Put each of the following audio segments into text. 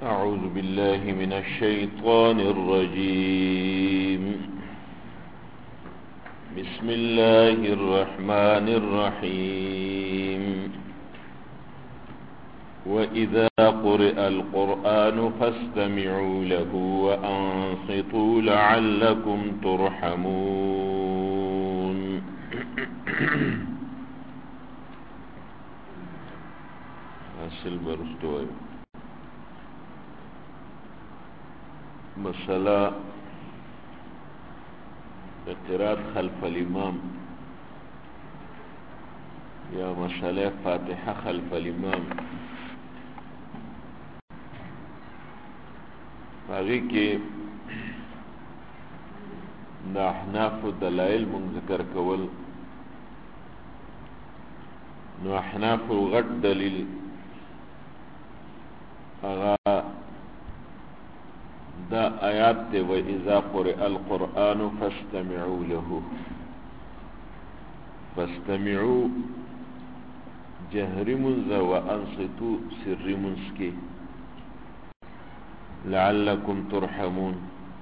أعوذ بالله من الشيطان الرجيم. بسم الله الرحمن الرحيم. وإذا قرئ القرآن فاستمعوا له وأنصتوا لعلكم ترحمون. أصل برستوي مسألة قراءة خلف الإمام يا مسألة فاتحة خلف الإمام. هغه کې د احناف دلایل مونږ ذکر کول. نو احناف غټ دلیل هغه دا آیات ته و اذا قرئ القرآن فاستمعوا له. فاستمعوا جهر منز و انصتوا سر منز کې لعلكم ترحمون.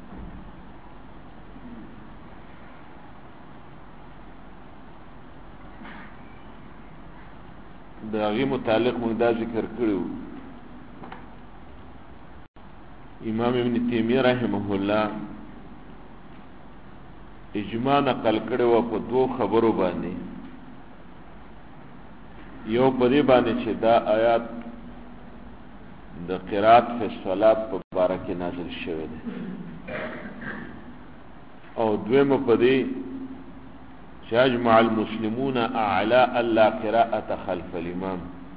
دا غي متعلق موږ دا ذکر کړو. امام ابن تیمیہ رحمه الله اجماع نقل کړو په دوه خبرو باندې. یو په دې باندې چې دا آیات د قرات فی الصلات په باره کې نازل شوی دی، او دویمه په دې چې اجمع المسلمون اعلی الا قراءة خلف الامام.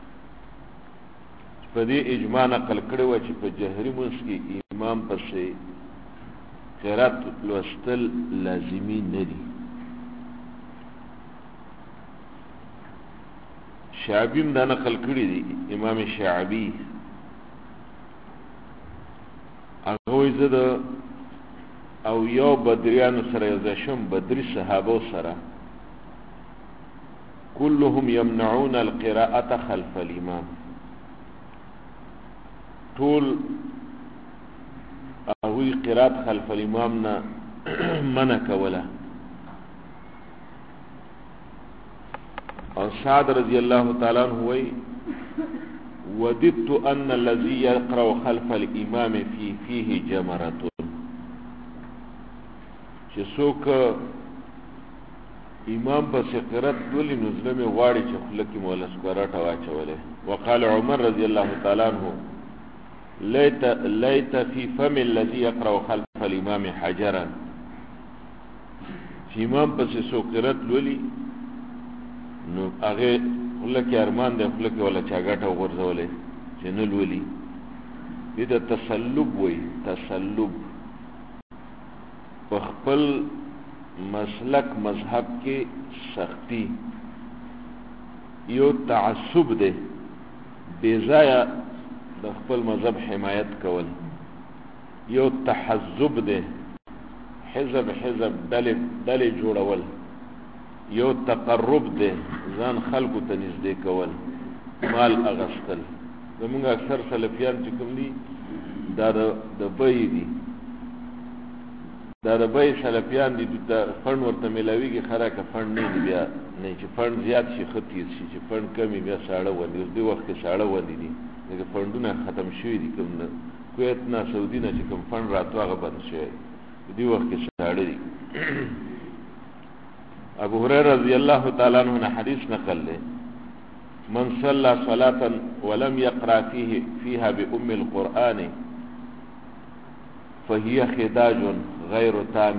په دې اجماع نقل کړی و چې په جهري منځ کې امام پسې قرات لوستل لازمي نه دي. شعبي هم دا نقل کړی دی، امام شعبي هغه وایي زه د او یو بدریانو سره یو ځای شم، بدري صحابو سره كلهم يمنعون القراءة خلف الإمام. طول اوی قرات خلف الامام نا منع کوله. او سعد رضی اللہ تعالی عنہ وی وددت ان الذي يقرأ خلف الامام فيه جمرة. چې څوک امام پس قرات دولی نظلم غواړي چې خلکی مولا سکرات واچوله. وقال عمر رضی اللہ تعالی عنہ ليت في فم الذي يقرأ خلف الامام حجرا. چې امام پس سو قرات لولي نو هغه خلکی ارمان دی خلکی ولا چاګټه وغورځولې چې نه لولي. دې ته تسلب وای. تسلب په خپل مسلک مذهب کې سختی، یو تعصب دی بے ځایه د خپل مذهب حمایت کول، یو تحزب دی حزب ډلې جوړول، یو تقرب دی ځان خلکو ته نږدې کول، مال اغستل. زمونږ اکثر سلفیان چې کوم دي دا د بیې دي، دا د بیې سلفیان دي. د فنډ ورته میلاویږي خره که فنډ نه دي بیا نه، چې فنډ زیات شي ښه تېر شي، چې فنډ کمي بیا ساړه ولي. اوس دې وخت کې ساړه ولي دي، لکه فنډونه ختم شوي دي. کوم نه کویت نه سعودي نه چې کوم فنډ راتلو هغه بند شوی دی، دې وخت کې ساړه دي. ابو هريره رضی الله تعالی عنہ نے حدیث نقل لے من صلى صلاة ولم يقرأ فيها بأم القرآن فهي خداج غیر تام.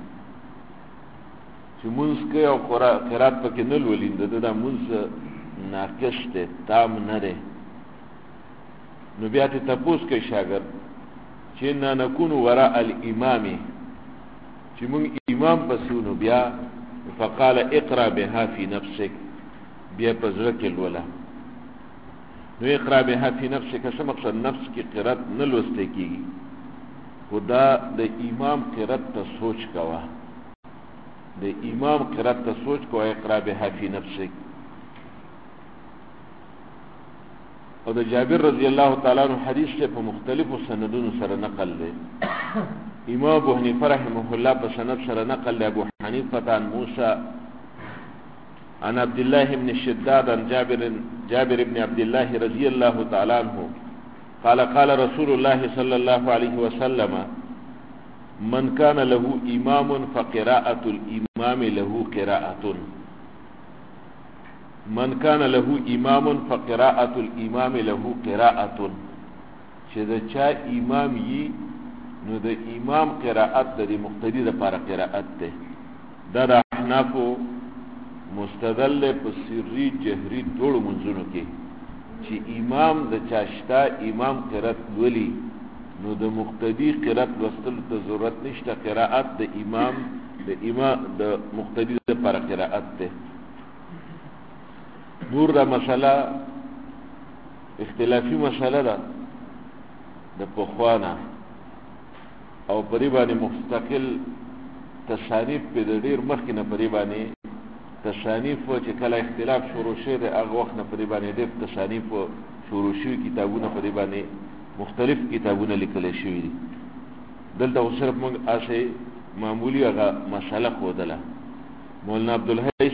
چې منځ کې او قرات پکې نه لولي دا منځ ناقص دی، تام نه دی. نو بیا ته تپوس کوي شاګرد چې نه نكون وراء الامام، چې مونږ امام پسې نو بیا فقال اقرا بها في نفسك، بیا په زړه کې لوله. نو اقرا بها في نفسك څه مقصد؟ نفس کې قرات نه لوسته کېږي، خدا د امام قرات ته سوچ کوه، د امام قرات ته سوچ کوه. اقرا بها في نفسك او د جابر رضی الله تعالی عنہ حدیث سے په مختلفو سندونو سره نقل دی. امام ابو حنیفه رحمه الله په سند سره نقل دی ابو حنیفه عن موسی عن عبد الله بن الشداد عن جابر بن عبد الله رضی الله تعالی عنہ قال قال رسول الله صلى الله عليه وسلم من كان له امام فقراءة الامام له قراءة من كان له امام فقراءة الامام له قراءة چې دا چا امام یي نو د امام قراءت د مقتدی لپاره قراءت ده. دا د احنافو مستدل په سری جهري ټول منځونو کې چې امام د چاشتا امام قرات ولی نو د مقتدی قرات وستل ته ضرورت نشته. قرات د امام د مقتدی لپاره قرات ده. نور دا مسله اختلافي مسله ده د پخوانه او پری باندې مستقل تصانیف په ډیر مخکې نه پری باندې تصانیف چې کله اختلاف شروع شوه د هغه وخت نه پری باندې د تصانیف شروع شوي کتابونه پری باندې مختلف کتابونه لیکل شوي دي. دلته صرف موږ اسه معمولی هغه مسله خودله. مولانا عبدالحی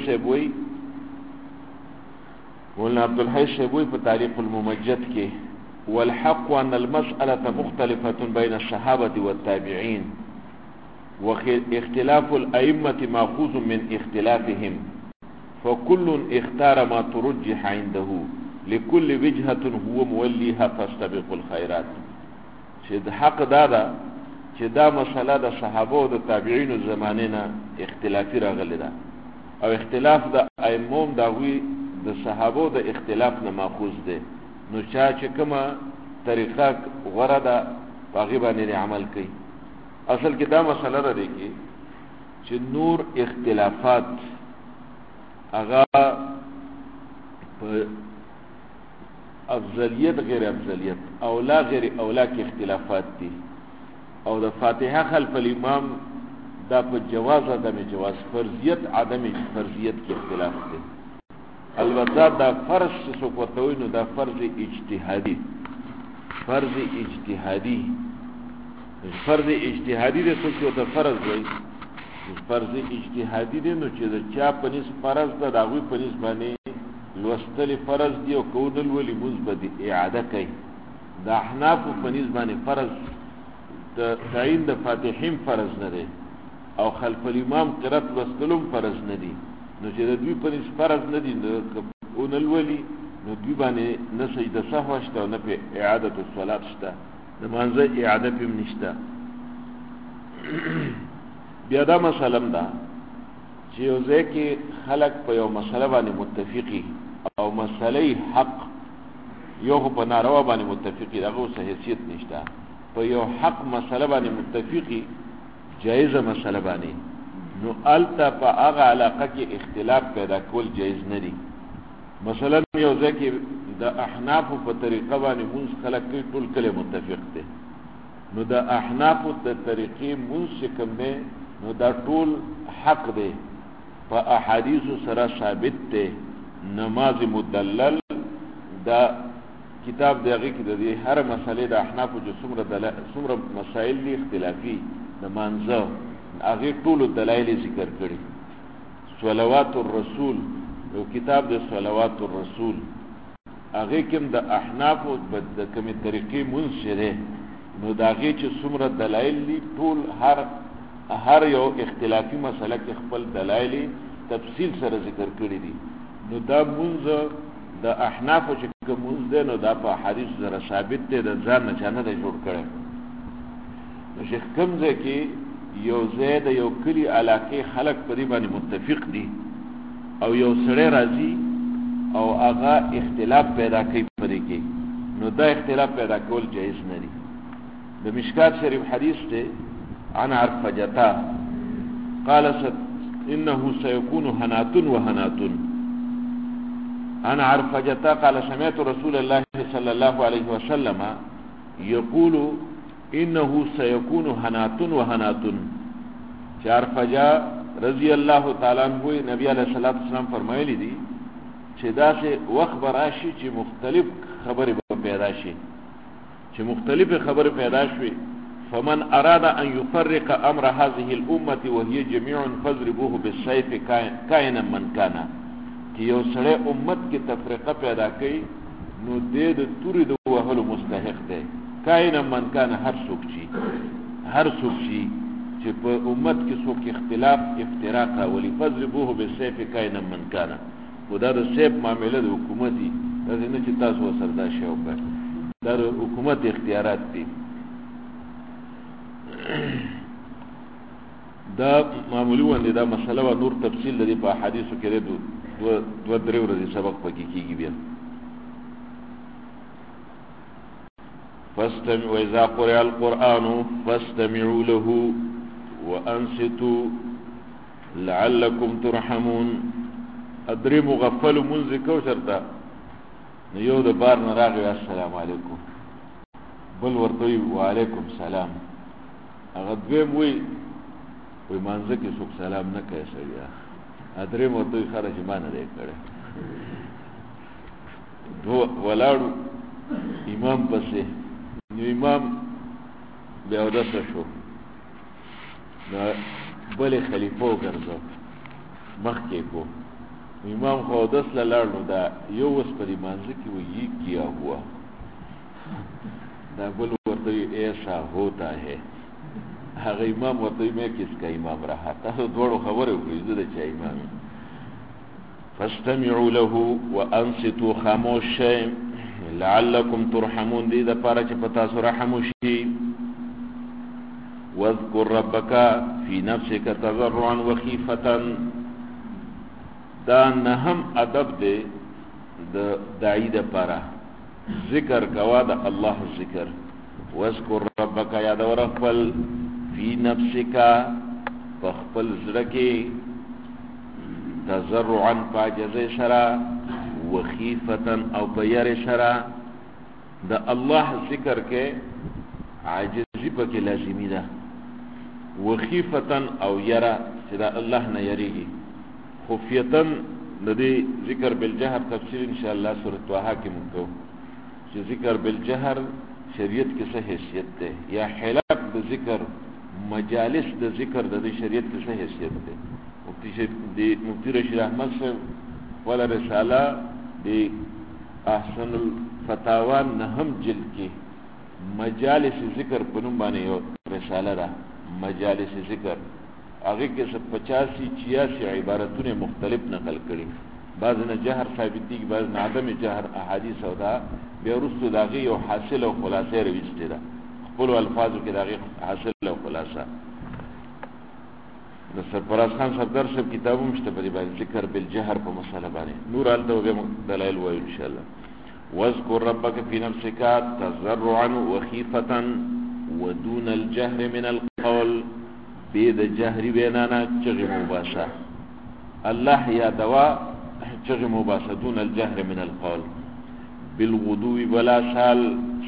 شیبوی په تاریخ الممجد کې والحق ان المسألة مختلفة بين الصحابة والتابعين واختلاف الأئمة مأخوذ من اختلافهم فكل اختار ما ترجح عنده لكل وجهة هو موليها فاستبقوا الخيرات. چې حق دادا چې دا مسله د صحابه او د تابعین زمانه نه اختلافي راغلی ده او اختلاف د ائمه د غوی د صحابه د اختلاف نه ماخوذ ده. نو چې کومه طریقه غوړه ده هغه باندې عمل کوي. اصل کې دا مسله ده کې چې نور اختلافات هغه په افضلیت غیر افضلیت اولا غیر اولا کې اختلافات دي او د فاتحه خلف الامام دا په جواز عدم جواز فرضیت عدم فرضیت کې اختلاف دي. البته دا فرض څه کوتوي نو دا فرض اجتهادي د څه څه د فرض وي فرض اجتهادي دي. نو چې دا چا پنځ فرض ده دا غوي پنځ باندې لوستل فرض دی او کودل ولی مثبت اعاده کوي. دا احناف پنځ باندې فرض د تعین د فاتحین فرض نه دي او خلف الامام قرات لوستلم فرض نه دي. نو چې د دوی پنځ فرض نه دي نو اونل ولی نو دوی باندې نه سجده سهو شته نه په اعاده الصلات شته د مانزه اعاده هم نشته. بیا دا مسلم ده چې یو ځکه خلق په یو مسله باندې متفقي او مسله حق یو په ناروا باندې متفقي دغه صحیحیت نشته. په یو حق مسله باندې متفقي جایزه مسله باندې نو التا په هغه علاقه کې اختلاف پیدا کول جایز نه دي. مثلا یو ځکه د احناف په طریقه باندې موږ خلک ټول کله متفق دي نو د احناف د طریقې موږ کوم نه نو دا ټول حق دی په احادیث سره ثابت دی. نماز مدلل دا کتاب دغه کې د هر مسلې د احناف جو څومره مسائل دي اختلافي د منځه هغه ټول دلایل ذکر کړي. صلوات الرسول یو کتاب د صلوات الرسول هغه کوم د احناف او د کومې طریقې منشره نو داغه چې څومره دلایل دي ټول هر یو اختلافي مسله کې خپل دلایل تفصیل سره ذکر کړی دي. نو دا منځ د احناف چې کوم ده نو دا په حدیث سره ثابت دی د ځان نه چانه دی جوړ کړي. نو شیخ کوم ځکه یو زید یو کلی علاقه خلق په دې باندې متفق دي او یو سره راځي او هغه اختلاف پیدا کوي په دې کې نو دا اختلاف پیدا کول جایز نه دي. د مشکات شریف حدیث ته عن عرفجتا قال انه سيكون هنات وهنات. عن عرفجتا قال سمعت رسول الله صلى الله عليه وسلم يقول انه سيكون هنات وهنات. عرفجا رضی الله تعالی عنہ نبی علیہ الصلوۃ والسلام فرمایلی دي چې داسې وخت به راشي چې مختلف خبرې به پیدا شي، چې مختلفې خبرې پیدا شوي. فمن اراد ان يفرق امر هذه الامه وهي جميع فاضربوه بالسيف كائنا من كان. چې یو سړی امت کې تفریقه پیدا کوي نو دې د تورې د وهلو مستحق دی. کائنا من کان، هر څوک چې چې په امت کې څوک اختلاف افتراق راولي. فاضربوه بالسيف کائنا من کان. خدا د سیف معامله د حکومتي داسې نه چې تاسو ورسره دا شی وکړئ، دا د حکومت اختیارات دي. دا معمولی ونده دا مسئله و نور تفصیل لدی پا حدیثو کرده دو دره ورزی سبق پاکی کی بیا. و اذا قرئ القرآن فاستمعوا له وانصتوا لعلكم ترحمون. ادری مغفل منزی کو شرطا نیو دا بار نراغی السلام علیکم، بل ورطوی وعلیکم سلام. اگر دویم وی مانزه کې څوک سلام نه کوي سړیا، ادرې مرته خرج ما نه دی کړی. دو ولاړو امام پسې، نو امام بیا اودسه شو، نو بلې خلیفه وګرځو مخکې کو. امام خو اودس له لاړ، نو دا یو اوس په دې مانزه کې وی یہ کیا ہوا، دا بل ورته ایسا ہوتا ہے. هغه امام ورته مې کیس کا امام راه تاسو دوړو خبره وکړئ زه د چا امام. فاستمعوا له وانصتوا خاموش لعلكم ترحمون، دې د پاره چې پتا سره رحم وشي. واذكر ربك في نفسك تضرعا وخيفة، دا نهم ادب دې د داعی د پاره ذکر کوا د الله ذکر. واذكر ربك یاد ورخل فی نفسکا فخپل زرکی تضرعا پاجز سرا وخیفتا او بیر سرا. دا اللہ ذکر کے عاجزی پا کے لازمی دا، وخیفتا او یرا چدا اللہ نا یریگی. خفیتا ندی ذکر بالجہر تفسیر انشاءاللہ سورة توحا کی منکو چی ذکر بالجہر شریعت کی صحیح حیثیت دے، یا حلق دا ذکر مجالس د ذکر د شریعت کې څه حیثیت ده. مفتی رشید احمد صاحب ولا رساله د احسن الفتاوا نهم جلد کې مجالس ذکر په نوم باندې یو رساله ده. مجالس ذکر هغه کې 85-86 عبارتونه مختلف نقل کړي، بعض نه جهر ثابت دي، بعض نه عدم جهر احادیث او دا بیا وروسته داغه یو حاصل او خلاصه راوستي ده. خپل الفاظو کې داغه حاصل او خلاصه. د سرفراز خان صدر صاحب کتابو مشته په دې ذکر بالجهر په مسله باندې نور الته به دلایل وایو ان شاء الله. واذكر ربك في نفسك تضرعا وخيفة ودون الجهر من القول، بيد الجهر بيننا چغ مباشا. الله يا دوا چغ مباشا دون الجهر من القول. بالغدو ولا شال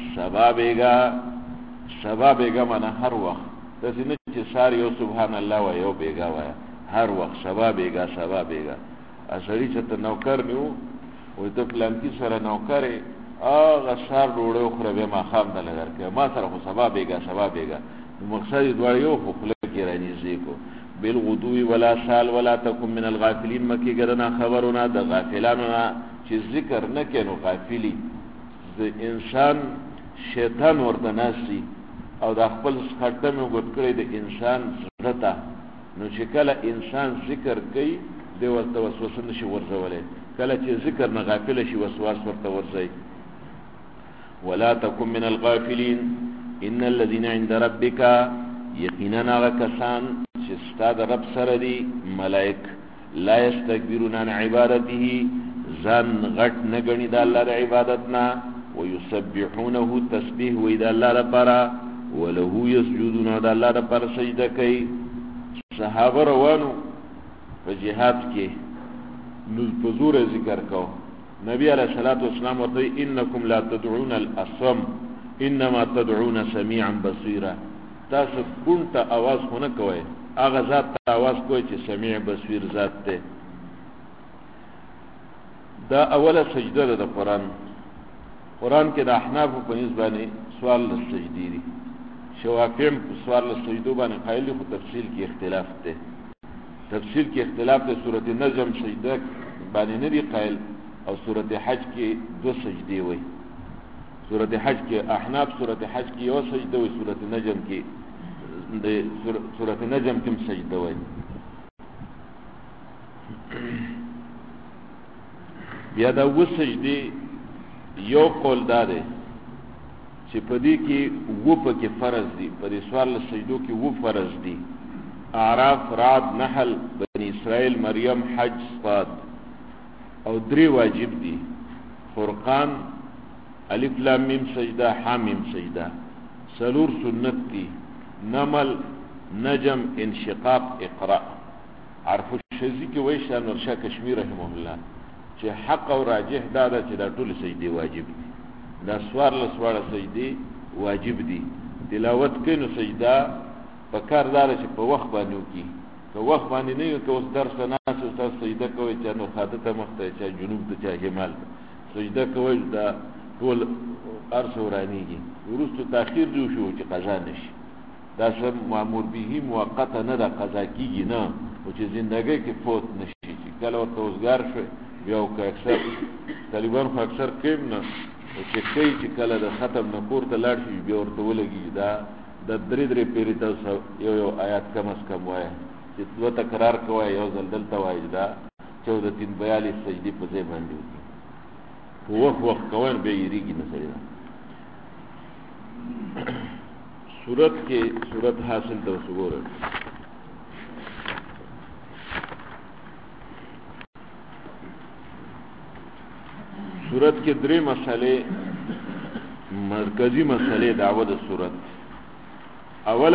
شبابېګا مانا هر وخت داسې نه چې سار یو سبحان الله و یو بیګا وایه، هر وخت شبابېګا. سړي چې ته نوکر نیو وایي ته فلان کې سره نوکرې هغه سار ډوډۍ وخوره بیا ماښام ته لګر کوې، ما سره خو سبابېګا. نو مقصد یې دواړه یو خو خوله کې رانږدې کو. بالغدو ولا شال ولا تکن من الغافلین، مکېږه د ناخبرونه د غافلانو نه چې ذکر نه کوي نو غافلي. د انسان شیطان ورته ناسي او دا خپل خټه مې وګت کړی د انسان زړه ته، نو چې کله انسان ذکر کوي دی ورته وسوسه نشي ورځولی، کله چې ذکر نه غافل شي وسواس ورته ورځي. ولا تکن من الغافلین ان الذين عند ربك، یقینا هغه کسان چې ستا د رب سره دي ملائک، لا یستکبرون عن عبادته، ځان غټ نه ګڼي د الله د عبادت نه، ويسبحونه تسبیح وی د الله لپاره، وله یسجدون د الله لپاره سجده کوي. صحابه روانو په جهاد کې نو په زور ذکر کو. نبی علیہ الصلوۃ والسلام ورته انکم لا تدعون الاصم انما تدعون سميعا بصيرا، تاسو کونته आवाज خونه کوي، هغه ذات ته आवाज کوي چې سمیع بصیر ذات ته. دا اوله سجده ده د قرآن کې د احناف په نسبت سوال سجدي دي، شوافیم په سوال سجدو باندې قائل دي، خو تفصیل کې اختلاف ده. سورۃ النجم سجده باندې نه دي قائل، او سورۃ حج کې دو سجدي وي. سورۃ حج کې احناف سورۃ حج کې یو سجده وي، سورۃ النجم کې سجده وي. بیا دا و سجدي یو قول دا ده چې په دې کې و په کې فرض دي، په دې سوال سجدو کې و فرض دي: اعراف، رعد، نحل، بني اسرائیل، مریم، حج، صاد. او درې واجب دي: فرقان، الف لام میم سجده، حامیم سجده. سلور سنت دي: نمل، نجم، انشقاق، اقرا. عرف الشذی کې وایي شاه نورشاه کشمیر رحمه الله چې حق او راجح دا ده چې دا ټول سجدي واجب دي. دا سوار سجدي واجب دي. تلاوت کینو سجده په کار دار چې په وخت باندې وکي، که وخت باندې نه یو، که اوس درس نه تاسو سجده کوي چې نو خاطر ته مخته چې جنوب ته چې شمال سجده کوي، دا ټول ارس ورانیږي. ورستو تاخير جو شو چې قضا نشي. دا سم مأمور به موقته نه ده، قضا کیږي نه، او چې زندګۍ کې فوت نشي. چې کله ورته وزګار شو یو که اکثر طالبان خو اکثر کېم نه چې کوي چې کله د ختم نه پورته لاړ شي بیا ورته ولګي. دا د درې پیری تاسو یو آیات کم از کم وایي چې دوه تکرار کوي، یو ځل دلته وایي. دا 1442 سجدي په ځای باندې وکړي. وخت کوي به یریږي نه سړي. صورت حاصل ته وګوره. صورت کې درې مسئلې، مرکزی مسئلې دعوه د صورت. اوله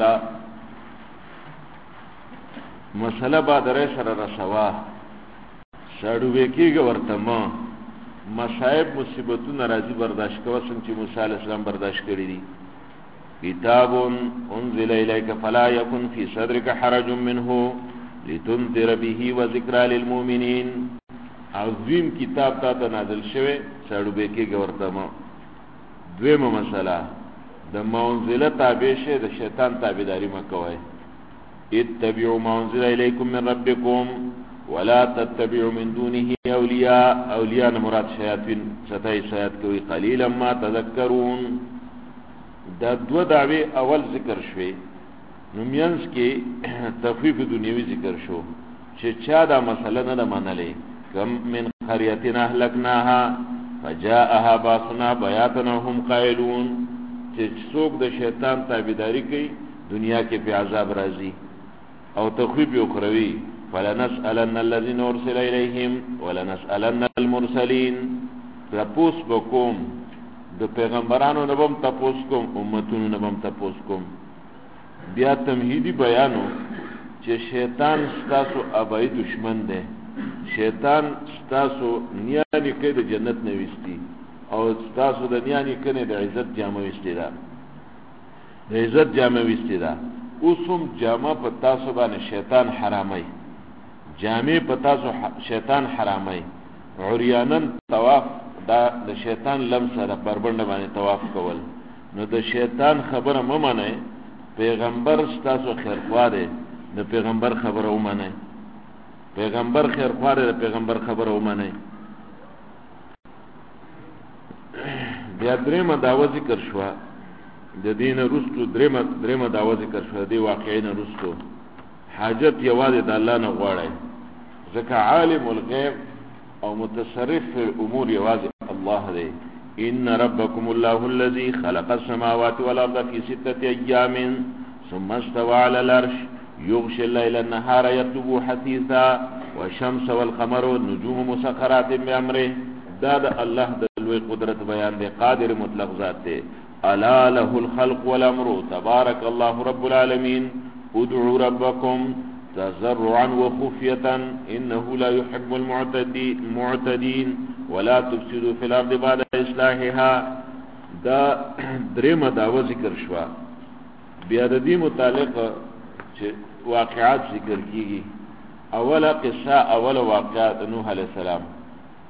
مسئله بادره سره رسوا ساړو وکیږي ورته ما مصائب مصیبتونه راځي برداشت کوه، څنګه چې موسی علیه السلام برداشت کړی دي. کتاب انزل الیک فلا یکن فی صدرک حرج منه لتنذر به وذکرى للمؤمنین. عظیم کتاب ته نازل شوی، ساړو وکیږي ورته ما. دویمه مسئله د منزله تابع شه، د شیطان تابعداري مکوئ. اتبعوا ما انزل الیکم من ربکم ولا تتبعوا من دونه اولیاء. اولیاء مراد شیاطین، 27 آیات کوي قلیلا ما تذکرون. دا دو دعوی اول ذکر شوی، نو مینس کې تخفیف دنیوی ذکر شو چې چا دا مسله نه منلې. کم من قرية اهلكناها فجاءها باسنا بياتا وهم قائلون. چې څوک د شیطان تابعداري کوي دنیا کې په عذاب راځي او تخویب یو کروي. فلنسألن الذين ارسل اليهم ولنسألن المرسلين. تپوس بکوم د پیغمبرانو نه بم تپوس کوم، امتونو نه بم تپوس کوم. بیا تمهیدی بیانو چې شیطان ستاسو ابای دشمن دی. شیطان ستاسو نیانی کې د جنت نه وستی، او ستاسو د نیانی کې د عزت جامه وستی دا. د عزت جامه وستی دا. اوسم جامه په تاسو باندې شیطان حرامي، جامه په تاسو شیطان حرامي. عریانن طواف دا د شیطان لمس سره بربند باندې طواف کول. نو د شیطان خبره ممنه، پیغمبر ستاسو خیرخواه دی، د پیغمبر خبره ومنه. پیغمبر خیرخواه دی، د پیغمبر خبره ومنه. بیا درېمه دعوه ذکر شوه، د دین رستو درېمه دعوه ذکر شوه. دی واقعین رستو حاجت یوازې د الله نه غواړي، ځکه عالم الغیب او متصرف فی الامور یوازې الله دی. ان ربکم الله الذي خلق السماوات والارض في 6 ايام ثم استوى على العرش يغشي الليل النهار يطلبه حثيثا والشمس والقمر والنجوم مسخرات بامره. دا د الله د لوی قدرت بیان دی. قادر مطلق ذات دی. الا له الخلق والامر تبارك الله رب العالمين. ادعوا ربكم تضرعا وخفية انه لا يحب المعتدين ولا تفسدوا في الارض بعد اصلاحها. دا درېمه دعوه ذکر شوه. بیا د دې متعلق چې واقعات ذکر کیږي. اوله قصه، اوله واقعات نوح علیہ السلام.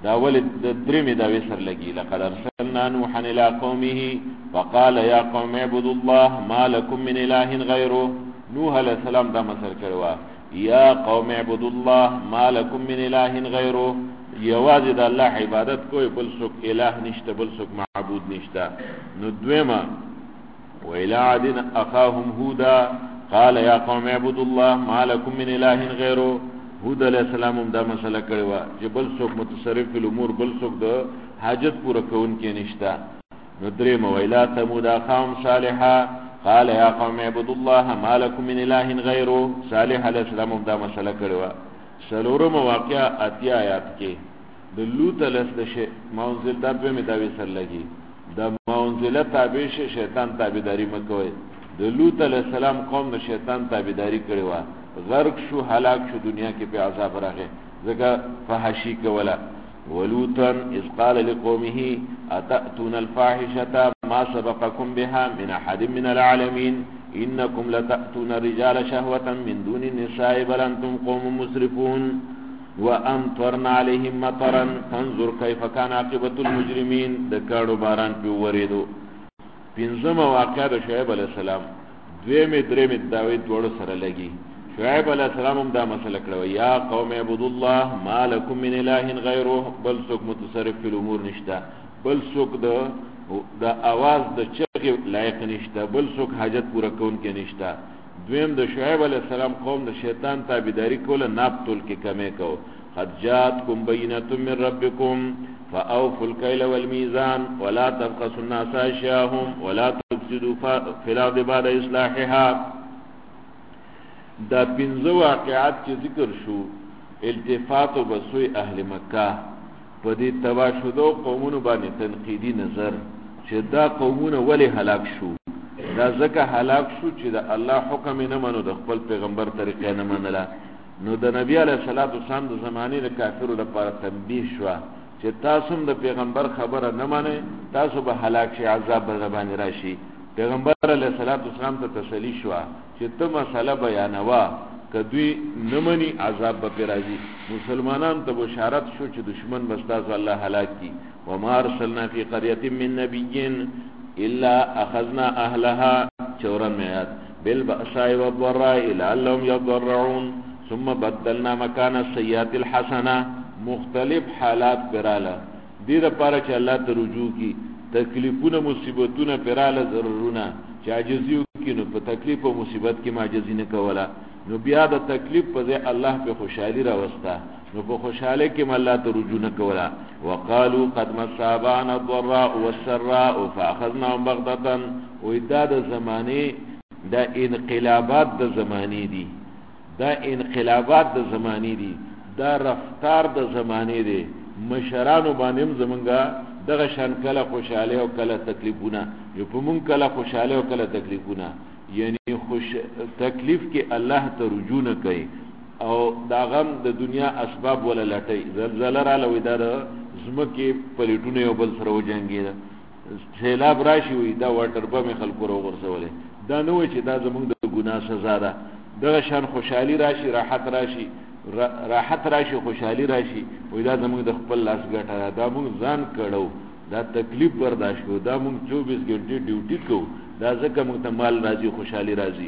دا ولد درمی دا وسر لگی لقد ارسلنا نوحا الى قومه وقال يا قوم اعبدوا الله ما لكم من اله غيره. نوح علیہ السلام دا مسر کروا یا قوم اعبدوا الله ما لكم من اله غيره، یوازې د الله عبادت کوئی، بل څوک الہ نشته، بل څوک معبود نشته. نو دویما وإلى عاد أخاهم هودا قال يا قوم اعبدوا الله ما لكم من اله غيره. هود علیہ السلام دا مسئلہ کړوا چې بل څوک متصرف فی الامور، بل څوک د حاجت پوره کون کې نشتا. نو دریم وإلى ثمود أخاهم صالحا قال يا قوم اعبدوا الله ما لكم من اله غيره. صالح علیہ السلام دا مسئلہ کړوا. سلورم واقعہ اتیا آیات کې د لوط علیہ السلام مونزل دا به مداوی سر لګي د مونزله تابع شیطان تابعداري مکوي. د لوط علیہ السلام قوم د شیطان تابعداري کړي وا، غرق شو، هلاک شو، دنیا کې په عذاب راغی ځکه فحشی کولا. ولوطا اذ قال لقومه اتأتون الفاحشة ما سبقكم بها من احد من العالمين انكم لتأتون الرجال شهوة من دون النساء بل انتم قوم مسرفون وامطرنا عليهم مطرا فانظر كيف كان عاقبة المجرمين. د کاړو باران په وریدو. پنځم واقعه د شعیب علیہ السلام دویمه درېمه داوود دوړو سره لګي. شعیب علیہ السلام هم دا مسله کړو یا قوم اعبدوا الله ما لكم من اله غیره. بل څوک متصرف فی الامور نشتا، بل څوک د आवाज د چغې لایق نشتا، بل څوک حاجت پوره کون کې نشتا. دویم د شعیب علیہ السلام قوم د شیطان تابعداري کوله، ناب تول کې کمې کو. قد جاءتكم بينة من ربكم فأوفوا الكيل والميزان ولا تبخسوا الناس أشياءهم ولا تفسدوا في الأرض بعد إصلاحها. دا پنځه واقعات چې ذکر شو التفات وبسوء اهل مکه په دې تباشدو قومونو باندې تنقیدی نظر چې دا قومونه ولی هلاک شو. دا ځکه هلاک شو چې د الله حکم نه منو، د خپل پیغمبر طریقې نه منله. نو د نبی علیہ الصلوۃ والسلام د زمانه د کافرو لپاره تنبیه شو چې تاسو د پیغمبر خبره نه مانئ، تاسو به هلاک شئ، عذاب به باندې راشي. پیغمبر علیہ الصلوۃ والسلام ته تسلی شو چې ته مسله بیانوا، کدوی نمنی عذاب به راځي. مسلمانان ته بشارت شو چې دشمن بستاز الله هلاک کی. وما ارسلنا فی قرية من نبي الا اخذنا اهلها چورن میات بالبأساء والضراء لعلهم يضرعون ثم بدلنا مكان السيئات الحسنه. مختلف حالات پراله دې لپاره چې الله ته رجوع کی، تکلیفونه مصیبتونه پراله ضررونه چې عاجزی وکینو په تکلیف او مصیبت کې معجزی نه کوله. نو بیا د تکلیف په ځای الله په خوشحالي راوستا، نو په خوشحالي کې الله ته رجوع نه کوله. وقالوا قد مس آباءنا الضراء والسراء فاخذناهم بغتة. و دا د زمانه د انقلابات د زمانه دي، دا انقلابات د زمانه دي، دا رفتار د زمانه دي. مشرانو باندې زمونږه دغه شان کله خوشاله او کله تکلیفونه، یو په مونږ کله خوشاله او کله تکلیفونه. یعنی تکلیف کې الله ته رجوع نه کوي او دا غم د دنیا اسباب ولا لټي. زلزلہ را لوي دا زمکه پلیټونه یو بل سره وجنګي، سیلاب راشي وي دا واټر بم خلکو ورسولې. دا نه وي چې دا زمونږ د ګناه سزا ده. دغه شان خوشحالي راشي، راحت راشي، راحت راشي، خوشحالي راشي، وای دا زموږ د خپل لاس ګټه ده، دا موږ ځان کړو، دا تکلیف برداشت کو، دا موږ 24 غنټه ډیوټي کو، دا ځکه موږ ته مال راځي، خوشحالي راځي.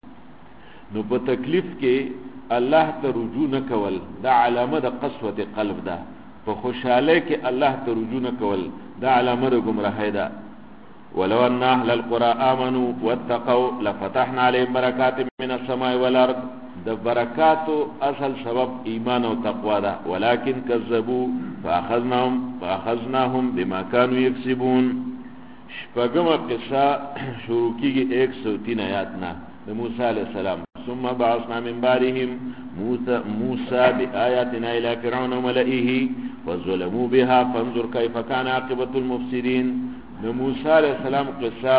نو په تکلیف کې الله ته رجوع نه کول دا علامه د قسوت قلب ده. په خوشحالي کې الله ته رجوع نه کول دا علامه د گمراهۍ ده. ولو ان اهل القرى امنوا واتقوا لفتحنا عليهم بركات من السماء والارض. د برکاتو اصل سبب ایمان او تقوا ده. ولكن كذبوا فاخذناهم بما كانوا يكسبون. شپږم قصه شروع کیږي 103 آیات نه د موسی علیہ السلام. ثم بعثنا من بعدهم موسى بآياتنا الى فرعون وملئه فظلموا بها فانظر كيف كان عاقبة المفسدين. نو موسی علیہ السلام قصه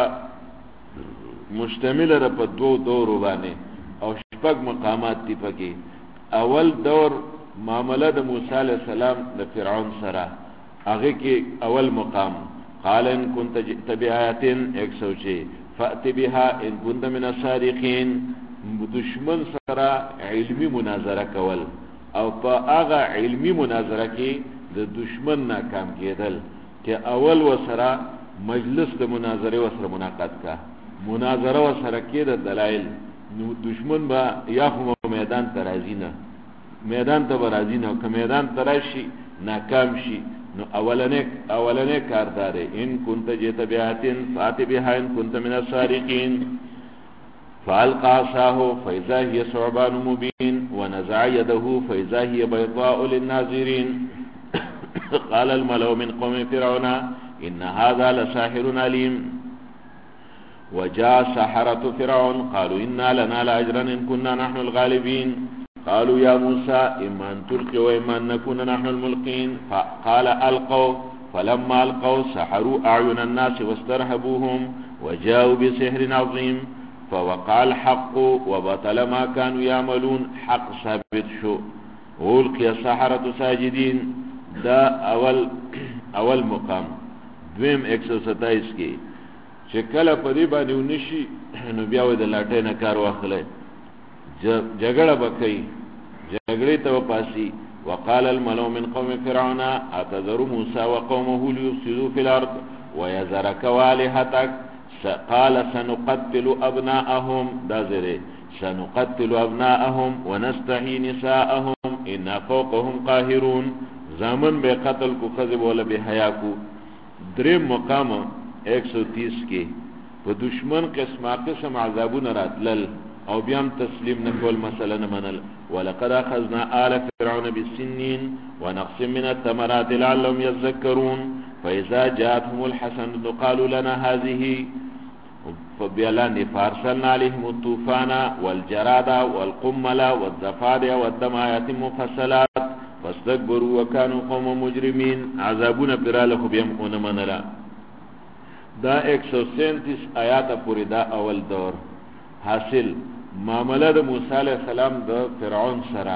مشتمل ده په دو دور باندې او شپږ مقامات دي پکې. اول دور معاملې د موسی علیہ السلام د فرعون سره، هغه کې اول مقام قال ان كنت جئت بآيات 106 فأت بها ان كنت من الصادقين. دشمن سره علمی مناظره کول او په هغه علمی مناظره کې د دشمن ناکام کېدل چې اول وسره مجلس د مناظره وسره مناقض کا مناظره وسره کې د دلایل نو دشمن با یا خو میدان ترازی نه میدان ته برازی نه که میدان تراشی ناکام شي نو اولنه کاردار ان كنت جئت بآية فات بها ان كنت من الصادقين فالقى عصاه فاذا هي ثعبان مبين ونزع يده فاذا هي بيضاء للناظرين قال الملأ من قوم فرعون ان هذا لساحر عليم وجاء سحرة فرعون قالوا إنا لنا لأجرا إن كنا نحن الغالبين قالوا يا موسى إما أن تلقي وإما أن نكون نحن الملقين قال ألقوا فلما ألقوا سحروا أعين الناس واسترهبوهم وجاءوا بسحر عظيم فوقع الحق وبطل ما كانوا يعملون حق ثابت شو ألقي السحرة ساجدين دا اول مقام دویم 127 کې چې کله په دې باندې ونشي نو بیا و د لاټې نه کار واخلې جګړه وکړي جګړې ته پاسي وقال الملأ من قوم فرعون اتذر موسى وقومه ليفسدوا في الارض ويذرك والهتك قال سنقتل ابناءهم دازره سنقتل ابناءهم ونستحيي نساءهم ان فوقهم قاهرون زامن به قتل کو خذب ولا به حیا کو دریم مقام 130 کې په دشمن قسم عذابونه راتلل او بیا تسلیم نکول مسله نه منل ولقد اخذنا آل فرعون بالسنين ونقص من الثمرات لعلهم يذكرون فاذا جاءتهم الحسنة قالوا لنا هذه فبيلان فارسلنا عليهم الطوفان والجراد والقمل والضفادع والدم آيات مفصلات فاستكبروا وكانوا قوم مجرمين عذابنا براله بهم منلا دا 137 آیات پوری دا اول دور حاصل معاملہ د موسی علیہ السلام د فرعون سره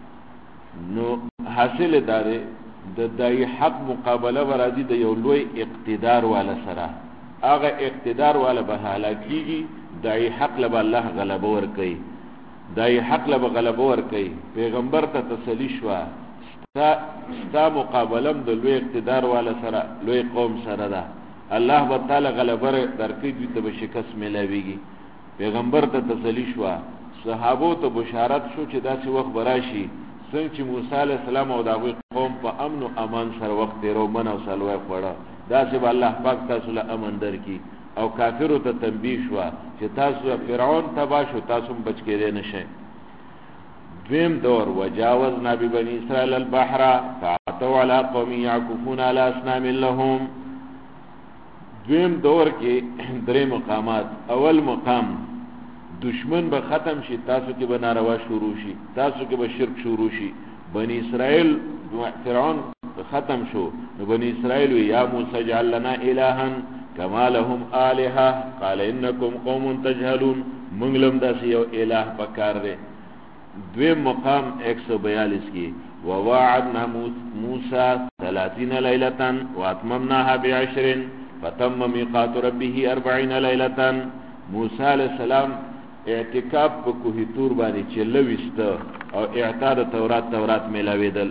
نو حاصل داره د دای حق مقابله ورادی د یو لوی اقتدار والا سره هغه اقتدار والا به هلاکیږي دای حق له الله غلبه ور کوي دای حق له غلبه ور کوي پیغمبر ته تسلی شو ستا مقابلم د لوی اقتدار والا سره لوی قوم سره ده الله تعالی غلبه درکې دې ته شکست ملاويږي پیغمبر ته تسلی شو صحابو ته بشارت شو چې داسې وخت براشي څنګه چې موسی علی السلام او دغه قوم په امن او امان سره وخت تیرو من او سلوه خوړه داسې به الله پاک تاسو له امن درکې او کافرو ته تنبیه شو چې تاسو فرعون تبا شو تاسو بچ کېدئ نشئ دویم دور وجاوزنا ببني اسرائيل البحر فاتوا على قوم يعكفون على اصنام لهم دویم دور کې درې مقامات اول مقام دشمن به ختم شي تاسو کې به ناروا شروع شي تاسو کې به شرک شروع شي بني اسرائيل فرعون ختم شو نو بني اسرائيل یا موسی اجعل لنا الها كما لهم الهه قال انكم قوم تجهلون منګلم داسې یو الہ پکار دی دویم مقام 142 کې ووعدنا موسى 30 ليله واتممناها ب10 فتم ميقات ربه 40 ليله موسی علیہ السلام اعتکاف په کوه تور باندې چلويست او اعتاد تورات ملاویدل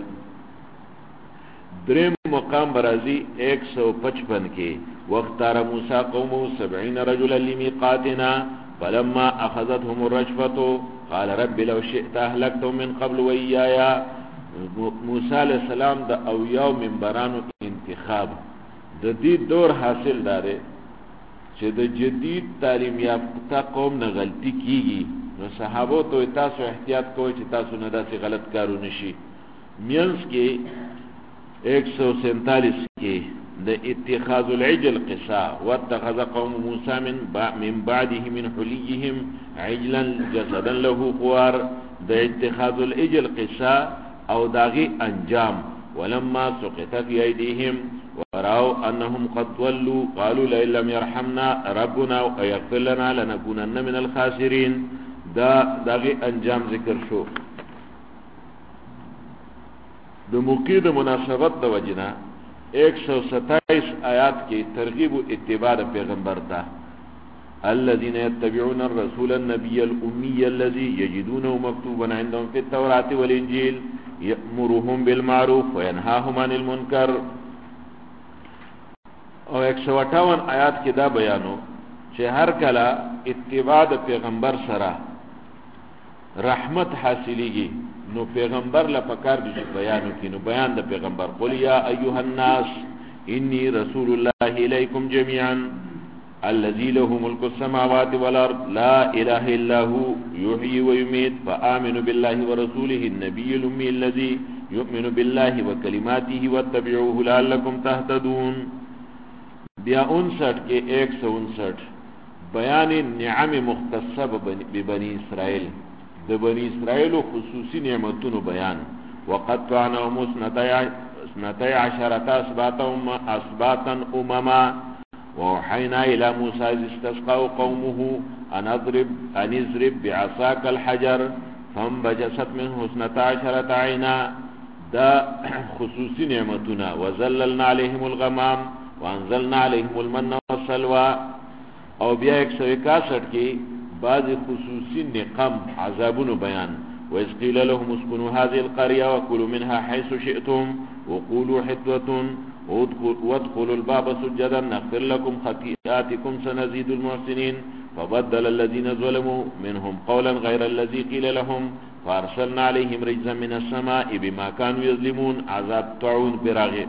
دریم مقام برازی 155 کې وختار موسی قومه 70 رجلا لميقاتنا فلما اخذتهم الرجفه قال رب لو شئت اهلكتهم من قبل وإيايا موسی علیہ السلام د اویاو منبرانو انتخاب د دې دور حاصل داره چې د جدید تعلیم یافته قوم نه غلطی کیږي نو صحابو ته تاسو احتیاط کوئ چې تاسو نه داسې غلط کارونه شي مینس کې 147 کې د اتخاذ العجل قصا واتخذ قوم موسى من بعده من حليهم عجلا جسدا له خوار د اتخاذ العجل قصا او داغي انجام ولما سقط في ايديهم وراوا انهم قد ضلوا قالوا لئن لم يرحمنا ربنا ويغفر لنا لنكونن من الخاسرين داغي انجام ذکر شو د موقید مناسبت د وجنا 127 آیات کې ترغیب او اتباع پیغمبر ته الذين يتبعون الرسول النبي الأمي الذي يجدونه مكتوبا عندهم في التوراة والإنجيل يأمرهم بالمعروف وينهاهم عن المنكر. او 158 آیات کې دا بیانو چې هر کله اتباع د پیغمبر سره رحمت حاصلېږي نو پیغمبر له پکار دي چې بیان وکړي. نو بیان د پیغمبر قل یا ایها الناس انی رسول الله الیکم جميعا الذي له ملك السماوات والارض لا اله الا هو يحيي ويميت فآمنوا بالله ورسوله النبي الامي الذي يؤمن بالله وكلماته واتبعوه لعلكم تهتدون. بیا 59 کې 159 بیان نعم مختصه ببنی اسرائیل، د بنی اسرائیل خصوصی نعمتونو بیان. وقد طعنهم 12 اسباطا امما ووحينا الى موسى اذ استسقاه قومه ان اضرب بعصاك الحجر فانبجست منه 12 عينا. دا خصوصی نعمتنا. وزللنا عليهم الغمام وانزلنا عليهم المن والسلوى. او بیا 161 کې بعض خصوصی نقم عذابونو بیان. وإذ قيل لهم اسكنوا هذه القرية وكلوا منها حيث شئتم وقولوا حطة وادخلوا الباب سجدا نغفر لكم خطيئاتكم سنزيد المحسنين. فبدل الذين ظلموا منهم قولا غير الذي قيل لهم فارسلنا عليهم رجزا من السماء بما كانوا يظلمون. عذاب طاعون براغه.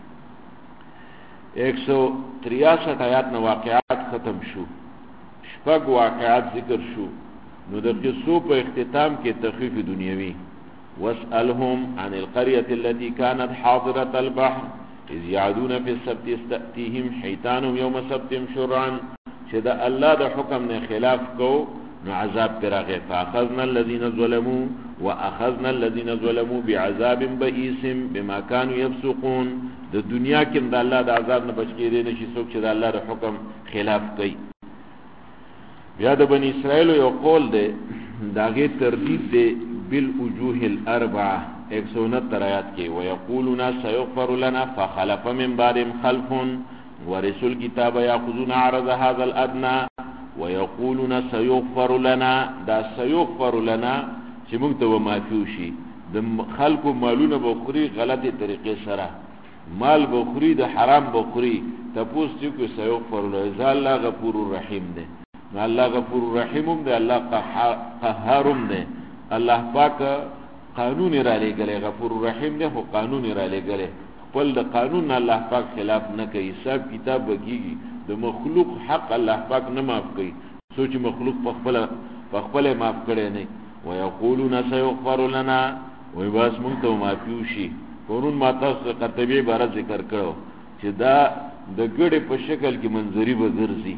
163 آیات نو واقعات ختم شو، شپږ واقعات ذکر شو. نو د قصو په اختتام کې تخفیف دنیوي. واسألهم عن القرية التي كانت حاضرة البحر اذ يعدون في السبت استأتيهم حيتانهم يوم سبتهم شرعا. چې دا الله د حکم نه خلاف کو نو عذاب پراغه. فاخذنا الذين ظلموا واخذنا الذين ظلموا بعذاب بئيس بما كانوا يفسقون. د دنیا کې د الله د عذاب نه بچ کېدې نشي څوک چې د الله د حکم خلاف کوي. بیا د بنی اسرائیل یو قول دی داغه تردید دی بالوجوه الاربعه 169 آیات کې. ويقولون سيغفر لنا فخلف من بعدهم خلف ورثوا الكتاب ياخذون عرض هذا الادنى ويقولون سيغفر لنا. دا سيغفر لنا چې موږ ته معفو شي. د خلکو مالونه بخوري غلطه طریقې سره، مال بخوري د حرام بخوري. تاسو چې کو سيغفر لنا الله غفور رحیم دی. الله غفور رحیم دی، الله قهارم دی. الله پاک قانون را لګلې، غفور رحیم دی خو قانون را لګلې. خپل د قانون الله پاک خلاف نه کوي. حساب کتاب بکیږي. د مخلوق حق الله پاک نه معاف کوي. سوچ مخلوق په خپل معاف کړي نه. ويقولون سيغفر لنا وي بس مونږ ته معافي وشي. قانون ما تاسو قرطبي عبارت ذکر کړو چې دا د ګړې په شکل کې منظري به ګرځي.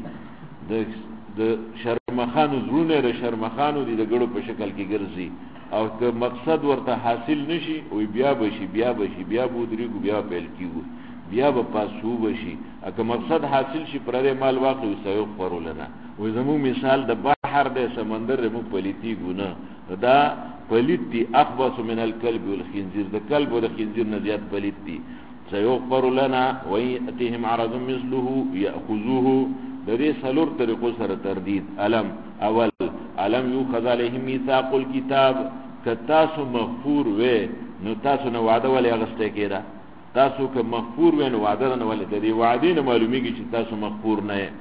د شرمخانو زرونه د شرمخانو دي د ګړو په شکل کې ګرځي. او که مقصد ورته حاصل نشي وي بیا بشي بیا بودريګو بیا پیل کیږي بیا به پاسو بشي. اګه مقصد حاصل شي پرې مال واخلو سيغفر لنا. وي زمو مثال د بحر د سمندر مو پليتي ګونه دا پلیتی اخبث من الكلب والخنزير. د کلب او د خنزير نه زیات پلیتی. سيغفر لنا وياتهم عرض مثله ياخذوه. د دې څلور طریقو سره تردید. اول علم يؤخذ عليهم ميثاق الكتاب. کتاسو مغفور وې نو تاسو نه وعده ولې اغسته کېده. تاسو که مغفور وې نو وعده نه ولې. د دې وعده نه معلومیږي چې تاسو مغفور نه یې.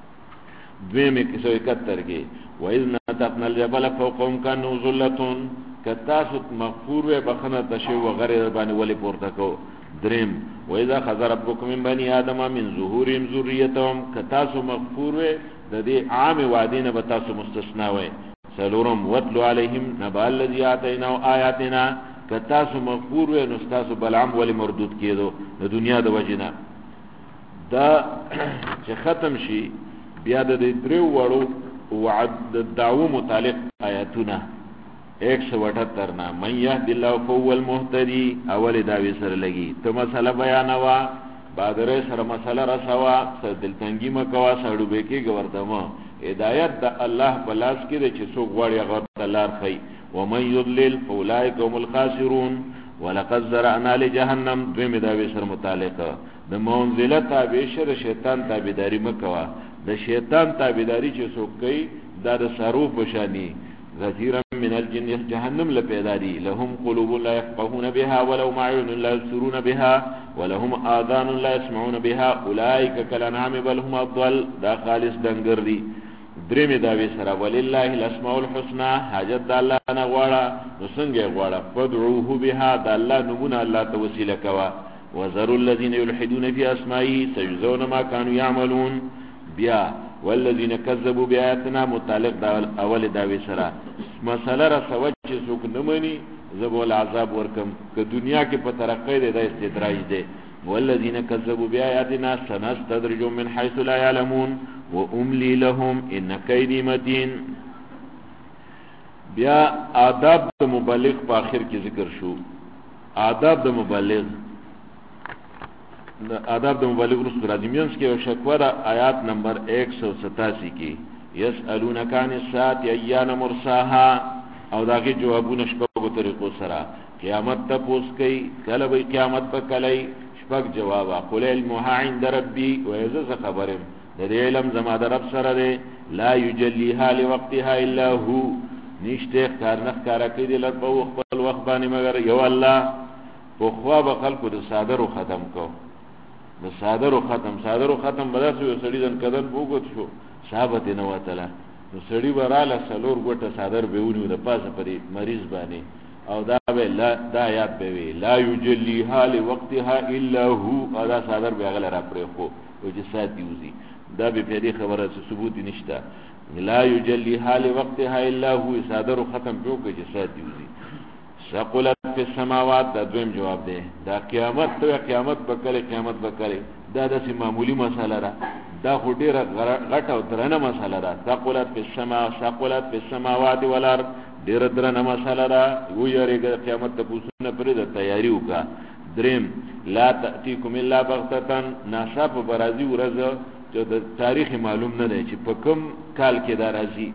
دویمه 171 کې وَإِذْ نَتَقْنَا الْجَبَلَ فَوْقَهُمْ كَأَنَّهُ ظُلَّةٌ. کتاسو مغفور وې بخنه تشو وغیره باندې ولې پورته کو. دریم وَإِذَا أَخَذَ رَبُّكَ مِنْ بَنِي آدَمَ مِنْ ظُهُورِهِمْ ذُرِّيَّتَهُمْ. کتاسو مغفور وې د دې عام وعده نه به تاسو مستثنا وې. سلورم وَاتْلُ عَلَيْهِمْ نَبَأَ الَّذِي آتَيْنَاهُ آيَاتِنَا. کتاسو مغفور وې نو تاسو بلعم ولې مردود کېدو د دنیا د وجنه. دا چې ختم شي بیا د دریو وړو وعد د دعوو متعلق آیاتونه 178 نه. من يهد الله فهو المهتدي. اول داوی سره لګي ته مسله بیانوا بادره سره مسله رسوا سر دلتنګي مکوا سړو به کې ګورتمه. هدایت د الله بلاس کې چې څوک غواړي هغه تلار خي. ومن يضلل فاولئك هم الخاسرون. ولقد زرعنا لجهنم. دوی داوی سره متعلق د منزله تابع شر شیطان تابعداري مکوا. د شیطان تابعداري چې څوک کوي دا د سرو بشانی زجیرا من الجن جهنم لپیدا دي لهم قلوب لا يفقهون بها ولهم اعين لا يبصرون بها ولهم آذان لا يسمعون بها اولئك كالانعام بل هم اضل دا خالص دنګر دي درې داوی سره ولله الاسماء الحسنى حاجت د الله نه غواړه نو څنګه غواړه فدعوه بها د الله نمونه الله ته وسیله کوا وذروا الذين يلحدون في اسمائه سيجزون ما كانوا يعملون بیا والذین کذبوا بآیاتنا متعلق دا اول داوی سره مساله را سوچ چې څوک نه مانی زبول عذاب ورکم که دنیا کې په ترقې ده استدراج ده والذین کذبوا بآیاتنا سنستدرجهم من حيث لا يعلمون واملی لهم ان کیدی متین. بیا آداب د مبلغ په اخر کې ذکر شو. آداب د مبلغ رسول راځي مینس کې او شکوه د آیات نمبر 187 کې یسالونک عن الساعه ایان مرساها او داغه جوابونه شپږو طریقو سره قیامت ته پوس کوي کله به قیامت په کلی شپږ جواب قل المها عند ربي ويذ خبرم د علم زما د رب سره دی لا یجلیها لوقتها الا هو نشته کارنخ کارا کوي د لپاره خپل وخت باندې مگر یو الله په خوا به خلکو د صادرو ختم کو د صادرو ختم بداسو یو سړي ځن کدن وګت شو صحابت نه وتله نو سړي وراله سلور ګټه صادر به ونیو د پاسه پرې مریض باندې او دا به لا دا یاد به وی لا یجلیها لوقتها الا هو دا صادر به غل را پرې خو او چې سات دیوزي دا به په دې خبره څه ثبوت نشته لا یجلیها لوقتها الا هو صادر ختم په کې چې سات دیوزي ثقلت فی السماوات دا دویم جواب دی دا قیامت بکره دا د معمولی مساله را دا خو ډیره غټه او درنه مساله را ثقلت فی السماوات والارض ډیره درنه مساله را یو یریګه قیامت ته پوښتنه پرې د تیاری وکا. دریم لا تاتیکم الا بغتتن ناصاب برازي ورځ چې د تاریخ معلوم نه دی چې په کوم کال کې دا راځي.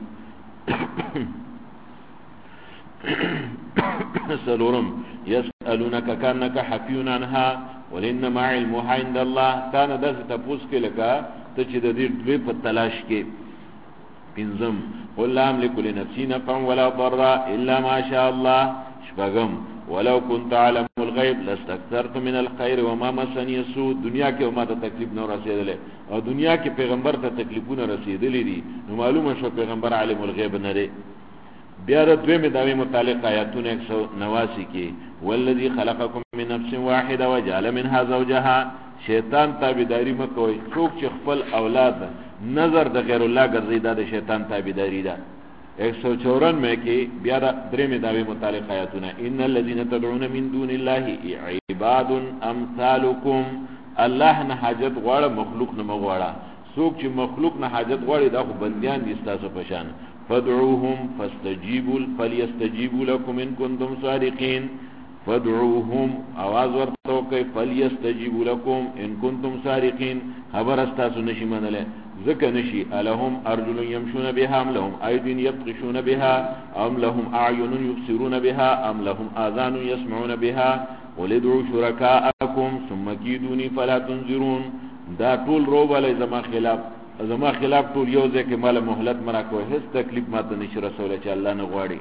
سلورم يسألونك كأنك حفي عنها ولإنما علمها عند الله كان داس تپوس کې لکه ته چې د دې دوی په تلاش کې. پنځم قل لا املك لنفسي نفعا ولا ضرا الا ما شاء الله. شپږم ولو كنت اعلم الغيب لاستكثرت من الخير وما مسني السوء. دنیا کې ما ته تکلیف نه رسیدلې او دنیا کې پیغمبر ته تکلیفونه رسیدلې دي نو معلومه شو پیغمبر عالم الغیب نه دی. بیا د دویمه داوی متعلق آیاتونه 189 کې والذي خلقكم من نفس واحده وجعل منها زوجها. شیطان تابعداري مکوئ څوک چې خپل اولاد نظر د غیر الله ګرځي دا د شیطان تابعداري ده. 194 کې بیا د دریمه داوی متعلق آیاتونه ان الذين تدعون من دون الله عباد امثالكم. الله نه حاجت غواړه مخلوق نه مغواړه. څوک چې مخلوق نه حاجت غواړي دا خو بنديان دي تاسو په شان. فادعوهم فليستجيبوا لكم ان كنتم صادقين. فادعوهم आवाज ورته کوي فليستجيبوا لكم ان كنتم صادقين. خبر استاسو نشي منله ذکر نشي الهم ارجل يمشون بها ام لهم ايد يبطشون بها ام لهم اعين يبصرون بها ام لهم اذان يسمعون بها قل ادعوا شركاءكم ثم كيدوني فلا تنظرون. دا ټول روبله زما خلاف ټول یو ځکه مال مهلت مرا کوي هیڅ تکلیف ماته نشي رسوله چې الله نه غواړي.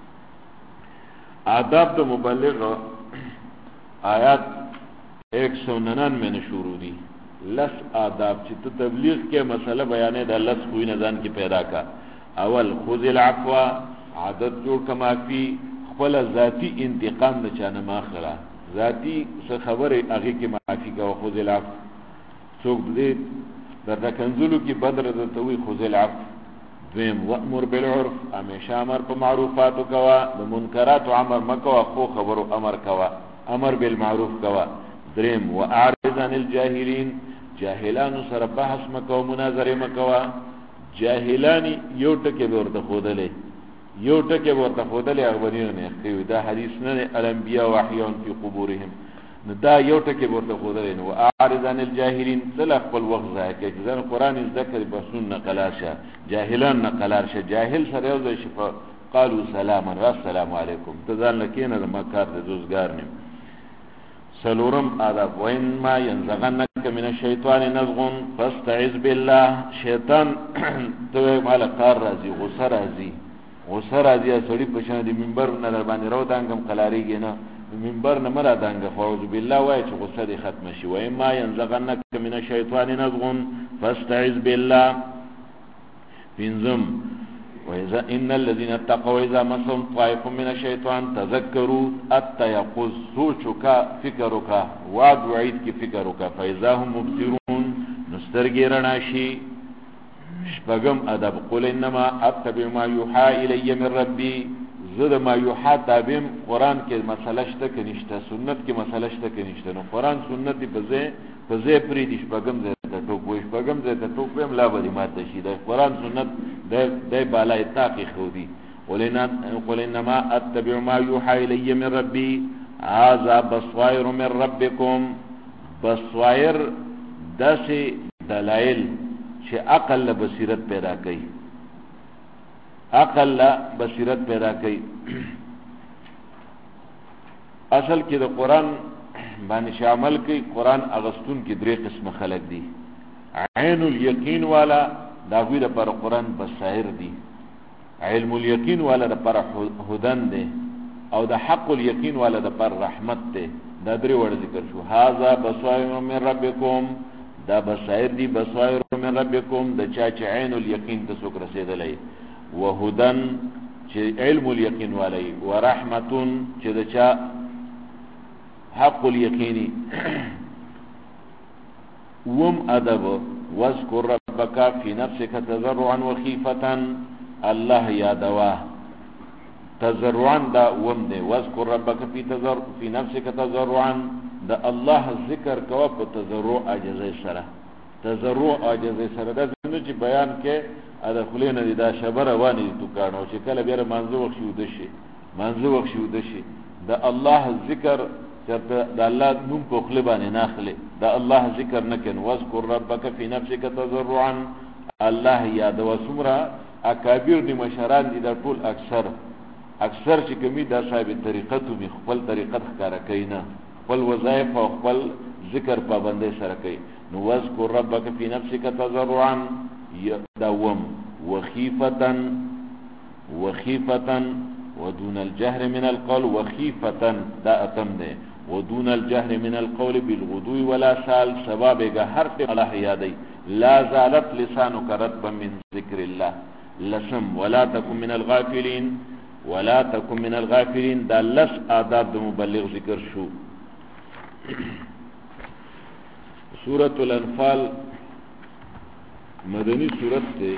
آداب د مبلغ آیات 199 میں شروع دي. لس آداب چې ته تبلیغ کې مسله بیانې د لس کوی نه ځان کې پیدا کا. اول خذ العفو عادت جوړ کما فی خپل ذاتی انتقام نه چانه ماخره ذاتی څه خبره هغه کې معافي کا. خذ العفو څوک دې در کنزلو کی بدر دتوی خذ العفو. دویم وامر بالعرف همیشه امر په معروفاتو کوا د منکرات امر مکوا خو خبرو امر کوا امر بالمعروف کوا. دریم واعرض عن الجاهلین جاهلانو سره بحث مکوا مناظره مکوا. جاهلانی یو ټکی ورته خودلې اغبنین نه کوي دا حدیث نه الانبیاء وحیون فی قبورهم دا یو ټکی ورته خودلې نو اعرض عن الجاهلین سلخ خپل وخت ځای کې ځان قران ذکر بسن نقلاشه جاهلان نقلاشه جاهل سره یو ځای شفا قالوا سلاما والسلام علیکم تزال لکینه ما کار د زوزګار نیم. سلورم آداب وإنما ينزغنك من الشيطان نزغ فاستعذ بالله. شیطان تو مال قار راځي غصه راځي سړی په شان دی منبر نه در باندې راو دانګم قلاریږي نه منبر نه مرا دانګ فاعوذ بالله وای چې غصه دې ختم شي. وإما ينزغنك من الشيطان نزغ فاستعذ بالله. پنځم وإذا إن الذين اتقوا إذا مسهم طائف من الشيطان تذكروا التيقظ سوچك فكرك وعد وعيد کی فكرك فإذا هم مبصرون نسترگرناشي. شپغم ادب قل انما اتبع ما يوحى الي من ربي. زد ما يوحى تابم قرآن کې مسله شته کې نشته سنت کې مسله شته کې نشته نو قرآن سنت په ځای پری دي. شپغم زه ته ټوک شپغم زه ته ټوک هم لا بری ماته شي د قرآن سنت د بالا اتاقي خودي. قل انما اتبع ما يوحى الي من ربي هذا بصائر من ربكم. بصائر داسې دلائل چې عقل له بصیرت پیدا کوي اصل کې د قرآن باندې شامل کوي. قرآن اغستون کې درې قسم خلق دي. عین الیقین والا دا غوی د پر قرآن بصائر دي. علم الیقین والا د پر هدن دي او د حق الیقین والا د پر رحمت دي. دا درې وړ ذکر شو. هاذا بصائر من ربکم. دا بصائر دي بصائر من ربکم د چا چې عین الیقین ته څوک رسیدلی وهدن چې علم الیقین والی ورحمتون چې د چا حق الیقینی. وم ادب واذكر ربك في نفسك تضرعا وخيفة. الله یادوا تضرعا دا وم دے. واذكر ربك في نفسك تضرعا دا الله ذکر کوا په تضرع عاجزی سره. تضرع عاجزی سره دا څنګه چې بیان کې اده خلینو دي دا شبر رواني دي دکانو چې کله بیر منځو وخت شو دشي دا الله ذکر چرته دا الله نوم په خپل باندې ناخله دا الله ذکر نکن. واذكر ربك في نفسك تضرعا. الله یاد وسمرا اکابر دي مشران دي دا ټول اکثر چې کومي دا صاحب طریقت می خپل طریقت ښکارا کینا خپل وظایف او خپل ذکر پابندۍ سره کوي. نو واذكر ربك في نفسك تضرعا دوم وخيفة ودون الجهر من القول. وخيفة دا اتم ده ودون الجهر من القول بالغدو ولا سال سبابه هر الله یادی. لا زالت لسانك رطبا من ذكر الله. لسم ولا تكن من الغافلين دا لس آداب دا مبلغ ذکر شو. سورة الانفال مدنی سورت تے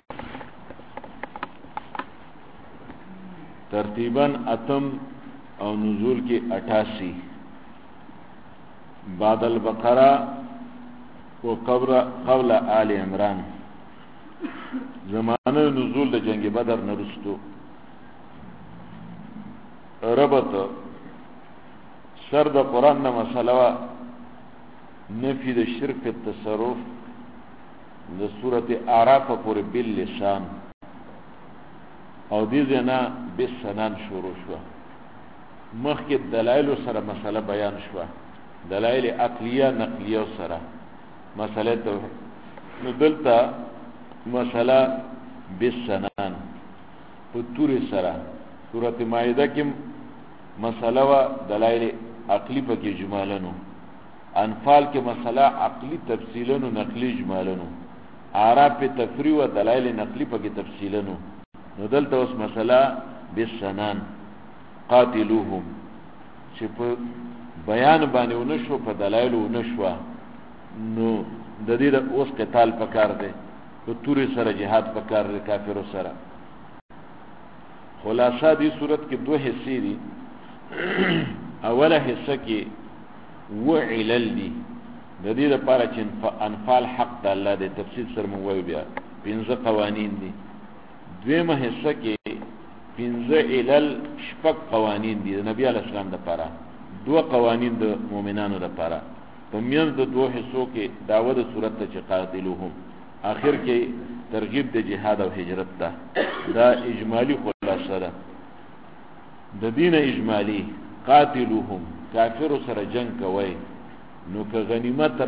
ترتیباً اتم او نزول کی 88 بعد البقرہ و قبل آل عمران. زمانه نزول د جنگ بدر نرستو. ربط سر د قرآن نه مسله نفی د شرک التصرف د سورت اعراف پورې باللسان او دې نه بالسنان شروع شو. مخکې دلایل سره مسله بیان شو. دلایل عقلیه نقلیه سره مسله ته نو دلته مسله بالسنان په تور سره. سورت مائده کې مسله وا دلایل عقلی په کې اجمالنو. انفال کې مسله عقلی تفصیلنو نقلی اجمالنو. اعراف په تفریع و دلایل نقلی په کې تفصیلنو. نو دلته اوس مسله بالسنان قاتلوهم چې په بیان باندې ونشو په دلایل ونشو. نو د دې اوس قتال پکار دی په توري سره جهاد پکار دی کافرو سره. خلاصہ دی صورت کې دوه حصے دي. اوله حصہ کې وعلل دي د دې لپاره چې انفال حق د الله د تفصیل سره مو وایو. بیا 15 قوانین دي. دویمه حصہ کې 15 علل شپږ قوانین دي د نبی علی السلام لپاره. دوه قوانین د مؤمنانو لپاره. په میانځ د دوه حصو کې داوود صورت ته چې قاتلوهم اخر کې ترغیب د جهاد او هجرت ته. دا اجمالی خلاصه ده د دین. اجمالی قاتلوهم کافر سره جنگ کوي نو که غنیمت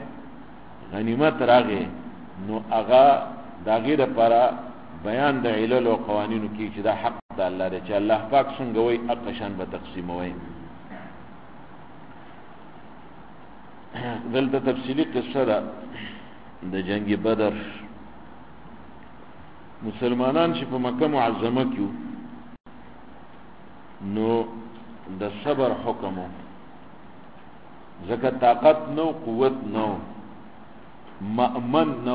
راغې نو هغه داغه لپاره بیان د علل او قوانینو کې چې دا حق د الله دی چې الله پاک څنګه وایي اقشان به تقسیموي. دلته تفصیلی قصه ده د جنگ بدر. مسلمانان چې په مکه معظمه کې نو د صبر حکم زکه طاقت نو قوت نو مأمن نو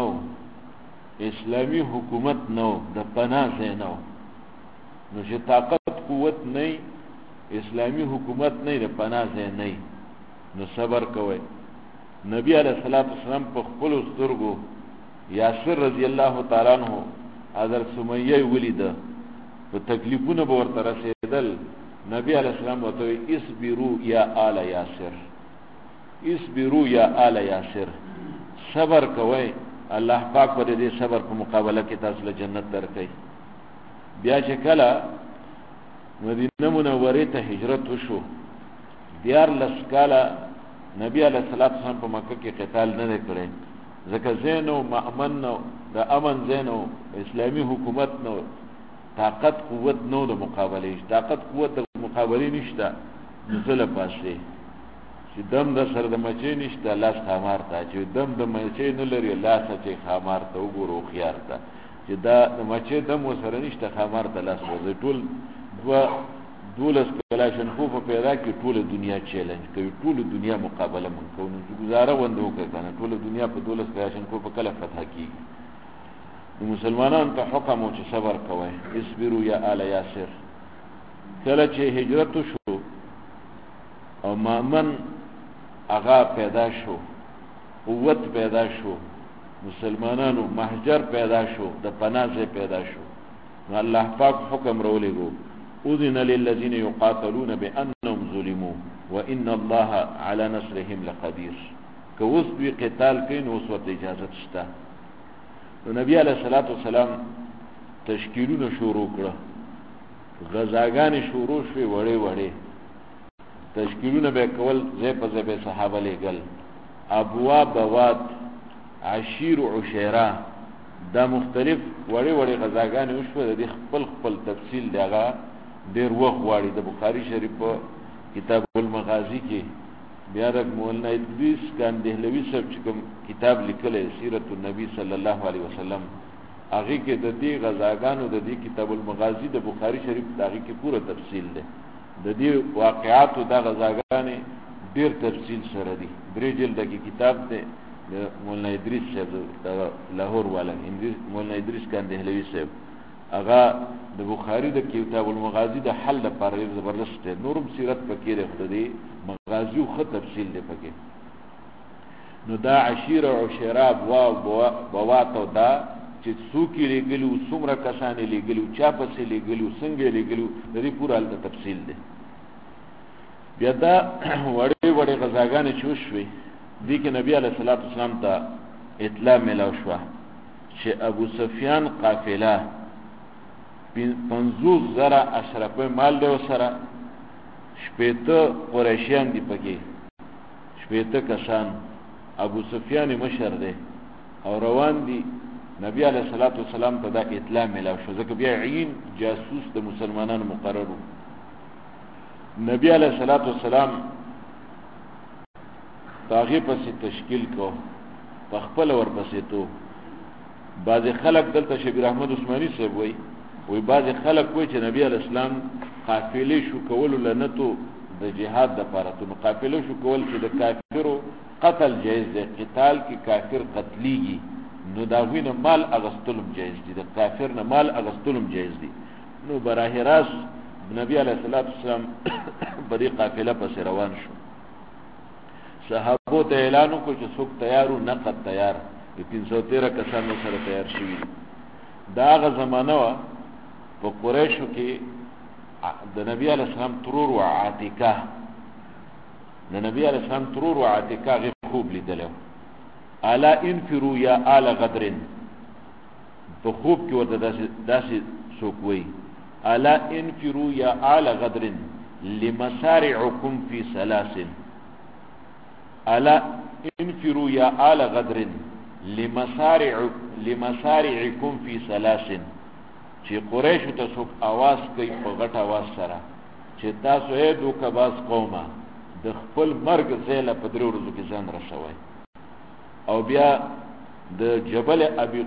اسلامی حکومت نو د پناه نو نو چې طاقت قوت نه اسلامی حکومت نه د پناه نه نو صبر کوي. نبی علیہ الصلوۃ والسلام په خپل سترګو یاسر رضی الله تعالی عنہ حضرت سمیہ ولیده په تکلیفونه به ورته رسیدل. نبی علیہ السلام وته اصبروا یا آل یاسر، اصبروا یا آل یاسر، صبر کوئ الله پاک پر دې صبر په مقابله کې تاسو له جنت درکړي. بیا چې کله مدینه منوره ته هجرت وشو 14 کاله نبی علیہ الصلوۃ والسلام په مکه کې قتال نه کړی ځکه زینو مأمن نو د امن زینو اسلامی حکومت نو طاقت قوت نو د مقابله طاقت قوت د مقابله نشته. نزله پاسه چې دم د سر د مچې نشته لاس خامار ته چې دم د مچې نه لري لاس چې خامار ته وګورو خيار ته چې دا د مچې دم وسره نشته خامار ته لاس وځي. ټول دولس کلاشن خوف پیدا کی ټول دنیا چیلنج کوي ټول دنیا مقابله من کوو نو گزاره وندو کوي کنه ټول دنیا په دولس کلاشن خوف کله فتح کی. مسلمانان ته حکم او چې صبر کوي اصبروا یا آل یاسر. کله چې هجرت شو او مامن اغا پیدا شو قوت پیدا شو مسلمانانو محجر پیدا شو د پناه پیدا شو نو الله پاک حکم رولېګو اذن للذین یقاتلون بانهم ظلموا وان الله على نصرهم لقدیر. که اوس دوی قتال کوي نو اوس ورته اجازه شته. نو نبی علیہ الصلوۃ والسلام تشکیلونه شروع کړه غزاګانې شروع شوې وړې تشکیلونه به کول زې په زې به صحابه لګل ابواب بوات عشیر عشیرا دا مختلف وړې غزاګانې وشوه. د خپل تفصیل دغه ډیر وخت واړي. د بخاری شریف په کتاب المغازی کې بیا د مولانا ادریس کاندهلوی صاحب چې کوم کتاب لیکلی سیرت النبی صلی الله علیه وسلم هغه کې د دې غزاګانو د دې کتاب المغازی د بخاری شریف دغه کې پوره تفصیل ده. د دې واقعاتو د غزاګانې ډیر تفصیل سره دي. درې جلد کې کتاب ده د مولانا ادریس صاحب د لاهور والا مولانا ادریس کاندهلوی صاحب هغه د بخاری د کتاب المغازی د حل لپاره زبردست ده. نورم سیرت پکې ده خو دې مغازی خو تفصیل ده پکې. نو دا عشیر او شراب بوات او دا چې څوک لګلو څومره کسان لګلو چا پسې لګلو څنګه لګلو د دې پوره ال تفصیل ده. بیا دا وړې غزاګانې چوشوي دي کې نبی علیہ الصلوۃ والسلام ته اطلاع ملاو شو چې ابو سفیان قافله 50,000 اشرف مال له سره شپېته قریشیان دی پکې شپېته کسان ابو سفیان مشر دی او روان دی. نبی علیہ الصلوۃ والسلام ته دا اطلاع ملاو شو ځکه بیا عین جاسوس د مسلمانانو مقررو. نبی علیہ الصلوۃ والسلام تاغه پسې تشکیل کو په خپل ور پسې تو بعض خلک دلته شبیر احمد عثماني صاحب وای بعض خلک وای چې نبی علیہ السلام قافلې شو کول لنتو د جهاد د لپاره نو قافلې شو کول چې د کافرو قتل جایز دی قتال کې کافر قتلیږي نو دا وینه مال اغستلم جایز دي د کافر نه مال اغستلم جایز دي. نو براه راست نبی علیہ الصلوۃ والسلام بری قافله پس روان شو. صحابو ته اعلان وکړ چې څوک تیارو نقد تیار 313 کسان سره تیار شوي. دا غ زمانہ په قریشو کې د نبی علیہ السلام ترور او عاتکه د نبی علیہ السلام ترور او عاتکه غي خوب لیدلو الا انفروا یا آل غدر په خوب کې ورته داسې څوک وای الا انفروا یا آل غدر لمسارعكم في سلاسل الا انفروا یا آل غدر لمسارعكم في سلاسل چې قریشو ته څوک आवाज کوي په غټ आवाज سره چې تاسو یې دوکباز قومه د خپل مرګ زیله په درو ورځو کې ځان رسوي. او بیا د جبل ابي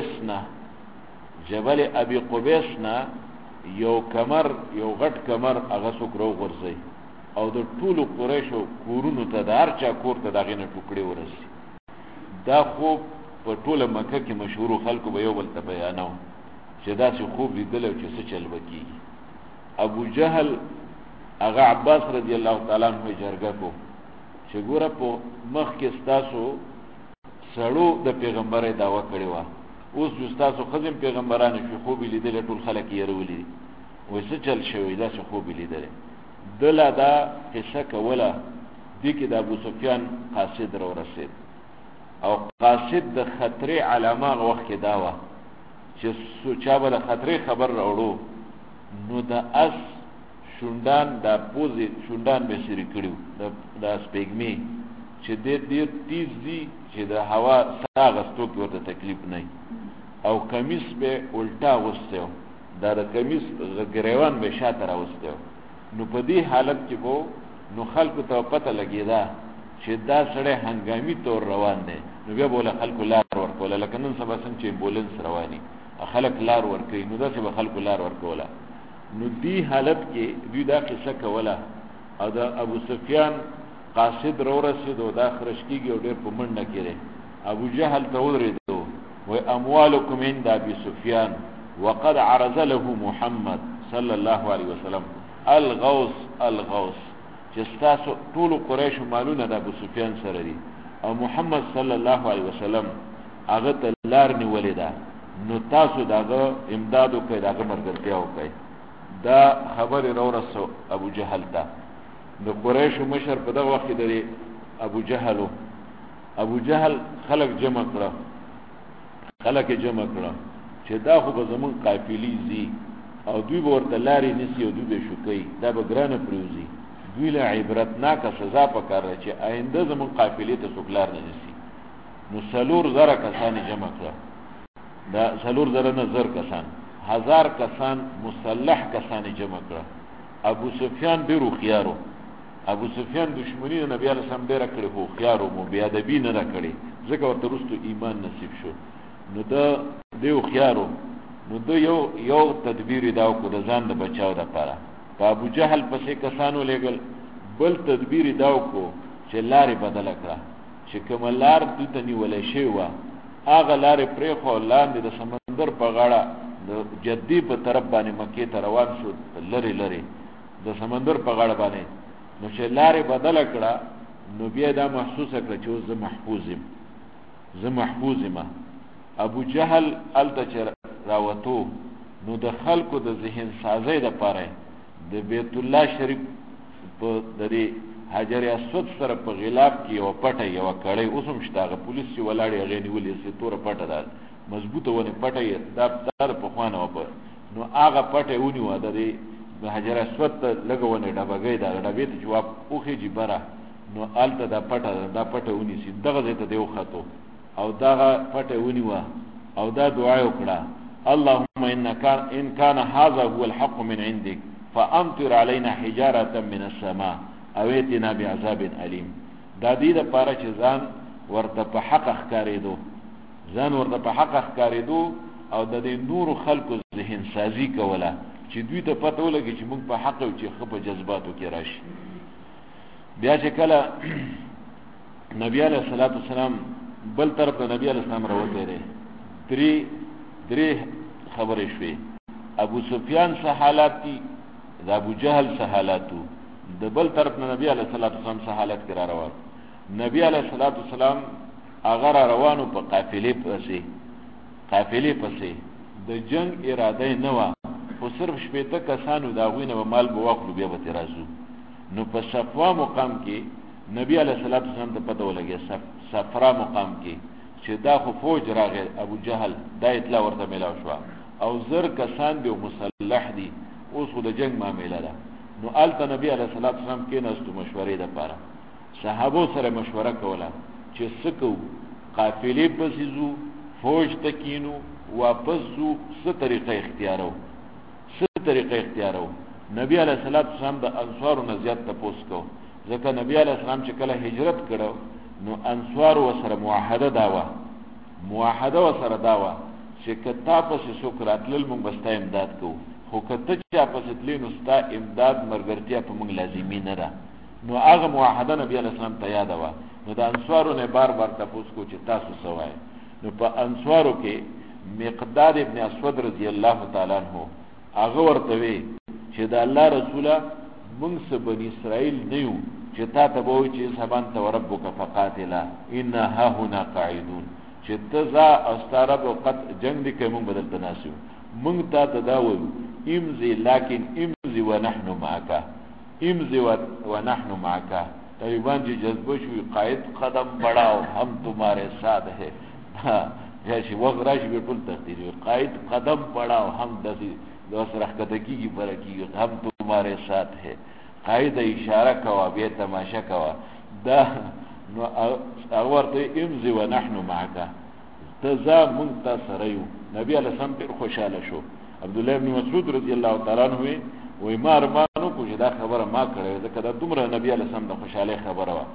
قبيس نه یو کمر یو غټ کمر هغه څوک رو غورځي او د ټولو قریشو کورونو ته د هر چا کور ته دغه نه ټوکړي ورسي. دا خوب په ټوله مکه کې مشهور خلکو به یو بل ته بیانو چې دا چې خوب لیدل او چې څه چل وکي. ابو جهل هغه عباس رضی الله تعالی عنہ جرګه کو چې ګوره په مخ کې ستاسو سړو د پیغمبري دعوه کړې و، اوس جو ستاسو خزم پیغمبرانو چې خوب لیدل ټول خلک یې ورولي وې څه چل شوی دا چې خوب لیدل دله دا قصه کوله. دې کې د ابو سفیان قاصد را ورسید او قاصد د خطرې علامه وخت کې دا و چې سوچا به د خطرې خبر راوړو نو د اس شوندان د پوزي شوندان به سری کړو د سپېګمي چې ډېر تیز دي چې د هوا ساغستو کې ورته تکلیف نه او کمیس به الټا وستو دا د کمیس غریوان به شاته راوستو. نو په دې حالت کې وو نو خلکو ته پته لګیدا چې دا سړی هنګامي تور روان دی. نو بیا بوله خلکو لار ورکوله لکه نن سبا څنګه چې امبولانس رواني خلک لار ورکوي نو داسې به خلکو لار ورکوله. نو دی حالت کې دوی دا قصه کوله او د ابو سفیان قاصد را ورسېد او دا خرج کېږي او ډېر په منډه کې دی. ابو جهل ته ودرېدو وی اموالکم عند ابي سفیان وقد عرض له محمد صلی الله علیه وسلم الغوث چې ستاسو ټول قریش مالونه د ابو سفیان سره دي او محمد صلی الله علیه وسلم هغه ته لار نیولې ده نو تاسو داغه امداد وکړئ داغه مرګرتیا وکړئ. دا خبر راورسو ابو جهل ته. د قریش مشر په دغه وخت دی ابو جهل خلق جمع کړه چې دا خو به زمون قافلې زی او دوی ورته لارې نسی او دوی به شوکي دا به ګرانه پروزي. دوی له عبرتناکه سزا پکاره چې آینده زمون قافلې ته څوک لار نه نسی. نو 4,000 کسان جمع کړه دا 4,000 نه 1000 کسان 1000 کسان مسلح کسان جمع کړه. ابو سفیان ډیرو خيارو ابو سفیان دشمنی نبی علیہ السلام ډیر کړي خو خيارو مو بیا د بین را کړي ځکه ورته رستو ایمان نصیب شو. نو دا دیو خيارو نو دو یو تدبیر دا کو د ځان د بچاو لپاره په ابو جهل پسې کسانو لګل بل تدبیر دا کو چې لارې بدل کړه چې کوم لار د تنی ولې شی و هغه لارې پرې خو لاندې د سمندر په غاړه د جدی په طرف باندې مکې ته روان شو لری د سمندر په غاړه باندې. نو چې لارې بدل کړه نو بیا دا محسوسه کړه چې زه محفوظ ما. ابو جهل الته راوتو نو د خلکو د ذهن سازۍ د پاره د بیت الله شریف په دری حجر اسود سره په غلاف کې یو پټه یو کړي اوسم شتاغه پولیس چې ولاړی هغه نیولې سي تور پټه ده مضبوطه ونه پټه دا تر په خوانه و نو هغه پټه ونیو د حجر اسود لګونه ډبګې دا ډبې ته جواب اوخه جی برا نو الته دا پټه ونی سي دغه ته دیو خطو او دغه پټه ونیو او دا دعا وکړه اللهم ان كان هذا هو الحق من عندك فامطر علينا حجاره من السماء او ائتنا بعذاب الیم. دا دې د پاره چې ځان ورته په حق ښکارېدو او د دې نور خلکو ذهن سازي کوله چې دوی ته پته ولګي چې موږ په حق او چې خپل جذباتو کې راشي. بیا چې کله نبی علیہ الصلوۃ والسلام بل طرف ته نبی علیہ السلام راوته لري درې خبرې شوې. ابو سفیان سه حالات دي د ابو جهل سه حالاتو د بل طرف نه نبی علیہ الصلوۃ والسلام سه حالت کرا روان. نبی علیہ الصلوۃ والسلام اگر روانو په قافلې پسې د جنگ اراده نه و خو صرف شپېته کسانو دا غوینه به مال به واخلو بیا به ترازو. نو په صفوا مقام کې نبی علیہ الصلوۃ والسلام ته پته ولګي صفرا مقام کې چې دا خو فوج راغی ابو جهل دا اطلاع ورته ملاو شو او 1000 کسان دی مسلح دي اوس خو د جنگ معاملې ده. نو آلته نبی علیه الصلاۃ والسلام کېناستو مشورې دپاره، صحابو سره مشوره کوله چې څه کوو، قافلې پسې ځو، فوج ته کینو، واپس ځو، څه طریقه اختیارو. نبی علیه الصلاۃ والسلام د انصارو نه زیات تپوس کو، ځکه نبی علیه السلام چې کله هجرت کړو نو انصار وسره موحده وسره داوه چې کتا پسې څوک راتلل موږ به ستا امداد کوو، خو که ته چا پسې تلې نو ستا امداد ملګرتیا په موږ لازمي نه ده. نو هغه موحده نبی علیه السلام ته یاده وه. نو د انصارو نه بار بار تپوس کو چې تاسو څه وایئ. نو په انصارو کې مقداد ابن اسود رضی الله تعالی عنہ هغه ورته وی چې د الله رسوله موږ څه بني اسرائیل نه یو چې تا ته به وایي چې سبان ته وربک فقاتلا انا هاهنا قاعدون، چې ته ځه او ستا رب قط جنګ دې کوي، موږ به دلته ناست یو. موږ تا ته دا وایو امضي لیکن امضي ونحن معک، امضي ونحن معک. طالبان چې جذبه شوي قائد قدم بڑھاؤ ہم تمہارے ساتھ ہے، چې وغ راشي به ټول تختیر قائد قدم بڑھاؤ ہم دسی دوس رخته کیږي پر کیږي هم تمہارے ساتھ ہے. قائد اشاره کوا بیا تماشا کوا دا نو اورته امضي ونحن معک، تزا مونږ تا سره یو. نبی علیه السلام ډېر خوشاله شو. عبد الله ابن مسعود رضی الله تعالی عنہ وی ما ارمانو کو چې دا خبره ما کړې، ځکه دا دومره نبی علیه السلام د خوشاله خبره وه.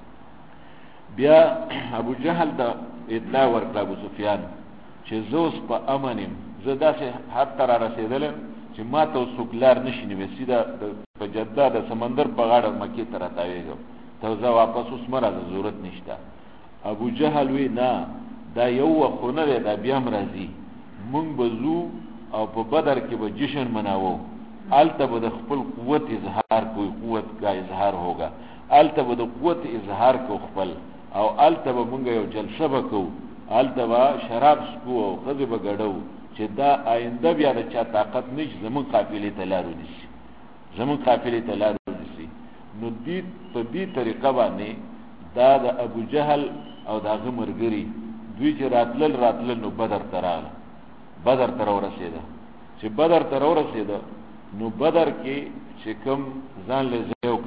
بیا ابو جهل ته اطلاع ورکړه ابو سفیان چې زه اوس په امن یم، زه داسې حد ته را رسېدلی چې ما ته اوس څوک لار نشي نیوی، سیده په جده د سمندر په غاړه مکې ته راتاویږم، ته زه واپس اوس مه راځه، ضرورت نشته. ابو جهل وی نه دا یو وختونه دی، دا بیا هم راځي، مونږ به ځو او په بدر کې به جشن مناوو، هلته به د خپل قوت اظهار کوي، قوت کا اظهار ہوگا، هلته به د قوت اظهار کو خپل، او هلته به مونږ یو جلسه به کوو، هلته به شراب څکو او ښځې به ګډو چې دا آینده بیا د چا طاقت نه شي زمونږ قافلې ته لار ونیسي، زمونږ قافلې ته لار ونیسي. نو دې په دې طریقه باندې دا د ابو جهل او د هغه ملګري دوی چې راتلل نو بدر ته راغله، بدر ته راورسېده. چې بدر ته راورسېده نو بدر کې چې کوم ځان له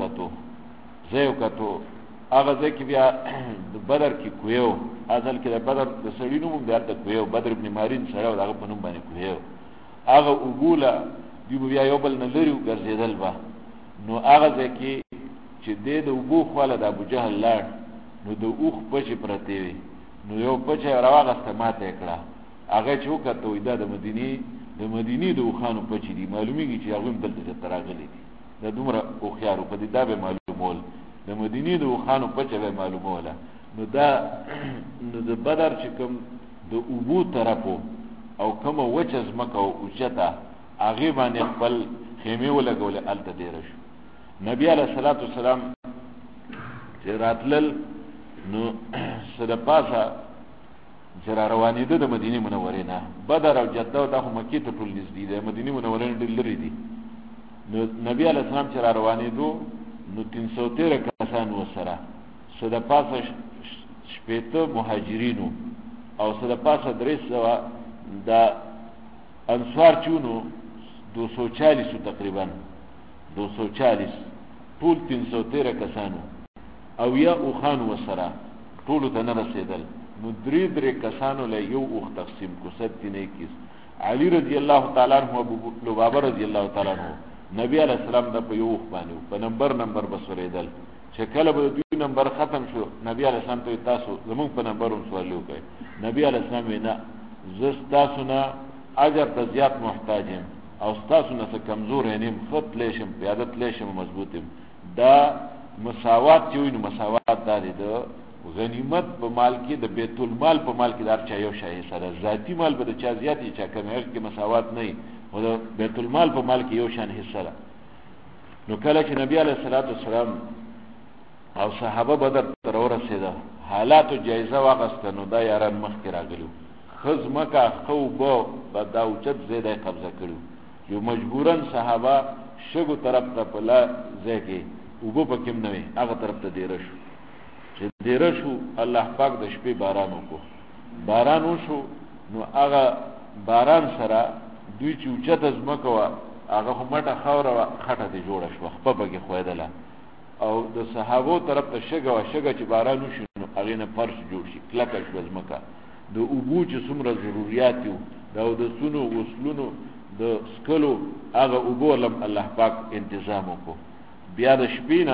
ځای وکتو هغه ځای کې بیا د بدر کې کویو، اصل کې د بدر د سړي نوم هم دی هلته کویو، بدر ابن مارین سړی و د هغه په نوم باندې کویو. هغه اوبوله دوی به بیا یو بل نه لرې ګرځېدل به. نو هغه ځای کې چې دی د اوبو خواله د ابوجهل لاړ نو د اوښ پچې پرتې وې، نو یو پچه یې راواغسته ماته یې کړه. هغه چې وکته وایي دا د مدینې د اوښانو پچې دي، معلومیږي چې هغوی هم دلته چېرته راغلي دي، دا دومره هوښیار و، په دې دا به معلومول د مدینې د اوښانو پچه به معلوموله. نو دا نو د بدر چې کوم د اوبو طرفو او کومه وچه ځمکه او اوچته هغې باندې خپل خیمې ولګولې، هلته دېره شو. نبی علیه الصلاۃ والسلام چې راتلل نو څه د پاسه چې را روانېده د مدینې منورې نه، بدر او جده او دا خو مکې ته ټول نږدې دی، مدینې منورې نه ډېر لرې دي. نو نبی علیه السلام چې را روانېدو نو 313 کسان ورسره، څه د پاسه 80 مهاجرینو او څه د پاسه 300 د انصار چونو 240 تقریبا 240 ټول 313 کسانو او یا اوخان وسره ټولو ته نه رسېدل. نو درې کسانو له یو اوخ تقسیم کو، 121. علی رضی الله تعالی عنہ ابو لبابه رضی الله تعالی عنہ نبی علیہ السلام د په یو اوخ باندې په نمبر بسوریدل، چې کله به دوی نمبر ختم شو نبی علیہ السلام ته تاسو زمونږ په نمبر هم سوال وکړئ. نبی علیہ السلام وینا زه ستاسو نه اجر ته زیات محتاج یم او ستاسو نه څه کمزور یم، ښه تلی شم، پیاده تلی شم، مضبوط یم. دا مساوات چې وي نو مساوات دا دی د غنیمت په مال کې، د بیت المال په مال کې د هر چا یو شی حصه ده، ذاتي مال به د چا زیات وي چا کم، هغې کې مساوات نه وي، خو د بیت المال په مال کې یو شان حصه ده. نو کله چې نبی علیه الصلاۃ والسلام او صحابه بدر ته راورسېده، حالاتو جایزه واخیسته، نو دا یاران مخکې راغلي وو، ښه ځمکه ښه اوبه به دا اوچت ځای دی قبضه کړي وو. یو مجبورا صحابه شګو طرف ته په ځای کې اوبه پکې هم نه وې، هغه طرف ته دیره شو. چې دیره شو الله پاک د شپې باران وکړو، باران وشو. نو هغه باران سره دوی چې اوچته ځمکه وه هغه همټه خوره خټه ته جوړه شو خپل بګي خویدله او د صحابو طرف ته شګه چې باران وشي نو هغه نه فرش جوړ شي کلکه شو ځمکه د اوبو چې څومره ضرورت یو دا د سونو وسلونو د سکلو هغه اوبو لم الله پاک تنظیم وکړو بیا د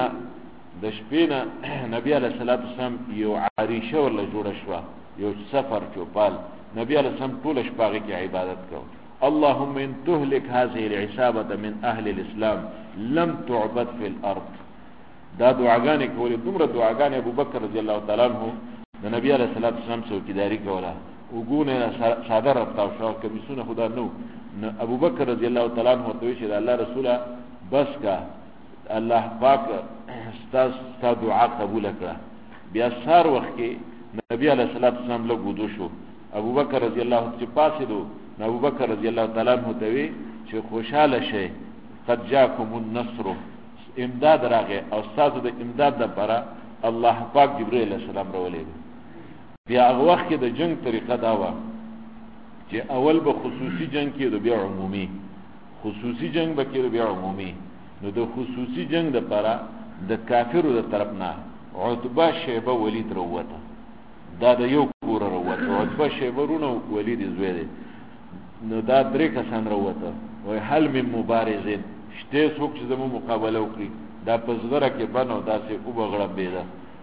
شپینا نبی علیہ الصلوۃ والسلام یو عریشه ولا جوړ شو یو سفر چوپال نبی علیہ السلام ټول شپه کې عبادت کو اللهم ان تهلك هذه العصابه من اهل الاسلام لم تعبد في الارض دا دعاګانې کولې دومره دعاګانې ابو بکر رضی الله تعالی عنہ د نبی علیہ الصلوۃ والسلام څوکیداری کوله وګونه ساده رفتاو شو کمیسونه خدا نو ابو بکر رضی الله تعالی عنہ ته چې الله رسوله بس کا الله پاک ستا دعا قبول کړه بیا سار وخت کې نبی علیہ الصلوۃ والسلام له ګودو شو ابو بکر رضی الله چې پاسې دو ابو بکر رضی الله تعالی عنہ ته وی چې خوشاله شي قد جاءكم النصر امداد راغی او تاسو د امداد لپاره الله پاک جبرئیل علیہ السلام راولېږي بیا هغه وخت کې د جنگ طریقه دا و چې اول به خصوصي جنگ کې د بیا عمومي خصوصي جنگ به کې د بیا عمومي نو د خصوصي جنگ لپاره د کافرو د طرف نه عتبه شیبه ولید وروته دا د یو کور وروته عتبه شیبه رونه ولید زوی دی نو دا درې کسان وروته وای حل من مبارزین شته څوک چې زمو مقابله وکړي دا پزغره کې بنو داسې او بغړه بیده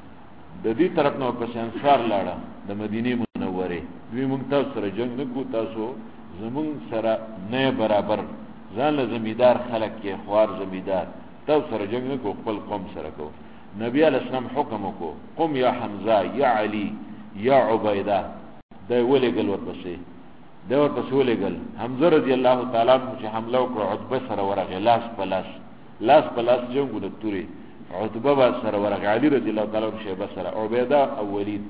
د دې طرف نو په انصار لاړه د مدینه منوره دوی مونږ تاسو سره جنگ نه کو تاسو زمون سره نه برابر ځان له زمیدار خلک کې خوار زمیدار تاسو سره جنگ نه کو خپل قوم سره کو نبی علیہ السلام حکم وکړو قم یا حمزه یا علی یا عبیده دا ولېګل ورپسې دا ورپسې ولېګل حمزه رضی الله تعالی عنہ چې حمله وکړه عتبه سره ورغه لاس په لاس جنگونه توري عتبه سره ورغه علی رضی الله تعالی عنہ شیبه سره عبیده او ولید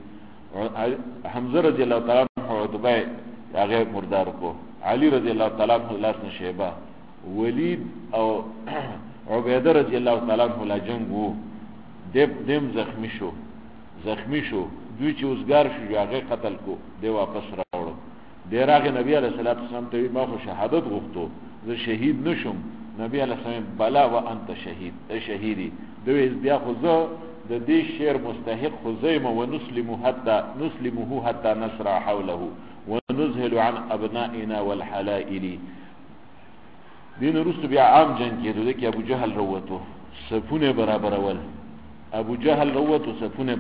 حمزه رضی الله تعالی عنہ عتبه هغه مردار کو علی رضی الله تعالی عنہ لاس نشیبه ولید او عبیده رضی الله تعالی عنہ لا جنگو دیم زخمی شو دوی چې اوسګار شو هغه قتل کو دی واپس راوړو دی راغی نبی علیہ الصلوۃ والسلام ته ما خو شهادت غوښتو زه شهید نشم نبی علیہ السلام بلا وانت شهید ته شهیدی دوی بیا خو زه د دې شعر مستحق خزیمه ونسلمه حتى نسرع حوله ونذهل عن ابنائنا والحلائل دین رسو بیا عام جنگ کېدو کې ابو جهل وروته صفونه برابرول ابو جهل وروته صفونه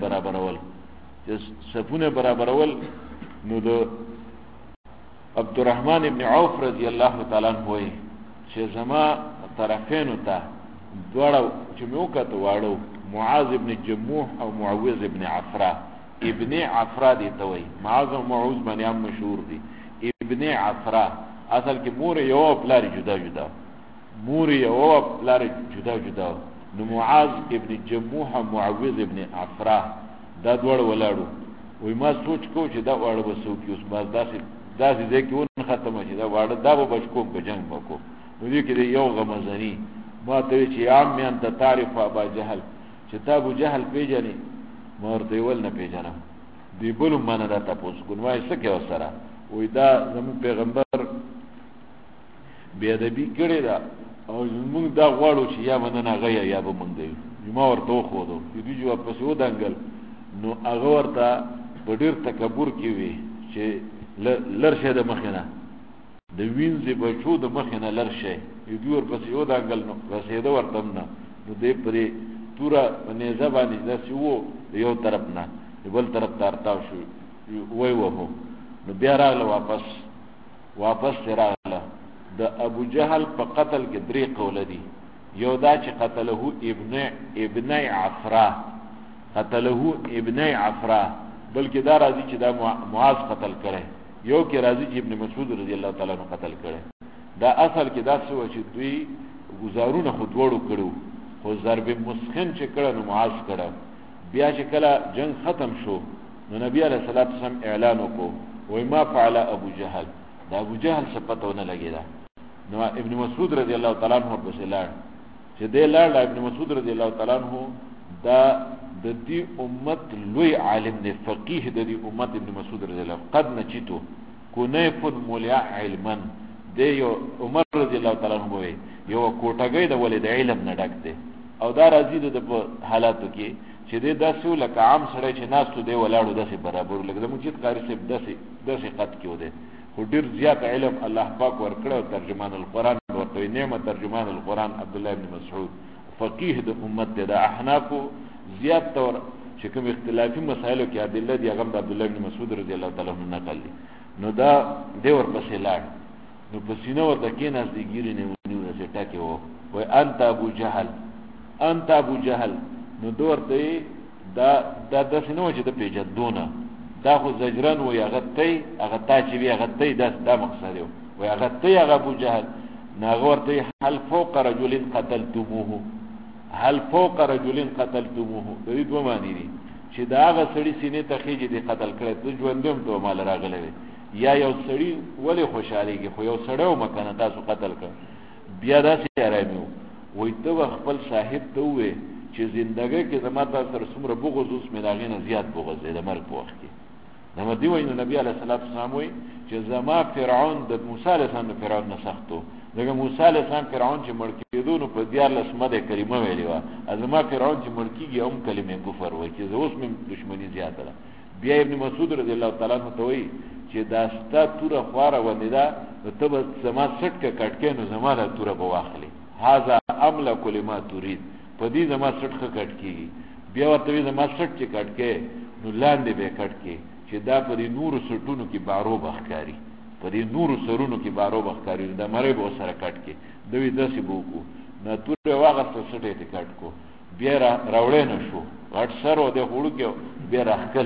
برابرول نو د عبدالرحمن ابن عوف رضی الله تعالی عنہ وای چې زما طرفین ته دواړه چې موکته واړو معاذ ابن جموح او معوذ ابن عفرا دي ته وای معاذ او معوذ باندې هم مشهور دي ابن عفرا اصل کې مور یو پلار جدا نو معاذ ابن جموح او معوذ ابن عفرا دا دواړه ولاړو وای ما سوچ کو چې دا واړه وسو کې اوس باز داسې ځکه ون ختمه شي دا واړه دا به بچکوم په جنگ وکړو نو دې کې یو غمزنی ما ته چې عام میان ته تعریف ابا جهل چې تا ابو جهل پیژنې مرته ول نه پیژنم دی بل منه دا تاسو ګنوای څه کې وسره وای دا زموږ پیغمبر بیا دې کړی دا او موږ دا غواړو چې یا باندې نه غیا یا به مونږ دی ما ورته خو دو دې جواب پسې ودانګل نو هغه ورته په ډیر تکبر کې وی چې لرشه د مخینه د وینځي بچو د مخینه لرشه دې ور پسې ودانګل نو رسیدو ورتم نه نو دې پرې تورا باندې زبانه داسې وو یو طرف نه بل طرف تارتاو شو وای وو نو بیا راغله واپس راغله د ابو جهل په قتل کې درې قول دي یو دا چې قتله ابن عفرا بلکې دا راځي چې دا معاذ قتل کړي یو کې راځي چې ابن مسعود رضی الله تعالی عنہ قتل کړي دا اصل کې دا څه و چې دوی گزارونه خودوړو کړو خو ضرب مسخن چې کړه نو معاذ کړه بیا چې کله جنگ ختم شو نو نبی علیہ الصلوۃ والسلام اعلان وکړو وای ما فعل ابو جهل دا ابو جهل څه پته ونه لګیدا نو ابن مسعود رضی الله تعالی عنہ ورپسې لاړ چې دې لاړ ابن مسعود رضی الله تعالی عنہ دا د دې امت لوی عالم دی فقيه د دې امت ابن مسعود رضی الله قد نچیتو کنیف مولع علما دی یو عمر رضی الله تعالی عنہ وی یو کوټګۍ د ولید علم نه ډک دی او دا راځي د په حالاتو کې چې د داسې لکه عام سړی چې ناستو دی ولاړو داسې برابر لکه د مجید قاری صاحب داسې قد کې و دی خو ډېر زیات علم الله پاک ورکړی او ترجمان القرآن ورته نعمت ترجمان القرآن عبدالله ابن مسعود فقیه د امت دی د احنافو زیات طور چې کوم اختلافي مسایلو کې ادله دي هغه د عبدالله ابن مسعود رضی الله تعالی عنہ نقل دي نو دا دی ورپسې لاړ نو په سینه ورته کېناست د ګیرې نه ونیو داسې ټکې وایي انت ابو جهل انت ابو جهل نو ده ورته دا داسې نه وه چې د پېژندونه دا خو زجرن وایي هغه تا چې وي هغه تی دا مقصد یو وایي هغه تی هغه ابو جهل نو هغه ورته هل فوق رجل قتلتموه هل فوق رجل قتلتموه د دې دوه معنی دي چې دا هغه سړي سینې ته خېږي دې قتل کړی ته ژوندی ته مال راغلی وي یا یو سړي ولې خوشحالېږي خو یو سړی و مکنه تاسو قتل کړ بیا داسې ارامي و وایي ته به خپل صاحب ته ووایې چې زندګۍ کې زما تا سره څومره بغض اوس مې د هغې نه زیات بغض دی د مرګ په وخت کې نو دې وایي نو نبي علیه الصلاة والسلام وایي چې زما فرعون د موسی علیه السلام د فرعون نه سخت و لکه موسی علیه السلام فرعون چې مړ کېدو نو په 14 مده کلمه ویلې وه زما فرعون چې مړ کېږي هم کلمې کفر وایي چې زه اوس مې دشمني زیاته ده بیا ابن مسعود رضی الله تعالی عنه ته وایي چې دا ستا توره خواره غوندې ده نو ته به زما سټ که کټ کې نو زما دا توره به واخلې هذا املک لما تريد په دې زما سټ ښه کټ کېږي بیا ورته وایي زما سټ چې کټ کې نو لاندې به یې کټ کې چې دا په دې نورو سټونو کې باروبه ښکاري په دې نورو سرونو کې باروبه ښکاري دا مړی به ورسره کټ کې دوی داسې به وکړو نو توره یې واخېسته سټ یې کټ کو بیا راوړی نه شو غټ سر و دی خوړو کې بیا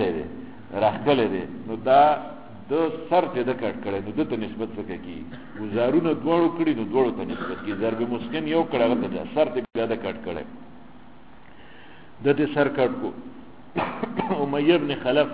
راښکلی دی نو دا د سر چې ده کټ کړی نو ده ته نسبت څه کېږي ګزارونه دواړو کړي نو دواړو ته نسبت کېږي ضرب مسکن یو کړی هغه ته سر ته بیا ده کټ کړی ده ته سر کټ کو امیه ابن خلف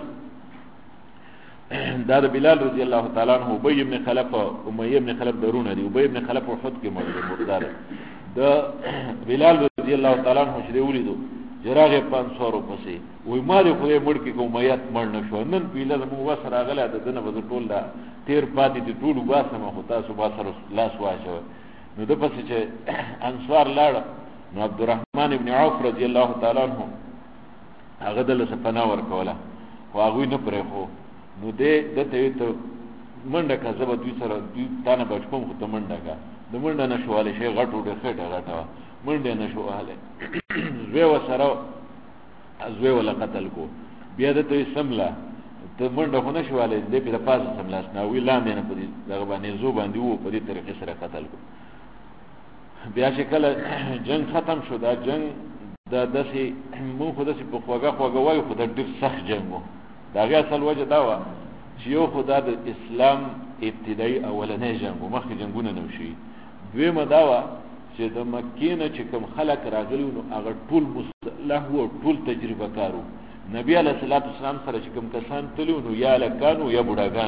دا د بلال رضی الله تعالی عنہ ابی ابن خلف امیه ابن خلف درونه دی ابی ابن خلف احد کې مردار د بلال رضی الله تعالی عنہ چې ولیدو جراغه 500 پسې وای ما دې خو یې مړ کې کومیت مړ نه شو نن پیله مو وسره راغله د دنه وځ ټول دا تیر پاتې دي ټول واسمه خو تاسو واسره لاس واچو نو د پسې چې انصار لاړ نو عبدالرحمن ابن عوف رضی الله تعالی عنہ هغه دله سپنا ورکوله خو هغه نه پرې خو نو دې د ته منډه کا زبر دوی سره دوی تانه بچوم خو ته منډه کا د منډه نشواله شي غټو د خټه غټه منډه نشواله زوی وسره زوی ولا قتل کو بیا د ته سملا ته منډه خو نشواله دې په پاسه سملاس نه وی لاندې نه پدې دغه باندې زو باندې وو په دې طریقې سره قتل کو بیا چې کله جنگ ختم شو دا جنگ دا داسې مون خو داسې په خواږه وایو خو دا ډېر سخت جنگ و دا غي اصل وجه دا و چې یو خدا د اسلام ابتدایي اولنې جنگ و مخکې جنگونه نه وشي دویمه دا و چې د مکې نه چې کوم خلک راغلي نو هغه ټول مسلح و ټول تجربه کارو نبی علیه الصلاة والسلام سره چې کوم کسان تلو نو یا لکانو یا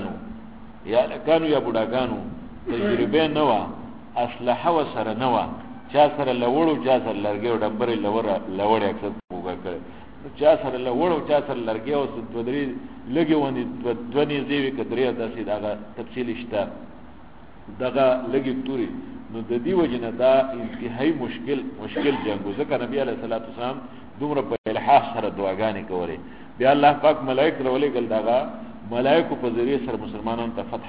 بوډاګانو تجربه نه و اسلحه و سره نه و چا سره لوړو چا سره لرګي او ډمبرې لوړې اکثر پوګه کړي چا سره لوړو چا سره لرګي او دوی لګي ونی دونی زیوی کډري داسې دا تفصیل شته دغه لګي توري نو د دې وجنه دا انتهایی مشکل جنگ ځکه نبی علیه الصلاة والسلام دومره په الحاح سره دعاګانې کولې بیا الله پاک ملائکه راولې ګل دغه ملائکه په ذریعہ سره مسلمانانو ته فتح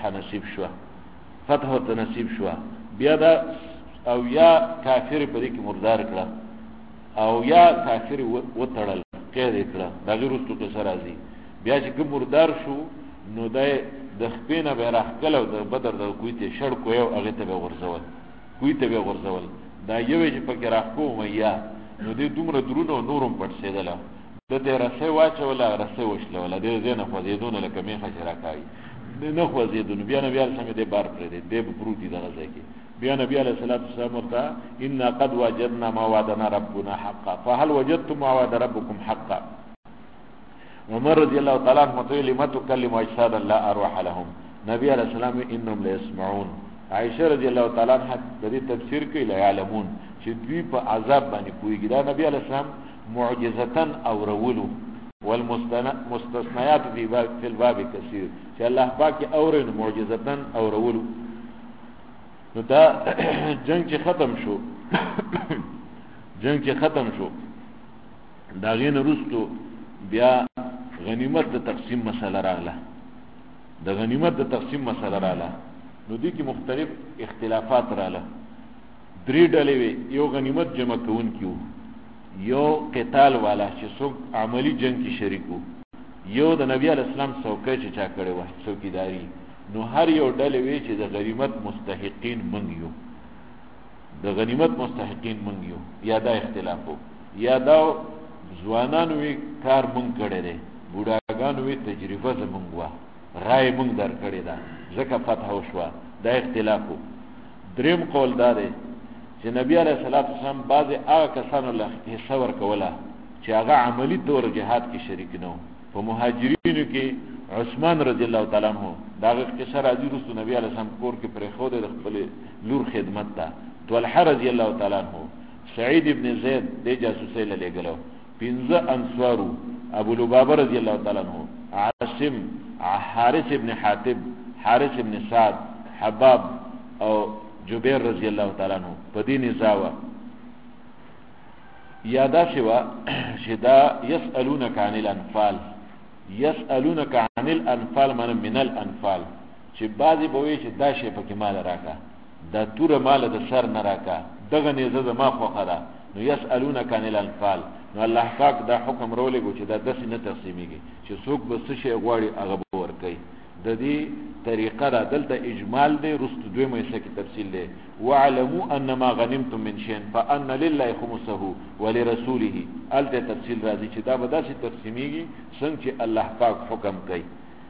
نصیب شو بیا دا او یا کافر پرې کې مردار کړه او یا کافر وتړل قید کړه دا غیرستو ته سره راځي بیا چې کوم مردار شو نو د خپینه به راخکل او د بدر د کویته شړ کو یو هغه ته به غرزول دا یو چې پکې راخکو میا نو دې دومره درونو نورم پټ سیدله د دې رسې واچوله رسې وشله ولا دې زنه خو دې دونه لکه میخه شراکای نه خو دې دونه بیا نه بیا سمې دې بار پرې دې پروتي دغه ځای کې بیا نبی علیہ الصلوۃ والسلام ورته ان قد وجدنا ما وعدنا ربنا حقا فهل وجدتم ما وعد ربكم حقا عمر رضی الله تعالی عنہ لما تكلم اجساد لا ارواح لهم نبی علیہ السلام انهم لا يسمعون عائشہ رضی الله تعالی عنها د دې تفسیر کوي لا يعلمون چې دوی په عذاب باندې پويږي دا نبی علیہ السلام معجزتن او رولو والمستثنيات في الباب كثير چې الله پاک اورن معجزتن او رولو نو دا جنگ چې ختم شو دا غین وروستو بیا غنیمت د تقسیم مسله راغله نو دي کې مختلف اختلافات رااله. درې ډلې وي. یو غنیمت جمع کون کیو، یو قتال والا چې څوک عملی جنگ کې شریکو، یو د نبی علیہ السلام څوکۍ چې چا کړي وه څوکیداری. نو هر یو ډلې وي چې د غنیمت مستحقین منګیو، یا دا اختلافو، یا دا ځوانان وی کار مونږ کړی دی، بوډاګان وی تجربه زمونږ وه، رای مونږ در کړی ده ځکه فتح وشوه. دا اختلافو. دریم قول دا دی چې نبی علیہ السلام بعضې هغه کسانو له حصه ورکوله چې هغه عملی طور جهاد کې شریک نه و. په مهاجرینو کې عثمان رضی الله تعالی عنہ دا هغه قصه راځي وروستو نبی علیہ السلام کور کې پرېښودی د خپلې لور خدمت ته. طلحه رضی الله تعالی عنہ، سعید ابن زید دې جاسوسۍ له لېږلو. 15 انصارو، ابو لبابه رضی الله تعالی عنہ، عاصم، حارث ابن حاتب، حارث ابن سعد، حباب او جبیر رضی الله تعالی عنہ په دې نزاوه. یادا شوا چې دا یسالونک عن الانفال من الانفال، چې بعضی به وایي چې دا شی پکې مال راکا، دا توره مال د سر نه راکا، دغه نیزه زما خوښه ده. نو یسالونک عن الانفال، نو الله پاک دا حکم راولېږو چې دا داسې نه تقسیمیږي چې څوک به څه شی غواړي هغه به ورکوي. د دې طریقه را دلته اجمال دی، رست دویمه حصه کې تفصیل دی. واعلموا انما غنمتم من شيء فان لله خمسه ولرسوله، الته تفصیل راځي چې دا به داسې تقسیمیږي څنګه چې الله پاک حکم کوي.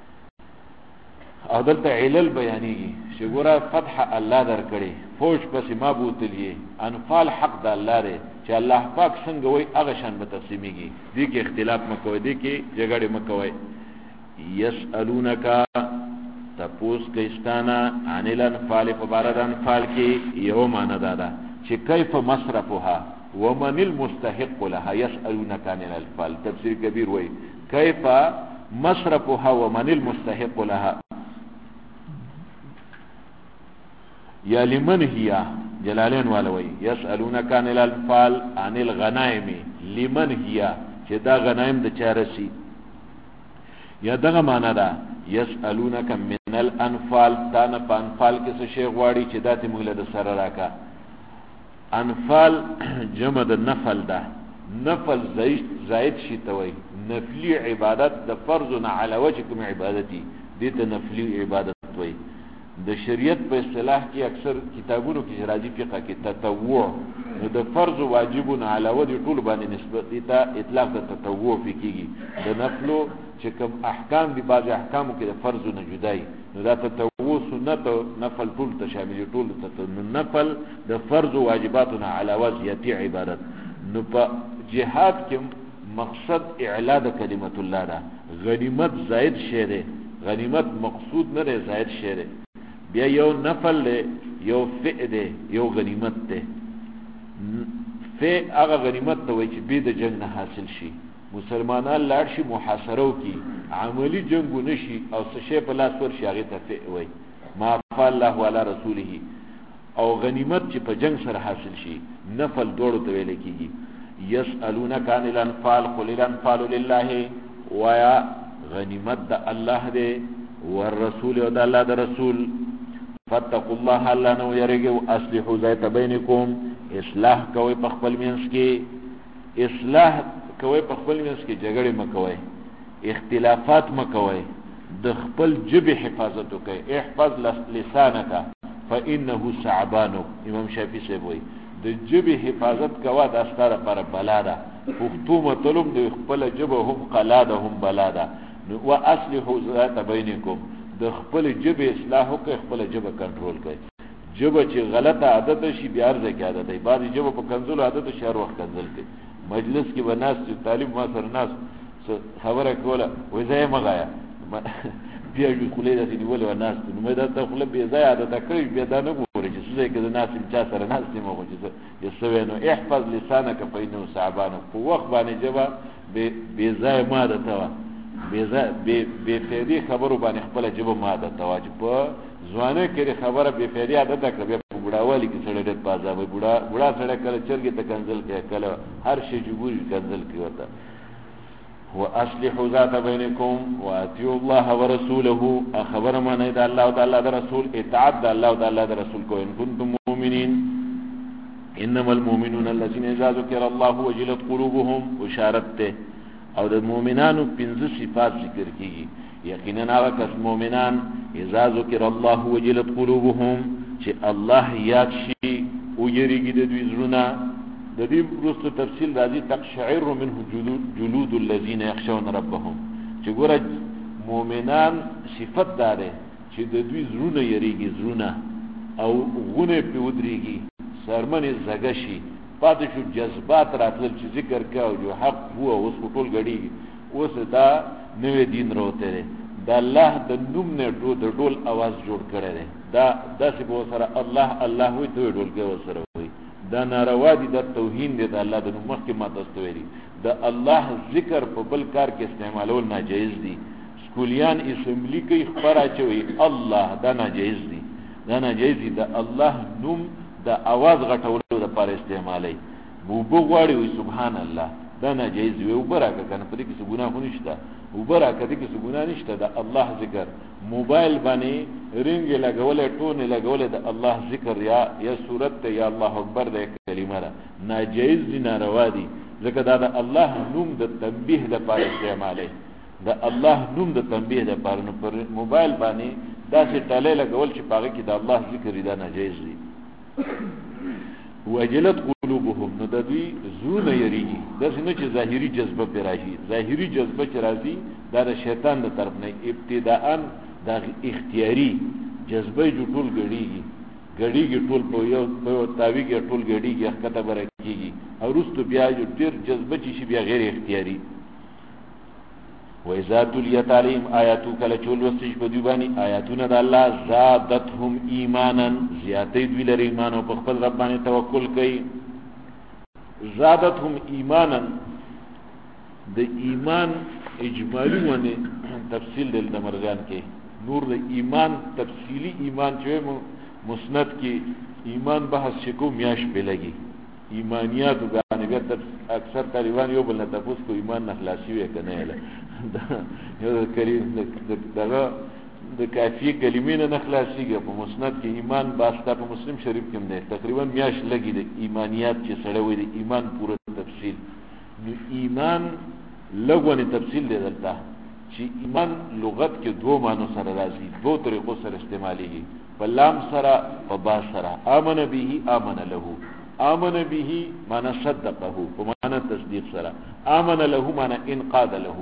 او دلته علل بیانېږي چې ګوره فتح الله درکړي، فوج پسې ما بوتلیې، انفال حق د الله دی چې الله پاک څنګه وایي هغه شان به تقسیمیږي. دې کې اختلاف مه کوئ، دې کې جګړې مه کوئ. یسالونک تپوس کیستانا عن الانفال، فبارد انفال کی یو معنی دادا چې کیف مصرفها ومن المستحق لها. یسالونک عن الانفال تفسیر کبیر وی کیف مصرفها ومن المستحق لها، یا لمن هي جلالین والا وی یسالونک عن الانفال عن الغنائم لمن هي، چې دا غنائم د چارسی. یا دغه معنا ده یسالونک من الانفال، تانا په انفال کې څه شی غواړي چې داتې موږ له د سره راکا. انفال جمع د نفل ده، نفل زائد شي ته وایي. نفلی عبادت د فرض نه علاوه چې کوم عبادتي دې ته نفلی عبادت وایي. د شریعت په اصطلاح کې اکثر کتابونو کې راځي فقہ کې تطوع، نو د فرض واجبونه علاوه دي ټول باندې نسبت دي ته اطلاق د تطوع فکیږي. د نفلو چې کوم احکام دي، بعض احکامو کې د فرض نه جدای، نو دا تطوع سنت او نفل ټول ته شامل، ټول ته نفل د فرض واجباتونه علاوه زیاتی عبادت. نو په جهاد کې مقصد اعلا د کلمت الله ده. غنیمت زائد شی ده، غنیمت مقصود نه ده، زائد شی ده. بیا یو نفل ده، یو فئ ده، یو غنیمت ده. فئ هغه غنیمت ته وایي چې بې د جنگ نه حاصل شي، مسلمانان لاړ شي محاصره وکړي، عملی جنگ ونشي او څه شی په لاس ورشي، هغې ته فئ وایي. ما افاء الله علی رسوله. او غنیمت چې په جنگ سره حاصل شي، نفل دوړو ته ویل کېږي. یسالونک عن الانفال قل الانفال لله، وایا غنیمت د الله دی، والرسول او د الله د رسول. فاتقوا الله، الله نو یریږي. اصلحوا ذات بینکم، اصلاح کوي په خپل منځ کې، اصلاح کوي په خپل منځ کې، جګړې مه کوئ، اختلافات مه کوئ، د خپل ژبې حفاظت وکئ. احفظ لسانک فانه ثعبانک، امام شافعي صاحب وایي د ژبې حفاظت کوه، دا ستا لپاره بلا ده. پښتو متلوم د خپله ژبه هم قلا ده هم بلا ده. و اصلحوا ذات بینکم، د خپل ژبې اصلاح وکړئ، خپله ژبه کنټرول کړئ. ژبه چې غلطه عادت شي بیا هر ځای کې عادت وي. بعضې ژبه په کنځلو عادت شي، هر وخت کنځل کوي. مجلس کې به ناست طالب ما سره ناست خبره کوله، وایي ځای مه غایه، بیا خولې داسې نیولې وه ناست. نو مې دا ته خوله بې ځایه عادته کړې، بیا دا نه ګورې چې څه ځای کې زه ناست یم، چا سره ناست یم، خو چې زه څه وی. نو احفظ لسانک فانه ثعبانک، په وخت باندې ژبه بې ځایه مه عادته وه، بې فایدې خبرو باندې خپله ژبه مه عادته وه، چې په ځوانۍ کې خبره بې فایدې عادته کړه، بیا په بډاوالی کې سړی ډېر پازابه بډا سړی کله چرګې ته کنځل کوي کله هر شی جبوري کنځل کوي ورته واصلحوا ذات بينكم واتيوا الله ورسوله خبر من اذا الله تعالی د رسول اطاعت د الله تعالی د رسول کو ان کنتم مؤمنین انما المؤمنون الذين اذا ذكر الله وجلت قلوبهم اشارت او د مؤمنانو پنځه صفات ذکر کیږي یقینا هغه کس مؤمنان اذا ذكر الله وجلت قلوبهم چې الله یاد شي او یریږي د دوی زړونه د دې وروسته تفصیل راځي تقشعر منه جلود الذين يخشون ربهم چې ګوره مؤمنان صفت داره چې د دوی زړونه یریږي زړونه او غونه په ودرېږي سرمنې زګشي پاتې شو جذبات راتل چې ذکر کاو جو حق هو اوس ټول غړي اوس دا نوې دین راوته دا الله د نوم نه د ډول आवाज جوړ کړی دی دا داسې به سره الله الله وي ته ډول کې وسره وي دا ناروا دي د توهین دی د الله د نوم مخکې ما تاسو ویلي د الله ذکر په بل کار کې استعمالول ناجایز دي سکولیان اسمبلی کې خبره چوي الله دا ناجایز دي دا ناجایز دي د الله نوم د आवाज غټولو لپاره استعمالي بو غواړي وي سبحان الله دا ناجایز وي او برکه کنه په دې کې څه ګناه نشته او برکه دې کې څه ګناه نشته د الله ذکر موبایل باندې رنګ لګولې ټون لګولې د الله ذکر یا سورت یا الله اکبر د کلمه را ناجایز دي ناروا دي ځکه دا د الله نوم د تنبیه د لپاره استعمالي د الله نوم د تنبیه د لپاره نو پر موبایل باندې دا څه ټاله لګول چې پاره کې د الله ذکر دا ناجایز دي وجلت قلوبهم نو د دوی زړونه یریږي دا څنګه چې ظاهري جذبه پر راځي ظاهري جذبه چې راځي دا د شیطان د طرف نه ابتداء د اختیاري جذبه جو ټول غړيږي ټول په یو تاویږي ټول غړيږي حقیقت برکېږي او رستو بیا جو ډیر جذبه چې بیا غیر اختیاري وإذا تليت عليهم آياتو کله چول وسش په دی باندې آیاتونه د الله زادتهم ایمانا زیاتې دوی لري ایمان او په خپل رب باندې توکل کوي زادتهم ایمانا د ایمان اجمالی ونه تفصیل دل د مرغان کې نور د ایمان تفصیلی ایمان چې مسند کې ایمان بحث شکو میاش په لګي ایمانیات غانې بیا اکثر طالبان یو بل نه تاسو کو ایمان نه خلاصي وي کنه یو کلمه دغه د کافی کلمې نه خلاصيږي په مسند کې ایمان باسطه په مسلم شریف کې نه تقریبا میاش لګي د ایمانیات چې سره وي د ایمان پوره تفصیل نو ایمان لغونه تفصیل دی دلته چې ایمان لغت کې دوه معنی سره راځي دوه طریقو سره استعماليږي په لام سره په با سره امن به امن له آمن به معنی صدقه په معنی تصدیق سره آمن له معنی انقاد له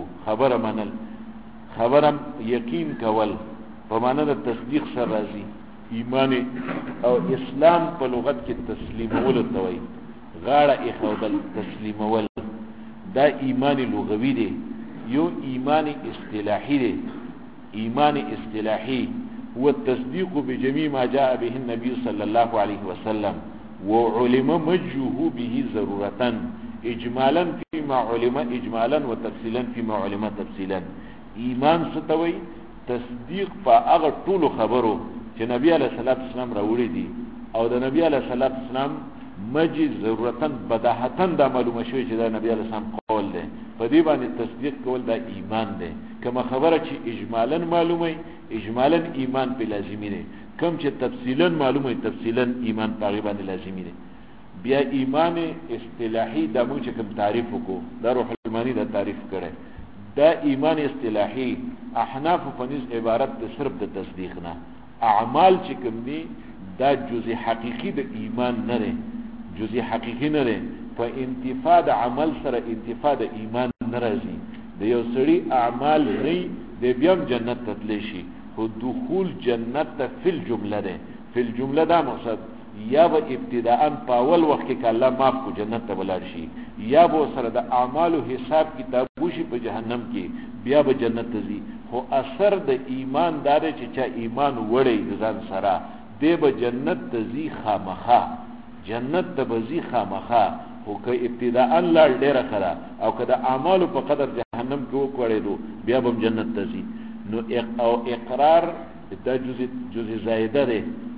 خبرم یقین کول په معنی د تصدیق سره راځي ایمان او اسلام په لغت کې تسلیمول توي غاړه اخودل تسلیمول دا ایمان لغوي دی یو ایمان اصطلاحي دی ایمان اصطلاحي هو التصديق بجميع ما جاء به النبي صلى الله عليه وسلم وعلم مجه به ضرورة اجمالا فيما علم اجمالا وتفصيلا فيما علم تفصيلا ایمان ستوي تصدیق په هغه ټول خبرو چې نبی علیہ الصلوۃ والسلام راوړي دي او د نبی علیہ الصلوۃ والسلام مجه ضرورتن بداهتن دا معلومه شوی چې دا نبی علیہ السلام قول دی په دې باندې تصدیق کول دا ایمان دی کما خبره چې اجمالا معلومه اجمالا ایمان په لازمي دی کم چې تفصیلا معلومه تفصیلا ایمان په باندې لازمي دی بیا ایمان اصطلاحي دا موږ چې کوم تعریف وکړو دا روح المانی دا تعریف کړي دا ایمان اصطلاحي احناف فنیز عبارت د صرف د تصدیق نه اعمال چې کوم دي دا جزء حقيقي د ایمان نه لري جزء حقيقي نه لري په انتفاع د عمل سره انتفاع د ایمان ناراضي د یو سړي اعمال نه د بیا جنت تتلی شي خو دخول جنت فی الجمله ده فی الجمله دا مقصد یا به ابتداء په اول وخت کې الله معاف کو جنت ته ولر شي یا به سره د اعمالو حساب کتاب وشي په جهنم کې بیا به جنت ته ځي خو اثر د ایمان دار چې چا ایمان وړي ځان سره دی به جنت ته ځي خامخا جنت ته به ځي خامخا خو که ابتداء الله ډیره خره او که د اعمالو په قدر جهنم کې وکړي بیا به جنت ته ځي نو او اقرار دا جزء زائده ده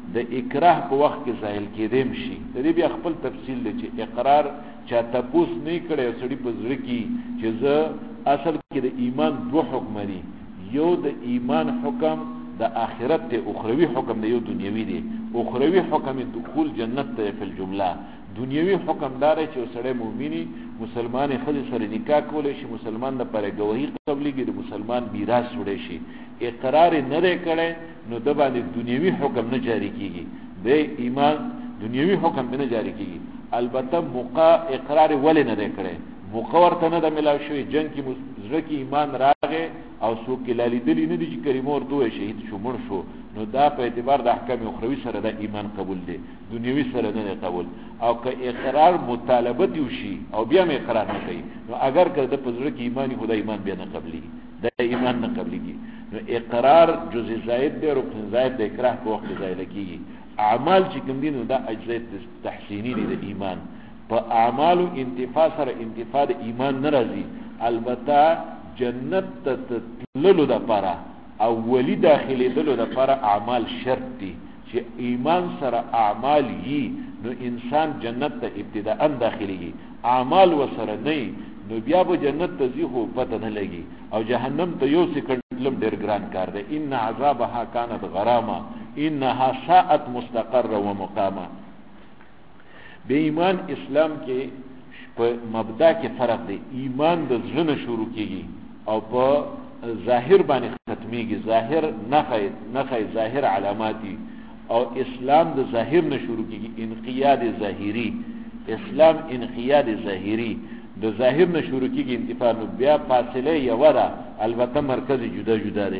د اکراه په وخت کې ظاهر کېدم شي. د دې بیا خپل تفصیل دی چې اقرار چا تپوس نه کړي او سړي په زړه کې چې زه اصل کې د ایمان دوه حکم دي، یو د ایمان حکم د آخرت ته، اخروی حکم دی، یو دنیوي دی. اخروی حکم دخول جنت ته فی الجمله، دنیوي حکم دار چې سړی مؤمنی مسلمان خځه سره نکاح کولای شي، مسلمان د پاره گواہی قبلېږي، د مسلمان میراث وړي شي. اقرار نه لري کړي نو د باندې دنیوي حکم نه جاری کیږي، د ایمان دنیوي حکم نه جاری کیږي. البته موقع اقرار ولې نه لري کړي، موقع ورته نه د ملاو شوی، جنگ کې زړه کې ایمان راغی او څوک لالی دلی نه دي چې کریم ورته شهید شو مړ شو، نو دا په اعتبار د احکام اخروی سره د ایمان قبول دی، دنیوي سره نه قبول. او که اقرار مطالبه دی شي او بیا مې اقرار نه کوي، نو اگر که د پزړه کې ایمانی خدای ایمان بیا نه قبلي، د ایمان نه قبليږي. نو اقرار جزء زائد دی، رکن زائد د اکراه په وخت زائد کیږي. اعمال چې کوم دي نو دا اجزاء تحسینی دي د ایمان. په اعمالو انتفاع سره انتفاع د ایمان ناراضي. البته جنت ته تللو د پاره اولی داخلي دلو د پاره اعمال شرط دي، چې ایمان سره اعمال یي نو انسان جنت ته ابتداء داخليږي. اعمال وسره نه نو بیا به جنت ته ځي خو پته نه لګي، او جهنم ته یو سکند لم ډیر ګران کار دی. ان عذابها كانت غراما انها ساءت مستقرا ومقاما. به ایمان اسلام کې په مبدا کې فرق دی. ایمان د ځنه شروع کیږي او په ظاهر باندې ختميږي، ظاهر نخي ظاهر علاماتي، او اسلام د ظاهر نه شروع کیږي، انقیاد ظاهری. اسلام انقیاد ظاهری د ظاهر نه شروع کیږي، انتفاع نو بیا فاصله یو ده، البته مرکز جدا جدا دی.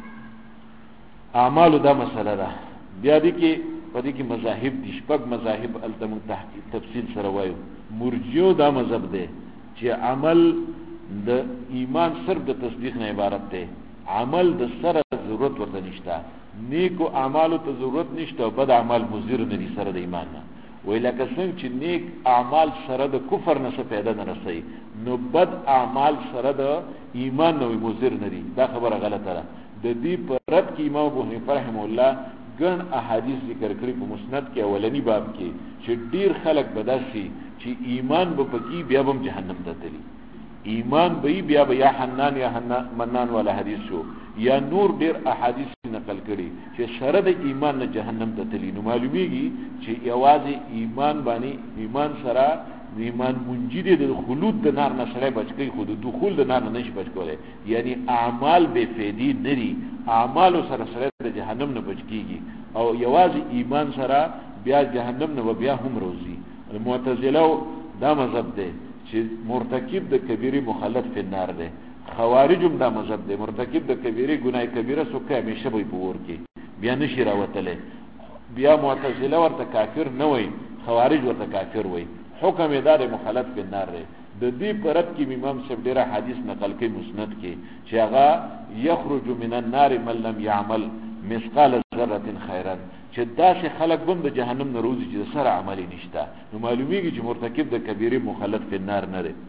اعمال دا مسله ده. بیا دي کې پدې کې مذاهب دي، شپږ مذاهب التم تحقیق تفصیل سره وایو. مرجئو دا مذهب دی چې عمل د ایمان صرف د تصدیق نه عبارت دی، عمل د سره ضرورت ورته نشته، نیکو اعمالو ته ضرورت نشته او بد اعمال مضر نه دي سره د ایمان نه. وی لکه څنګه چې نیک اعمال سره د کفر نه څه پیدا نه رسي، نو بد اعمال سره د ایمان نه مضر نه دي. دا خبره غلطه ده. د دې په رد کې امام ابو حنیفه رحم الله ګڼ احادیث ذکر کړی په مسند کې اولنی باب کې، چې ډیر خلک بداسي چې ایمان به پکې بیا هم جهنم ته تللی، ایمان به بیا یا حنان یا منان والا حدیث شو، یا نور ډیر احادیث نقل کړي چې سره د ایمان نه جهنم ته تللی. نو معلومیږي چې یوازې ایمان باندې ایمان سره ایمان منجی دی، د خلود د نار نه سره بچ کی، خود دخول د نار نه نشي بچ کولای. یعنی اعمال به فیدی نری، اعمال سره سره د جهنم نه بچ کیږي، او یوازې ایمان سره بیا جهنم نه بیا هم روزي. المعتزله دا مذهب دی چې مرتکب د کبیره مخلد فی النار دی. خوارجم دا مذهب دی مرتکب د کبیره ګناه کبیره سوکه همیشه به پور کې بیا نشي راوتله. بیا معتزله ورته کافر نه وای، خوارج ورته کافر وای. حکم دار مخلد فی النار دی. د دې پرد کې امام صاحب ډیره حدیث نقل کوي مسند کې چې هغه یخرج من النار من لم يعمل مثقال ذره خیرا، چې داسې خلک بم د جهنم نه روزي چې سره عملي نشته. نو معلومیږي چې مرتکب د کبیره مخلد فی النار نه دی.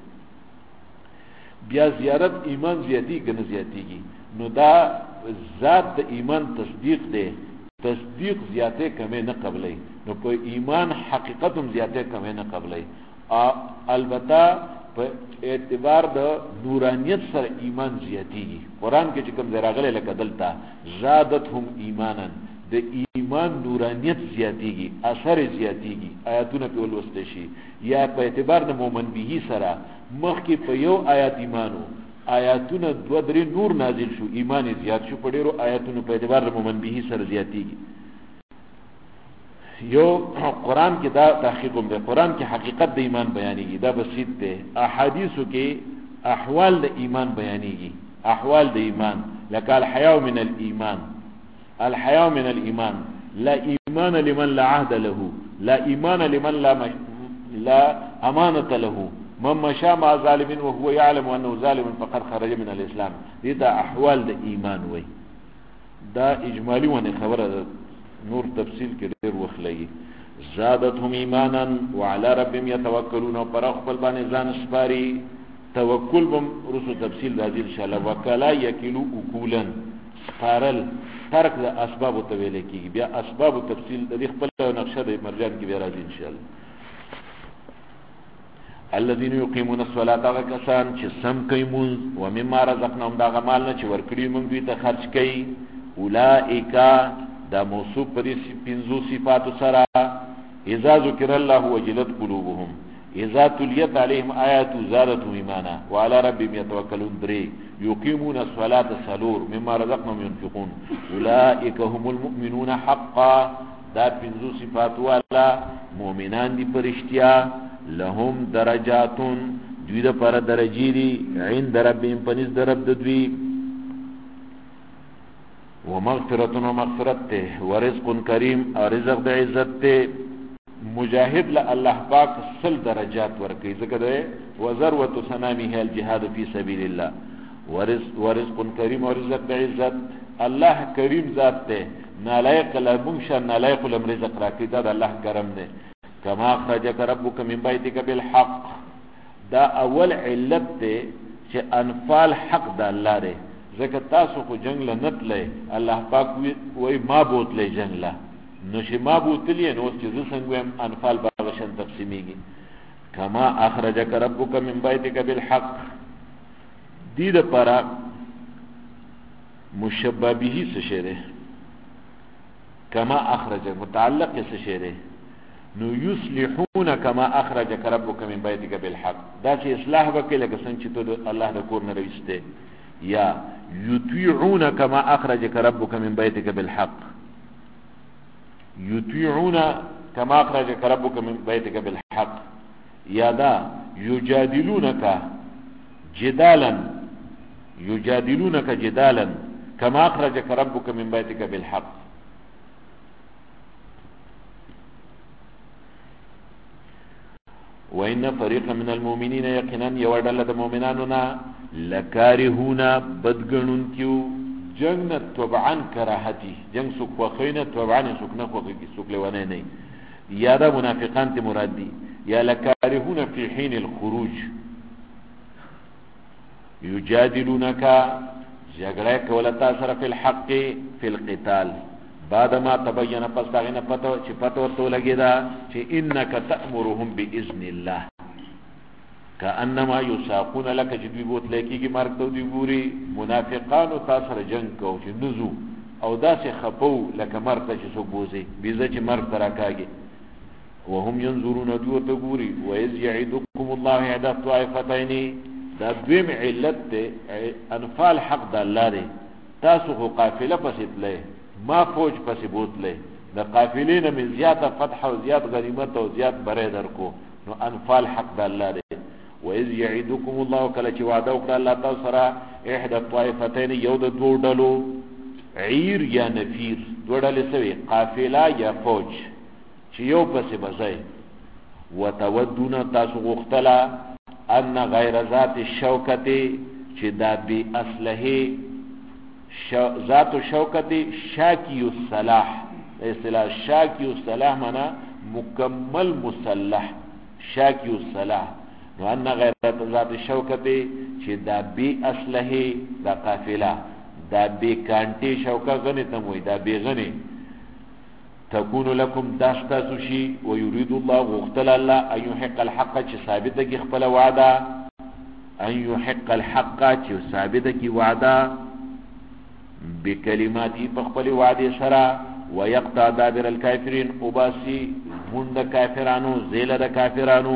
بیا زیارت ایمان زیاتی کنه زیاتیږي، نو دا ذات د ایمان تصدیق دی، تصدیق زیاته کمه نه قبلای، نو په ایمان حقیقت هم زیاته کمه نه قبلای. البته په اعتبار د نورانیت سره ایمان زیاتیږي. قران کې چې کوم دراغله لکه دلته زادتهم ایمانا، د ایمان نورانیت زیاتیږي، اثر زیاتیږي، آیاتونه په ولوسته شي. یا په اعتبار د مومن به سره مخکې په یو آیات ایمانو، آیاتونه دو درې نور نازل شو، ایمان زیات شو، په ډیرو آیاتونو په اعتبار د مومن به سره زیاتیږي. یو قران کې دا تحقیق هم دی، قران کې حقیقت د ایمان بیانېږي، دا بسیط دی. احادیثو کې احوال د ایمان بیانېږي، احوال د ایمان، لکه الحیاء من الايمان، الحیاء من الايمان، لا ایمان لمن لا عهد له، لا ایمان لمن لا امانه له، من مشى مع ظالم وهو يعلم انه ظالم فقد خرج من الاسلام. دې دا احوال د ایمان وای. دا اجمالی ونه خبره ده، نور تفصیل کې ډیر وخت لګي. زادتهم ایمانا وعلى ربهم يتوکلون، پر خپل باندې ځان سپاري. توکل بم رسو تفصیل راځي ان شاء الله. وکلا یکلو اکولن، سپارل ترک د اسباب ته ویل کیږي. بیا اسباب تفصیل د خپل نقشه د مرجان کې بیا راځي ان شاء الله. الذين يقيمون الصلاه وكسان چې سم کوي مونږ و مما رزقناهم دا غمال نه چې ورکړي مونږ دوی ته خرج کوي. اولئک دا موصوف پر پنځو صفات سره. اذا ذکر الله وجلت قلوبهم اذا تليت عليهم آيات زادتهم ایمانا وعلى ربهم يتوکلون. درې يقيمون الصلاه سلور مما رزقناهم ينفقون اولئک هم المؤمنون حقا. دا پنځو صفات والا مؤمنان دي پرشتیا. لهم درجاتون دوی دا پر درجی دی عند ربهم پنیز در رب دوی. ومغفرتون ومغفرت تے ورزق کریم اور رزق دا عزت تے. مجاہد لاللہ پاک سل درجات ورکی ذکر دے وذروت سنامه الجهاد فی سبیل اللہ. ورزق کریم اور رزق دا عزت. اللہ کریم ذات تے نالائق لمنشا نالائق لم رزق راکی دا اللہ کرم دے. کما اخرجک ربک من بیتک بالحق. دا اول علت دے چې انفال حق دا اللہ دے. ذکر تاسو خو جنگ لنتلے اللہ پاک وی ما بوتلے جنگ لا نوشی ما بوتلی نوز چیز سنگویم انفال باغشن تقسیمی گی. کما اخرجک ربک من بیتک بالحق دید پارا مشبہ بھی سشیرے. کما اخرجک متعلق سشیرے نو یصلحون کما اخرجک ربک من بیتک بالحق. دا چې اصلاح وکړي لکه څنګه چې ته الله د کور نه راوستې. یا یطیعون کما اخرجک ربک من بیتک بالحق. یطیعون کما اخرجک ربک من بیتک بالحق. یا دا یجادلونک جدالا یجادلونک جدالا کما اخرجک ربک من بیتک بالحق. وإن فريقا من المؤمنين يقينا يودل المؤمناننا لكارهون بدغنون کیو جنگ طبعا کراهتی جنگ سوک وخینا طبعا سوک نخوخی سوک لونه نی. یا دا منافقان تی مراد دی. یا لکارهون فی حین الخروج یجادلونک جگڑے کولتا سر فی الحق فی القتال بعد ما تبین پس داغین پتہ ورطو لگی دا چی انکا تأمرهم بإذن اللہ کانما یساقون لکا جدوی بوت لیکی کی مرک تو دی بوری. منافقانو تاثر جنگ کو چی نزو او دا سی خپو لکا مرک تا چی سو بوزی بیزا چی مرک تراکاگی. وهم ينظرون دیو تا بوری ویز یعیدکم اللہ عدد طائفتینی. دا دویم علت دے انفال حق دا اللہ دے. تاسو خو قافلہ پسیت لے ما فوج پسی بوتلے دا قافلین من زیادہ فتح و زیاد غنیمت و زیاد برے در کو نو انفال حق دا اللہ دے. وَإِذْ يَعِدُكُمُ اللَّهُ کلچ وعدہ وکر اللہ تا سرا احد الطائفتین یود دو ڈلو عیر یا نفیر دو ڈلی سوی قافلہ یا فوج چی یو پسی بزائی. وَتَوَدُّونَ تاسو غختلا ان غیر ذات الشوکت چی دا بی اسلحی ذات شوکت شاکی الصلاح. اصطلاح شاکی الصلاح منا مکمل مسلح شاکی الصلاح. نو ان غیر ذات شوکت چی دا بی اسلحی دا قافلہ دا بی کانٹی شوکا غنی تموی دا بی غنی تکون لکم داستا سوشی ویرید اللہ وغتل اللہ ان یحق الحق چی ثابت کی خپل وعدا ان یحق الحق چی ثابت کی وعدا بکلماتی پخپل وعدی سرا ویقطع دابر الکافرین اباسی مند کافرانو زیل دا کافرانو.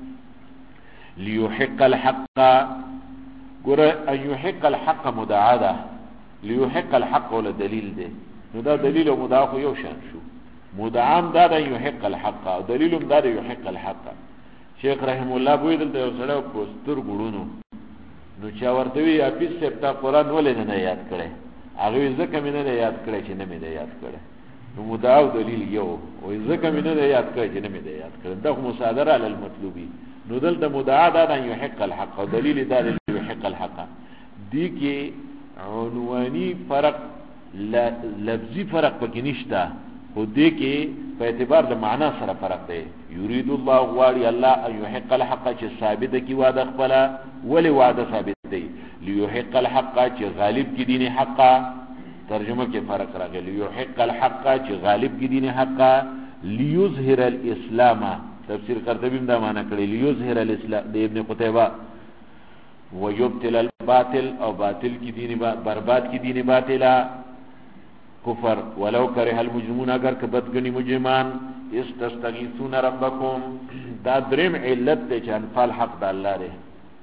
لیحق الحق گورا ان یحق الحق مدعادا لیحق الحق ولا دلیل دے نو دا دلیل و مدعاقو یو شان شو. مدعام دا دا یحق الحق و دلیلم دا دا یحق الحق. شیخ رحم اللہ بوی دلتا یو سڑا پوستر گڑونو نو چاورتوی اپیس سبتا قرآن ولی ننا یاد کرے اگوی زکا می نه یاد کړی چې نه می ده یاد کړی. نو مدعا او دلیل یو او زکا می نه یاد کړی چې نه می ده یاد کړی. دا مصادره علی المطلوبی. نو دلته مدعا دا د یحق الحق او دلیل دا د یحق الحق. دی کې عنوانی فرق لفظی فرق پکې نشته خو دی کې په اعتبار د معنا سره فرق دی. یرید الله غواړي الله ان یحق الحق چې ثابت کی وعده خپل ولی وعده ثابت دی. لیحق الحق چې غالب کی دین حقا ترجمه کې فرق راغلی یحق الحق چې غالب کی دین حق لیظهر الاسلام تفسیر قرطبی دا معنی کړی لیظهر الاسلام د ابن قتیبه ويبطل الباطل او باطل کی دین برباد کی دین باطلا کفر ولو کرہ المجرمون اگر کبدګنی مجرمان استستغیثون ربکم دا دریم علت ته چې انفال حق د الله دی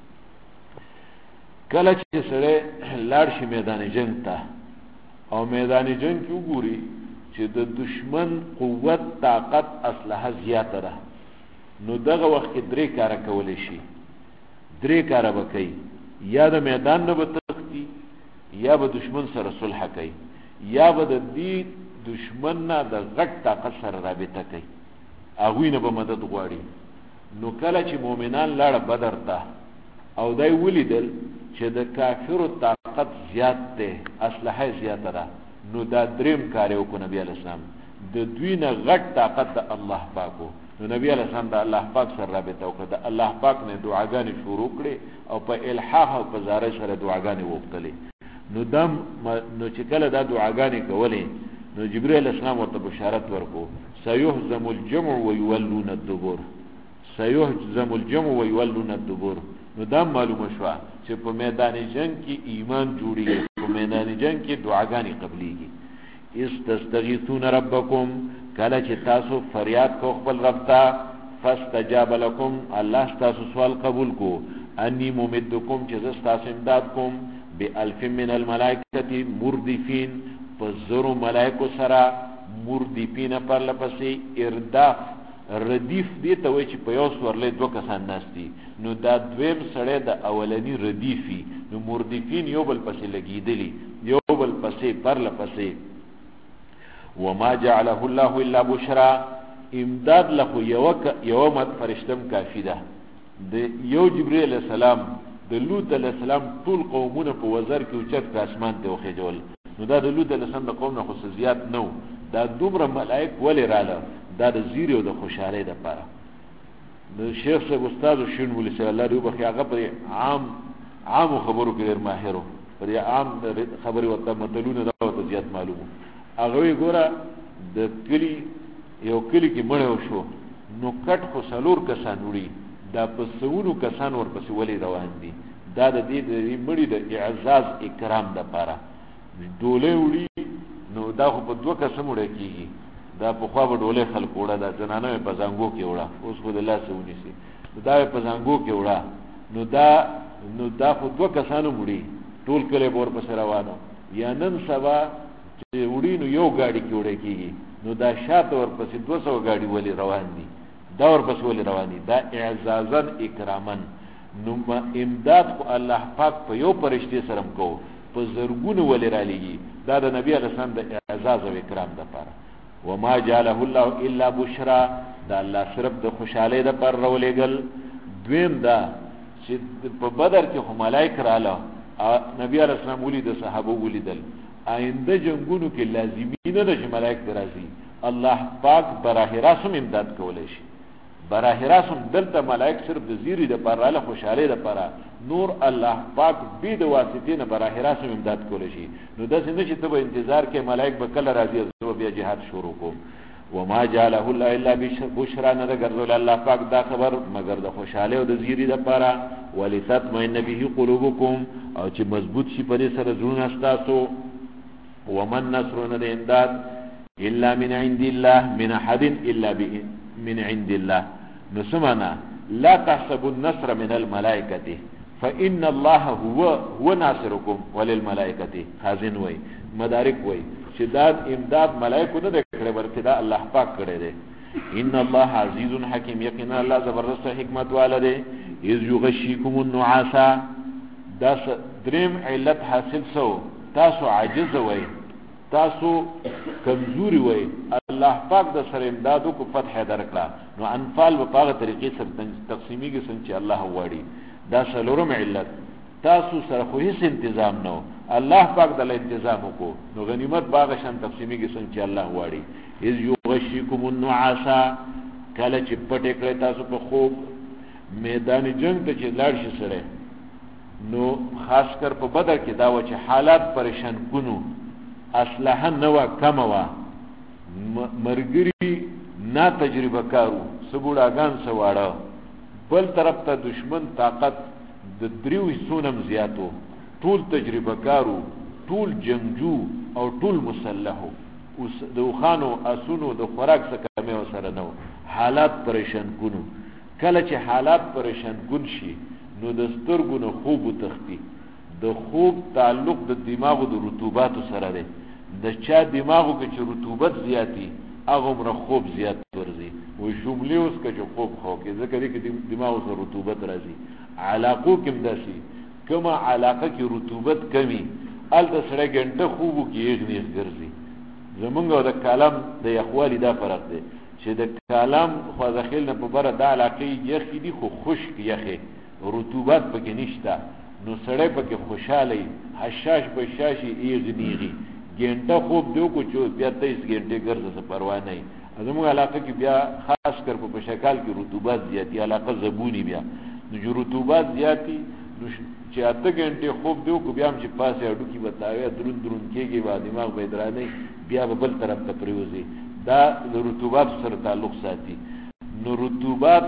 کله چې سره لاړ شي میدان جنگ ته او میدان جنگ کې وګوري چې د دشمن قوت طاقت اسلحه زیاته ده نو دغه وخت کې درې کار کولای شي درې کار وکړي یا د میدان نه بتختی یا به دشمن سره صلح کوي یا به د دې دشمن نه د غټ طاقت سره رابطه کوي هغه نه به مدد غواړي نو کله چې مؤمنان لاړ بدر ته او دای ولیدل چې د کافرو طاقت زیات ده اسلحه زیات ده نو دا دریم کار یو کو نبی علیہ السلام د دوی نه غټ طاقت د الله پاکو نو نبی علیہ السلام د الله پاک سره رابطه وکړه د الله پاک نه دعاګانې شروع کړې او په الحاح او په زارۍ سره دعاګانې وکړلې نو دم نو چې کله دا دعاګانې کولې نو جبرئیل السلام ورته بشارت ورکو سيهزم الجمع ويولون الدبر سيهزم الجمع ويولون الدبر نو دا معلومه شو چې په میدان جنگ کې ایمان جوړیږي په میدان جنگ کې دعاګانې قبليږي استستغیثون ربکم کله چې تاسو فریاد کو خپل رب ته فاستجاب لكم الله تاسو سوال قبول کو انی ممدکم چې تاسو امداد کوم بألف من الملائکه مردفین فزرو ملائکه سرا مردفین پر لپسې ارداف ردیف دی ته وای چې په یو سورلې دوه کسان ناشتي نو دا دویم سړی د اولنی ردیفی نو مردفین یو بل پسې لګیدلی یو بل پسې پر لپسې وما جعله الله الا بشرا امداد له یو مت فرشتم کافی ده د یو جبرئیل علیہ السلام د لوط علیہ السلام ټول قومونه په وزر کې اوچت په اسمان ته وخېجول نو دا د لوط علیہ السلام د قوم نه خصوصیات نو دا دومره ملائک ولې رااله دا د زیری او د خوشحالۍ لپاره د شیخ صاحب استاد شین ولي صلی الله علیه وسلم هغه پر عام خبرو کې ډیر ماهر پر عام خبري وته متلونه دا ته زیات معلومه هغه ګوره د کلی یو کلی کې مړ شو نو کټ خو سلور کسان وړي دا په سونو کسان ورپسې ولې روان دي دا د دې مړي د اعزاز اکرام د لپاره ډولې وړي نو دا خو په دوه قسم وړي کیږي دا په خوا ډولې خلک وړه دا زنانه په زنګو کې وړه اوس خو د الله سونی سي دا په زنګو کې وړه نو دا خو دوه کسانو وړي ټول کله ور پسې روانو یا نن سبا چې وړي نو یو گاډي کې وړي کیږي نو دا شاته ور پسې 200 گاډي ولې روان دي دا ور پسې ولې روان دي دا اعزازا اکرامن نو امداد خو الله پاک په یو پرشتي سره کو په زرګونو ولې را لېږي دا د نبی علیہ السلام د اعزاز او اکرام لپاره وما جعله الله الا بشرا دا الله صرف د خوشاله د پر رولېګل دویم دا چې په بدر کې هم ملائک رااله نبی علیہ السلام ولید صحابه ولیدل آینده جنگونو کې لازمي نه ده چې ملائک راځي الله پاک براه راسم امداد کولای شي براه راسم دلته ملائک صرف د زیری د پر رااله خوشاله د پر نور الله پاک به د واسطې نه براه راسم امداد کولای شي نو داسې نه چې ته به انتظار کې ملائک به کله راځي او بیا جهاد شروع کوم وما جعله الله الا بشرا نه ګرځول الله پاک دا خبر مگر د خوشاله او د زیری د پر ولتطمئن به قلوبکم او چې مضبوط شي په دې سره زړونه تاسو ومن نصر ند امداد الا من عند الله من احد الا من عند الله نسمعنا لا تحسبوا النصر من الملائكه فان الله هو ناصركم وللملائكه خازن وای مدارک وای شداد امداد ملائکه نه کړي بلکې دا الله پاک کړي دي ان الله عزیز حکیم یقینا الله زبردست حکمت والده اذ یغشیکم النعاس دا دریم علت حاصل سو تاسو عاجز وای تاسو کمزوري وای الله پاک د سره امدادو کو فتح درکړه نو انفال په هغه طریقې سره تقسیمیږي څنګه الله واړي دا سلورم علت تاسو سره خو هیڅ تنظیم نو الله پاک د تنظیم کو نو غنیمت باغ شان تقسیمیږي څنګه الله واړي اذ یغشیکم النعاس کله چې پټه کړی تاسو په خوب میدان جنگ ته چې لاړ شي سره نو خاص کر په بدر کې دا و چې حالات پریشان کونو اسلحه نو کم وا مرګري نا تجربه کارو سبوډاګان سواړه بل طرف ته دشمن طاقت د دریو سونم زیاتو ټول تجربه کارو ټول جنگجو او ټول مسلحو اوس د وخانو اسونو د خوراک څخه مې وسره نو حالات پریشان کونو کله چې حالات پریشان کون شي نو د سترګو نه خوب تختی د خوب تعلق د دماغو د رطوبات سره دی د چا دماغو کې چې رطوبت زیاتی هغه مر خوب زیات ورزي و شوملی اوس کې خوب خو کې ځکه چې دماغو سره رطوبت راځي علاقو کې مداسي کما علاقه کې رطوبت کمی ال د سره ګنټه خوب کې یې نه ګرځي زمونږ د کلام د یخوالي دا فرق دی چې د کلام خو داخل نه په بره د علاقه یخ دي خو خشک یخه رطوبت پکې نشته نو سړی پکې خوشاله حشاش بشاشي ایغنیږي ګنټه خوب دیو کو چې بیا 23 غنټه ګرځي څه پروا نه ای زموږ علاقه کې بیا خاص کر په شکل کې رطوبت زیاتی علاقه زبونی بیا نو جو رطوبت زیاتی نو چې 8 غنټه خوب دیو کو بیا هم چې پاسه اډو کې بتاوي درون کېږي با دماغ به درانه بیا به بل طرف ته پریوزي دا د رطوبت سره تعلق ساتي نو رطوبت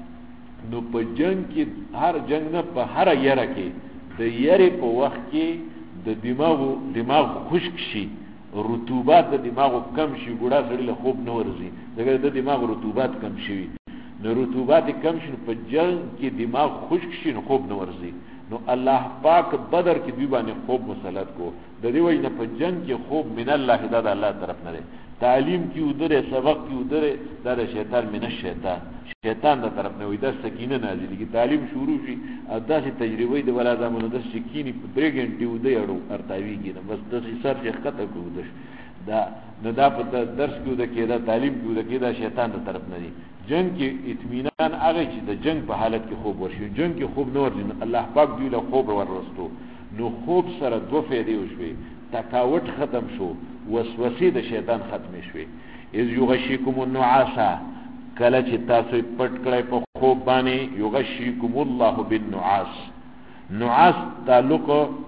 نو په جنگ کې هر جنگ نه په هر یره کې د یری په وخت کې د دماغ خشک شي رطوبات د دماغ کم شي ګډا سړی له خوب نه ورزي دغه د دماغ رطوبات کم شي نو رطوبات کم شي په جنگ کې دماغ خشک شي نو خوب نه ورزي نو الله پاک بدر کې دی باندې خوب مسلط کو د دې وجه په جنگ کې خوب من الله د الله طرف نه دی تعلیم کی ودره سبق کی ودره دا شیطان من شیطان د طرف نه وي د سکینه نازلې کی تعلیم شروع شي او داسې تجربه دی ولا زمونږ د سکینی په 3 غنټې ودې اړو ارتاوی کی نه بس د سر چې خطر کوو دا نه دا په درس کې د کېدا تعلیم کې د کېدا شیطان د طرف نه دی جنگ کې اطمینان هغه چې د جنگ په حالت کې خوب ورشي جنگ کې خوب نه ورځي الله پاک دی له خوب ورستو نو خوب سره دوه فائدې وشوي تکاوت ختم شو وسوسې د شیطان ختم شوي اذ یغشیکم النعاس کله چې تاسو پټ کړئ په خوب باندې یغشیکم الله بالنعاس نعاس تعلق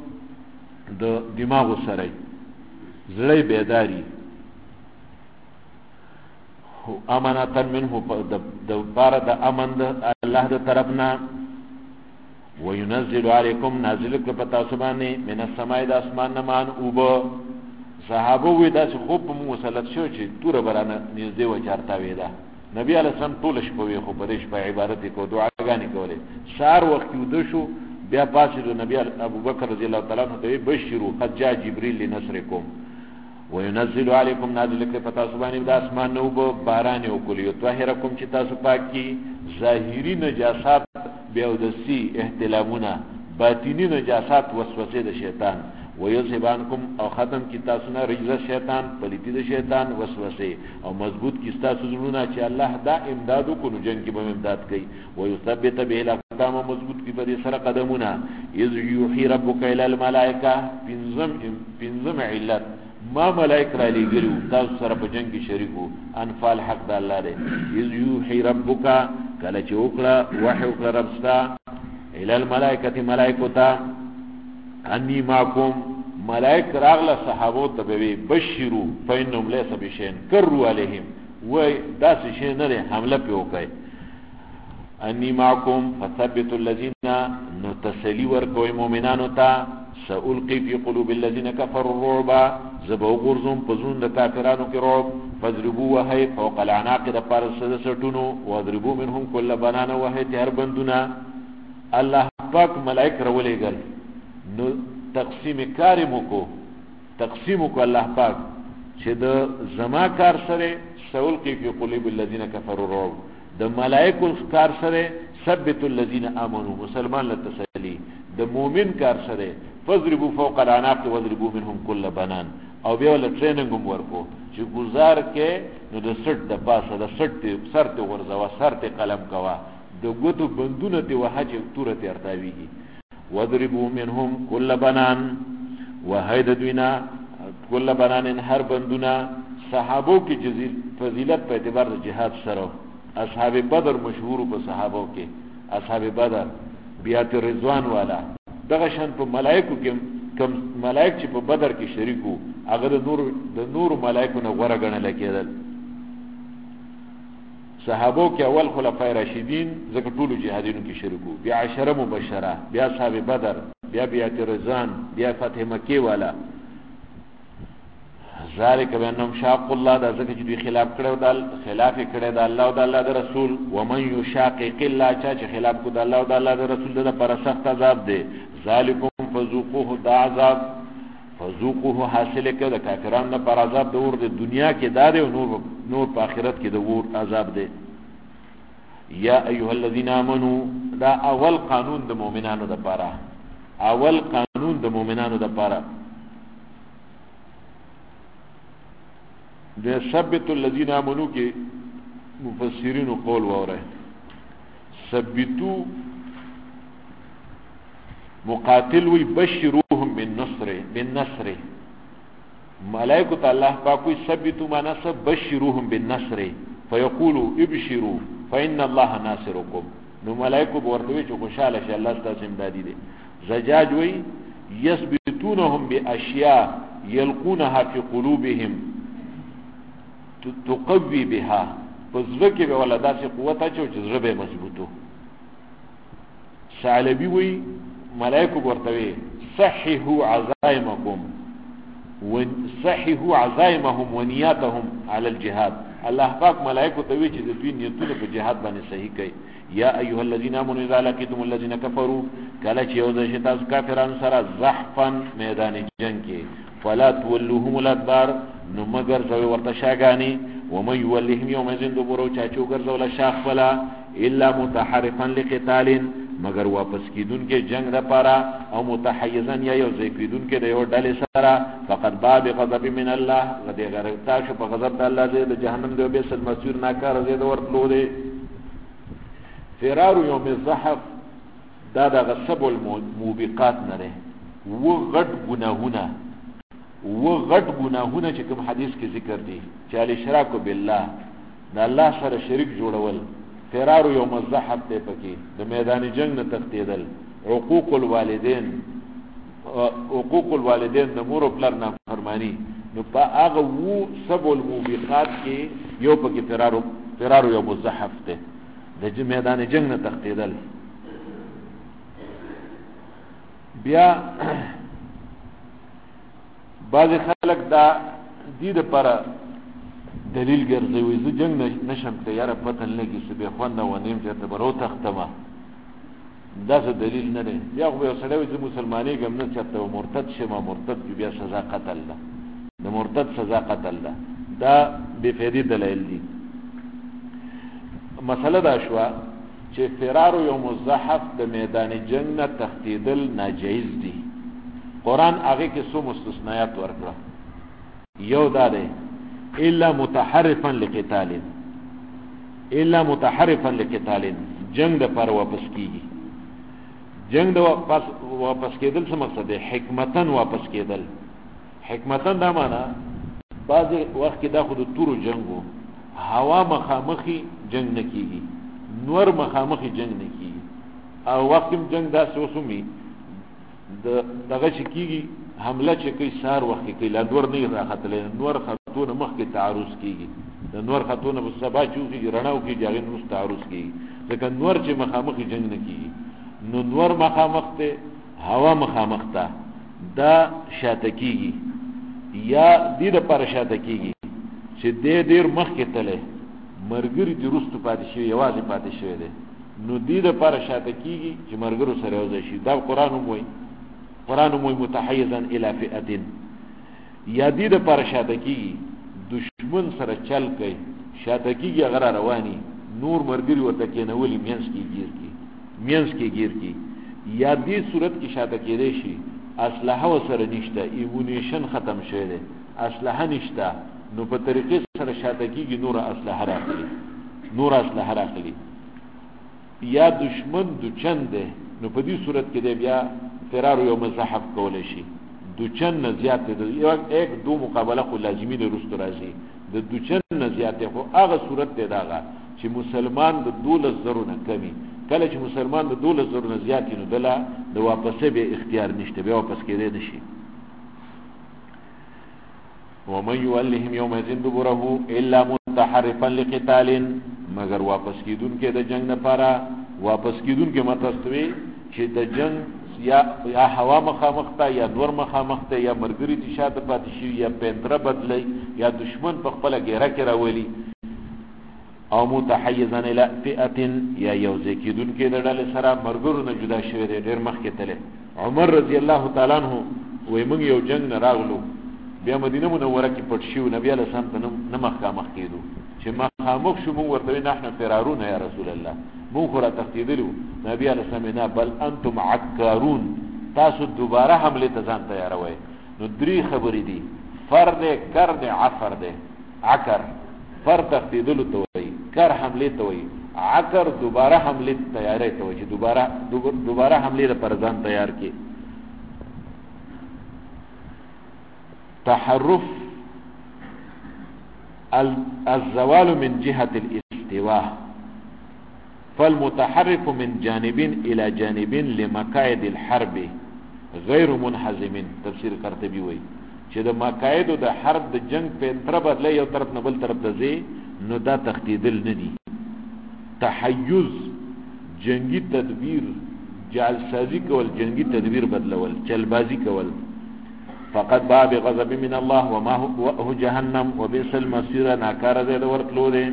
د دماغ سره زړی بیداری امانتا منه د بار د امن د الله د طرفنا وينزل عليكم نازل په تاسو باندې من السماء د اسمان نمان اوب صحابه وې داسې خوب په مسلط شو چې تور برانه نږدې و چارتا وېدا نبی علیہ السلام ټول شپه وې خو پرېش په عبادت کو دعاګانې کولې سار وخت ود شو بیا پاسې نبی ابو بکر رضی الله تعالی عنہ ته بشروا قد جاء جبريل لنصركم وينزل عليكم نازل په تاسو باندې د اسمان نو باران او کلی طاهرکم چې تاسو پاکي ظاهری نجاسات بیاودسی احتلامونه باطینی نجاسات وسوسه د شیطان ويذهبانكم او ختم کی تاسو نه رجز شیطان پلیتی د شیطان وسوسه او مضبوط کی تاسو زړونه چې الله دا امدادو کو جنگ کې به امداد کوي ويثبت به الاقدام مضبوط کی په سره قدمونه اذ يوحي ربك الى الملائکه بنظم علت ما ملائک را لګلو تاسو سره په جنگ کې شریکو انفال حق د الله دی اذ يوحي ربك کله چې وکړه وحي وکړه ربستا الى الملائکه ملائکتا انی معکم ملائک راغله صحابو ته به بشرو فینهم ليس بشین کروا علیهم وای داسې شی نه حمله پیوکای انی معکم فثبتوا الذين نتسلی ورکوي مؤمنانو ته سألقي في قلوب الذين كفروا الرعب زبو غرزم پزون د کافرانو کې رعب فضربوا وهي فوق العناق د پارس سټونو وضربوا منهم كل بنان وهي تهر بندنا الله پاک ملائک رولېګل نو تقسیم کو الله پاک چې د زما کار سره سألقي في قلوب الذين كفروا الرعب د ملائکو کار سره ثبت الذين امنوا مسلمان لتسلی د مؤمن کار سره فضربوا فوق العناق وضربوا منهم كل بنان او بیا ول ټریننګ ورکو چې گزار کې نو د سټ د پاسه د سټ سرته ورځوا سرته قلم کوا د ګوتو بندونه ته وحج تورته ارتاویږي وضربوا منهم كل بنان وهيد دوینا كل بنان هر بندونه صحابو کې جزیل فضیلت په اعتبار د جهاد سره اصحاب بدر مشهور په صحابو کې اصحاب بدر بیات رضوان والا دغه شان په ملائکو کې کم ملائک چې په بدر کې شریکو هغه د نور ملائکو نه غوړه ګڼل کېدل. صحابو کې اول خلفای راشدین ځکه ټولو جهادینو کې شریکو، بیا 10 مبشره، بیا اصحاب بدر، بیا بیعت رضوان، بیا فتح مکه والا. ذالک بانهم شاقوا الله، دا ځکه چې دوی خلاف کړو، خلاف کړی د الله او د الله د رسول. ومن یشاقق الله، چې خلاف کو د الله او د الله د رسول د پر سخت عذاب دی. ذالکم فذوقوه، دا عذاب فذوقوه حاصل کړه د کافرانو پر عذاب د اور د دنیا کې دار او نور په آخرت کې د اور عذاب دی. یا ایها الذین آمنو، دا اول قانون د مؤمنانو د پاره، اول قانون د مؤمنانو د پاره. د ثبت الذین آمنو کې مفسرین قول وره، ثبتو مقاتل وی بشروهم بالنصر. ملائکه الله پاک وی ثبتو معنا سب بشروهم بالنصر فیقولوا ابشروا فإن الله ناصركم. نو ملائکه ورته وی چې خوشاله شي الله ستاسو امدادي دي. زجاج وی یثبتونهم باشیاء یلقونها فی قلوبهم تقوی بها، پس ذکر به ولدا سے قوت اچو چې زړه به مضبوطو. ثعلبی وی ملائکه ورته صححوا عزائمكم وصححوا عزائمهم ونياتهم على الجهاد. الله پاک ملائکه ته وی چې د دوی نیتونه په جهاد باندې صحیح کړي. یا ایها الذين امنوا اذا لقيتم الذين كفروا، کله چې یو ځای تاسو کافرانو سره زحفا میدان جنگ کې، فلا تولوهم الادبار، نو مگر زوی ورته شاګانی. ومن يولهم يومئذ دبروا، چاچو ګرځول شاخ فلا الا متحرفا لقتال، مگر واپس کیدون کې جنگ د پاره، او متحیزا یا یو ځای کیدون کې د یو ډلې سره، فقد باء بغضب من الله، غدي غرقتا شو په غضب د الله دې د جهنم دی به سل مسیر ناکار زید ورتلو دي. فرار یوم الزحف دا د غصب الموبقات نه ده، و غټ ګناهونه چې کوم حدیث کې ذکر دي چې الاشراک بالله، د الله سره شریک جوړول. فرار یوم الزحف ته پکې د میدان جنگ نه تښتیدل. حقوق الوالدین د مور او پلار نافرمانی. نو په هغه وو سب الموبقات کې یو پکې فرار یوم الزحف ته د میدان جنگ نه تښتیدل. بیا بعض خلک دا دې لپاره دلیل ګرځوي زه جنگ نشم ته یاره پته لګي چې به خوند و نیم چې ته برو تختمه، دا څه دلیل نه دی. بیا خو یو سړی چې مسلمانۍ ګم نه چاته مرتد شمه، مرتد بیا سزا قتل ده، د مرتد سزا قتل ده. دا بے فائدې دلایل دي. مسله دا شوه چې فرار یوم الزحف د میدان جنگ نه تښتیدل ناجایز دي. قرآن هغه کې څو مستثنیات ورکړه. یو دا دی الا متحرفا لقتال، جنگ د پر واپس کیږي. جنگ د واپس کېدل څه مقصد دی؟ حکمتن واپس کېدل. حکمتن دا معنا بعض وخت کې دا خود تورو جنگو، هوا مخامخي جنگ نه کیږي، نور مخامخي جنگ نه کیږي. او وخت جنگ دا سوسومي دغه چې کیږي حمله چې کوي سار وخت کې لا نور نه راختلې، نور خطونه مخ کې تعرض کیږي، د نور خطونه په سبا چوږي رڼاو کې ځای نو تعرض کیږي. ځکه نور چې مخامخي جنگ نه کیږي، نو نور مخامخ ته هوا مخامخ ته دا شاته کیږي. یا دې د پر شاته کیږي چې ډېر مخ کې تله مرګري د رستو پاتې شي، یوازې پاتې شي ده، نو دې د پر شاته کیږي چې مرګرو سره یو ځای شي. دا قرآن موي متحيزا الى فئه. یا دې د پر شاته کیږي دشمن سره چل کوي، شاته کیږي غره رواني، نور مرګري ورته کېنولي مینس کې گیر کی. یا دې صورت کې شاته کېدې شي اسلحه وسره نشته، ایمونیشن ختم شوی دی، اسلحه نشته، نو په طریقې سره شاته کیږي نور اسلحه راخلي. یا دشمن دوچن دی، نو په دې صورت کې دی بیا فرار یوم الزحف کولای شي. دوچن نه زیات دی، یک دو مقابله خو لازمي نه رست راځي، د دوچن نه زیات خو هغه صورت دی داغه چې مسلمان د 12,000 نه کمی. کله چې مسلمان د 12,000 نه زیات نو دلا د واپسې به اختیار نشته، به واپس کېدې نشي. ومن يولهم يومئذ دبره الا متحرفا لقتال مگر واپس کیدون کې د جنگ لپاره واپس کیدون کې متستوي چې د جنگ یا هوا مخامخته یا نور مخامخته یا مرګري د شاته پاتې شي یا پندره بدلی یا دشمن په خپل ګیره کې راولي او متحيزا الى فئه یا یوځ کیدون کې د ډلې سره مرګرو نه جدا شوی دی ډیر مخ کې تله عمر رضی الله تعالی عنہ وای موږ یو جنگ نه راغلو بیا مدینه منوره کې پټ شو نبی علیہ السلام ته نه مخامخ کېدو چې مخامخ شو موږ ورته نحن فرارون یا رسول الله موږ را تقدیدلو نبی علیہ السلام نه بل انتم عکارون تاسو دوباره حمله ته ځان تیاروي نو درې خبرې دي فرد کرد عفر ده عکر فرد تقدیدلو ته وي کر حمله ته وي عکر دوباره حمله تیاری ته وي چې دوباره حمله لپاره ځان تیار کی تحرف الزوال من جهة الاستواء فالمتحرف من جانب الى جانب لمقاعد الحرب غیر منحزم تفسیر قرطبی وی چې د مقاعد د حرب د جنگ په تر بدله یو طرف نه بل طرف ته ځي نو دا تختیدل نه دي تحیز جنگی تدبیر جعل سازی کول جنگی تدبیر بدلول چلبازی کول فقط باب غضب من الله وما هو جهنم وبئس المصير ناکار ده ورتلو ده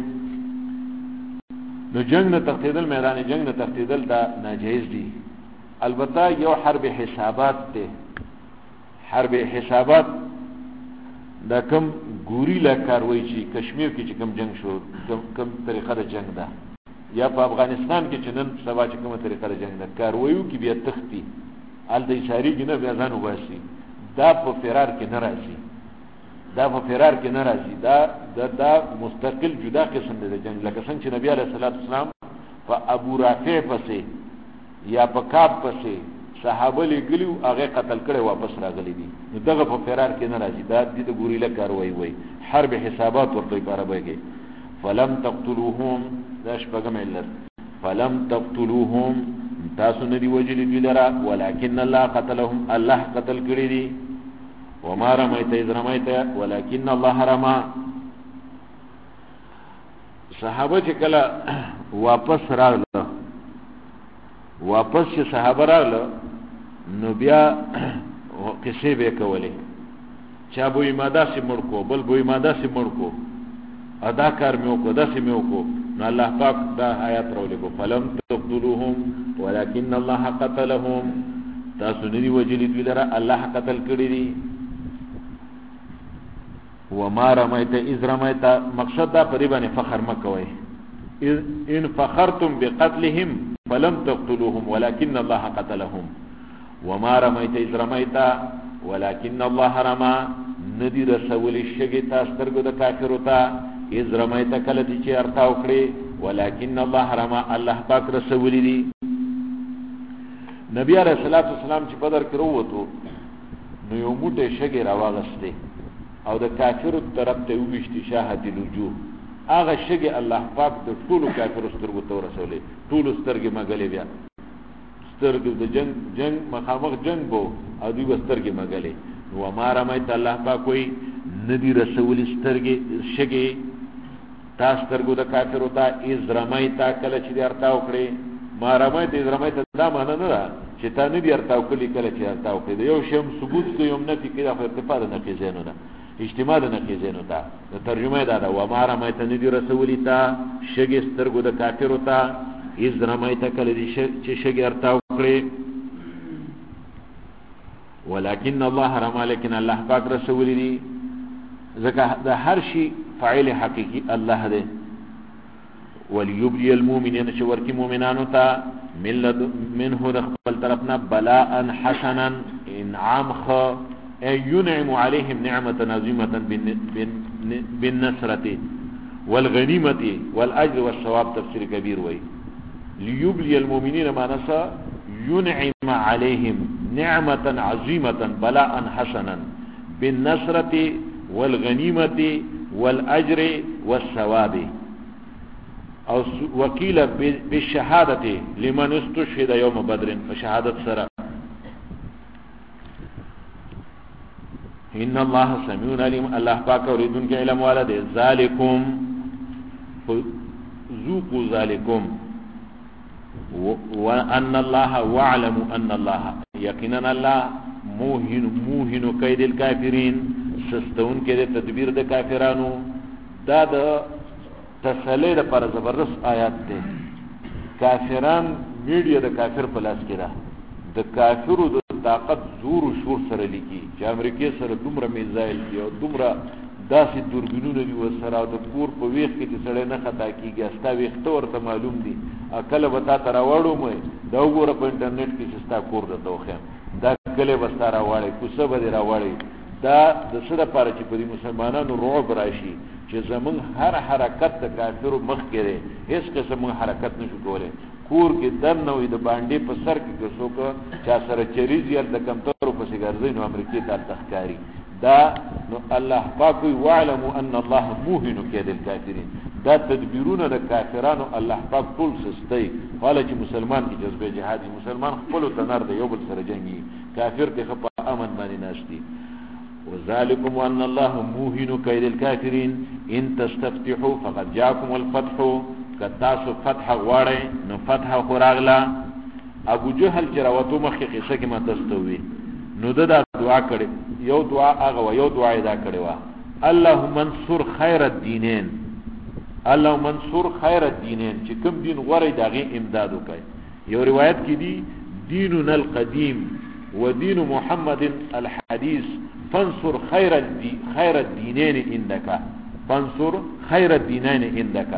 نو جنگ نه تختیدل میدان جنگ نه تختیدل دا ناجیز دي البته یو حرب حسابات ده حرب حسابات دا کم ګوریلا کاروي چې کشمیر کې چې کم جنگ شو کم طریقه د جنگ ده یا په افغانستان کې چې نن سبا چې کومه طریقه د جنگ ده کارویو کې بیا تختی ال د اشاری کې نه بیا ځان وباسي دا په فرار کې ناراضي دا مستقل جدا قسم دی د جنگ لکه څنګه چې نبی علیہ الصلوۃ والسلام په ابو رافع پسې یا په کعب پسې صحابه لګلیو هغه قتل کړي واپس راغلي دي نو دغه په فرار کې ناراضي دا د ګوریلا کاروي وي حرب حسابات ورته کاروي فلم تقتلوهم دا شپږم علت فلم تقتلوهم تاسو نه دی وجلی دی لرا ولكن الله قتلهم الله قتل کړي دي وما رميت اذ رميت ولكن الله رمى صحابه چې کله واپس راغله چې صحابه راغله نو بیا قصې به کولې چا بو ایماده سي مړکو بل بو ایماده سي مړکو ادا کار مې وکړه داسې مې وکړو نو الله پاک دا آیات راولېږو فلم تقتلوهم ولكن الله قتلهم تاسو نه دي وجلي دوی لره الله قتل کړي دي وما رميت اذ رميت مقصد دا پرې باندې فخر مکوئ ان فخرتم بقتلهم فلم تقتلوهم ولكن الله قتلهم وما رميت اذ رميت ولكن الله رمى ندی رسول الشګي تاسو ترګو د کافرو ته اذ رميت کله چې ارتا وکړي ولكن الله رمى الله پاک رسول دي نبی عليه الصلاه والسلام چې بدر کې وروته نو یو موټه شګي راوغسته او د کافرو طرف ته وښتي شاهد الوجوه هغه شګي الله پاک د ټولو کافرو سترګو ته رسولې ټولو سترګې مګلې بیا سترګې د جنگ مخامخ جنگ بو او دوی سترګې مګلې نو ما رميت الله پاک وي ندی رسول سترګې شګي تاسو سترګو د کافرو ته اذ رميت کله چې ارتا وکړي ما رميت اذ رميت دا معنی نه ده چې تا ندی ارتا وکړي کله چې ارتا وکړي یو شی ثبوت کوي یو نفي کوي په ارتفاع نه کېږي نه اجتماع نه کېږي نو دا ترجمه دا ده و ما رميت ندی رسول ته شګي سترګو د کافرو ته اذ رميت کله چې شګي ارتا وکړي ولكن الله رمى لكن الله پاک رسول دي ځکه دا هر شي فاعل حقيقي الله دی وليبلي المؤمنين شور کی مؤمنانو ته منه خپل طرفنا بلاء حسنا انعام خ ينعم عليهم نعمه عظيمه بالنصره والغنيمه والاجر والثواب تفسير كبير وي ليبلي المؤمنين ما نسى ينعم عليهم نعمه عظيمه بلاء حسنا بالنصره والغنيمه والاجر والثواب او وكيل بالشهاده لمن استشهد يوم بدر فشهادت سرا ان الله سميع علیم الله پاک اوریدون کې علم والا دی ذالکم ذوقوا ذالکم وان الله واعلم ان الله یقینا الله موهن کید الکافرین سستون کې د تدبیر د کافرانو دا د تسلی لپاره زبردست آیات دی کافران میډیا د کافر په لاس کې ده د کافرو د طاقت زور او شور سره لیکي چې امریکای سره دومره میزایل دی او دومره داسې دوربینونه دی وسره د کور په ویخ کې چې سړی نه خطا کیږي استا ویخته ورته معلوم دي اکل وتا تر راوړو مې دا وګوره په انټرنیټ کې چې ستا کور د توخه دا کله وستا راوړی کوڅه به راوړی دا د سره لپاره چې په مسلمانانو رعب راشي چې زمون هر حرکت د کافرو مخ کړي هیڅ قسم حرکت نشو کولای کور کې دن نوې د باندې په سر کې څوک چا سره چریز یا د کمترو په سیګارځي نو امریکای ته تخکاری دا نو الله پاک وعلم ان الله موهن کید الکافرین دا تدبیرونه د کافرانو الله پاک ټول سستي حاله چې مسلمان کی جذبه جهادي مسلمان خپل تنار د یو بل سره جنگي کافر ته په امن باندې ناشتي وذالکم ان الله موهن کید الکافرین ان تستفتحوا فقد جاءكم الفتح کتاسو فتح غواړي نو فتح خوراغلا ابو جهل چې راوته مخکې قصه کې ما تستوي نو دا دعا کړي یو دعا هغه یو دعا ادا کړي وا اللهم انصر خير الدينين اللهم انصر خير الدينين چې کوم دین غوړي دغه امداد وکړي یو روایت کې دی دیننا القديم ودين محمد الحديث فانصر خير الدينين عندك فانصر خير الدينين عندك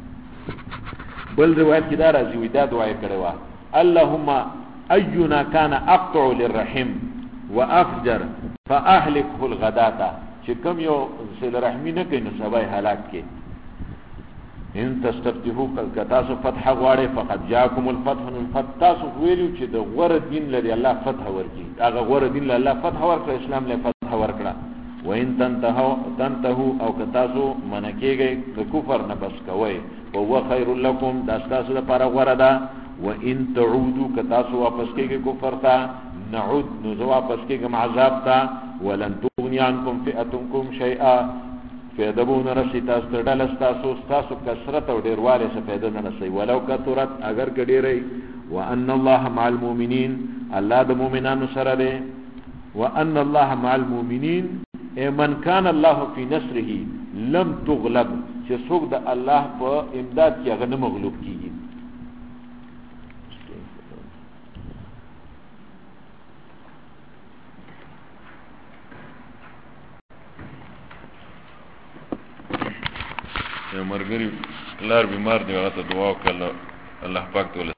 بل روایت کې دا راځي ودا دعا کړي وا اللهم اينا كان اقطع للرحم وافجر فاهلكه الغداة چې کوم یو سل رحمی نه کوي نو سبا هلاک کې ان تستفتحوا کتاسو فتح غواړي فقد جاءكم الفتح الفتاس ویلو چې د غور دین لري الله فتح ورکړي هغه غور دین له الله فتح ورکړي اسلام له فتح ورکړه وان تنتهوا او کتاسو منکیږي د کفر نه بس کوي او هو خير لكم دا تاسو لپاره غوړه ده وان تعودوا کتاسو واپس کېږي کفر ته نعود نو واپس کېږي عذاب ته ولن تغني عنكم فئتكم شيئا فیدبون رسی تاسو تاسو کثرت او ډیرواله څخه پیدا نه نسی ولو کثرت اگر کډیری وان الله مع المؤمنین الله د مؤمنانو سره دی وان الله مع المؤمنین من كان الله في نصره لم تغلب چې څوک د الله په امداد کې هغه نه مغلوب کیږي مرګري لار بیمار دی هغه ته دعا وکړه الله پاک ته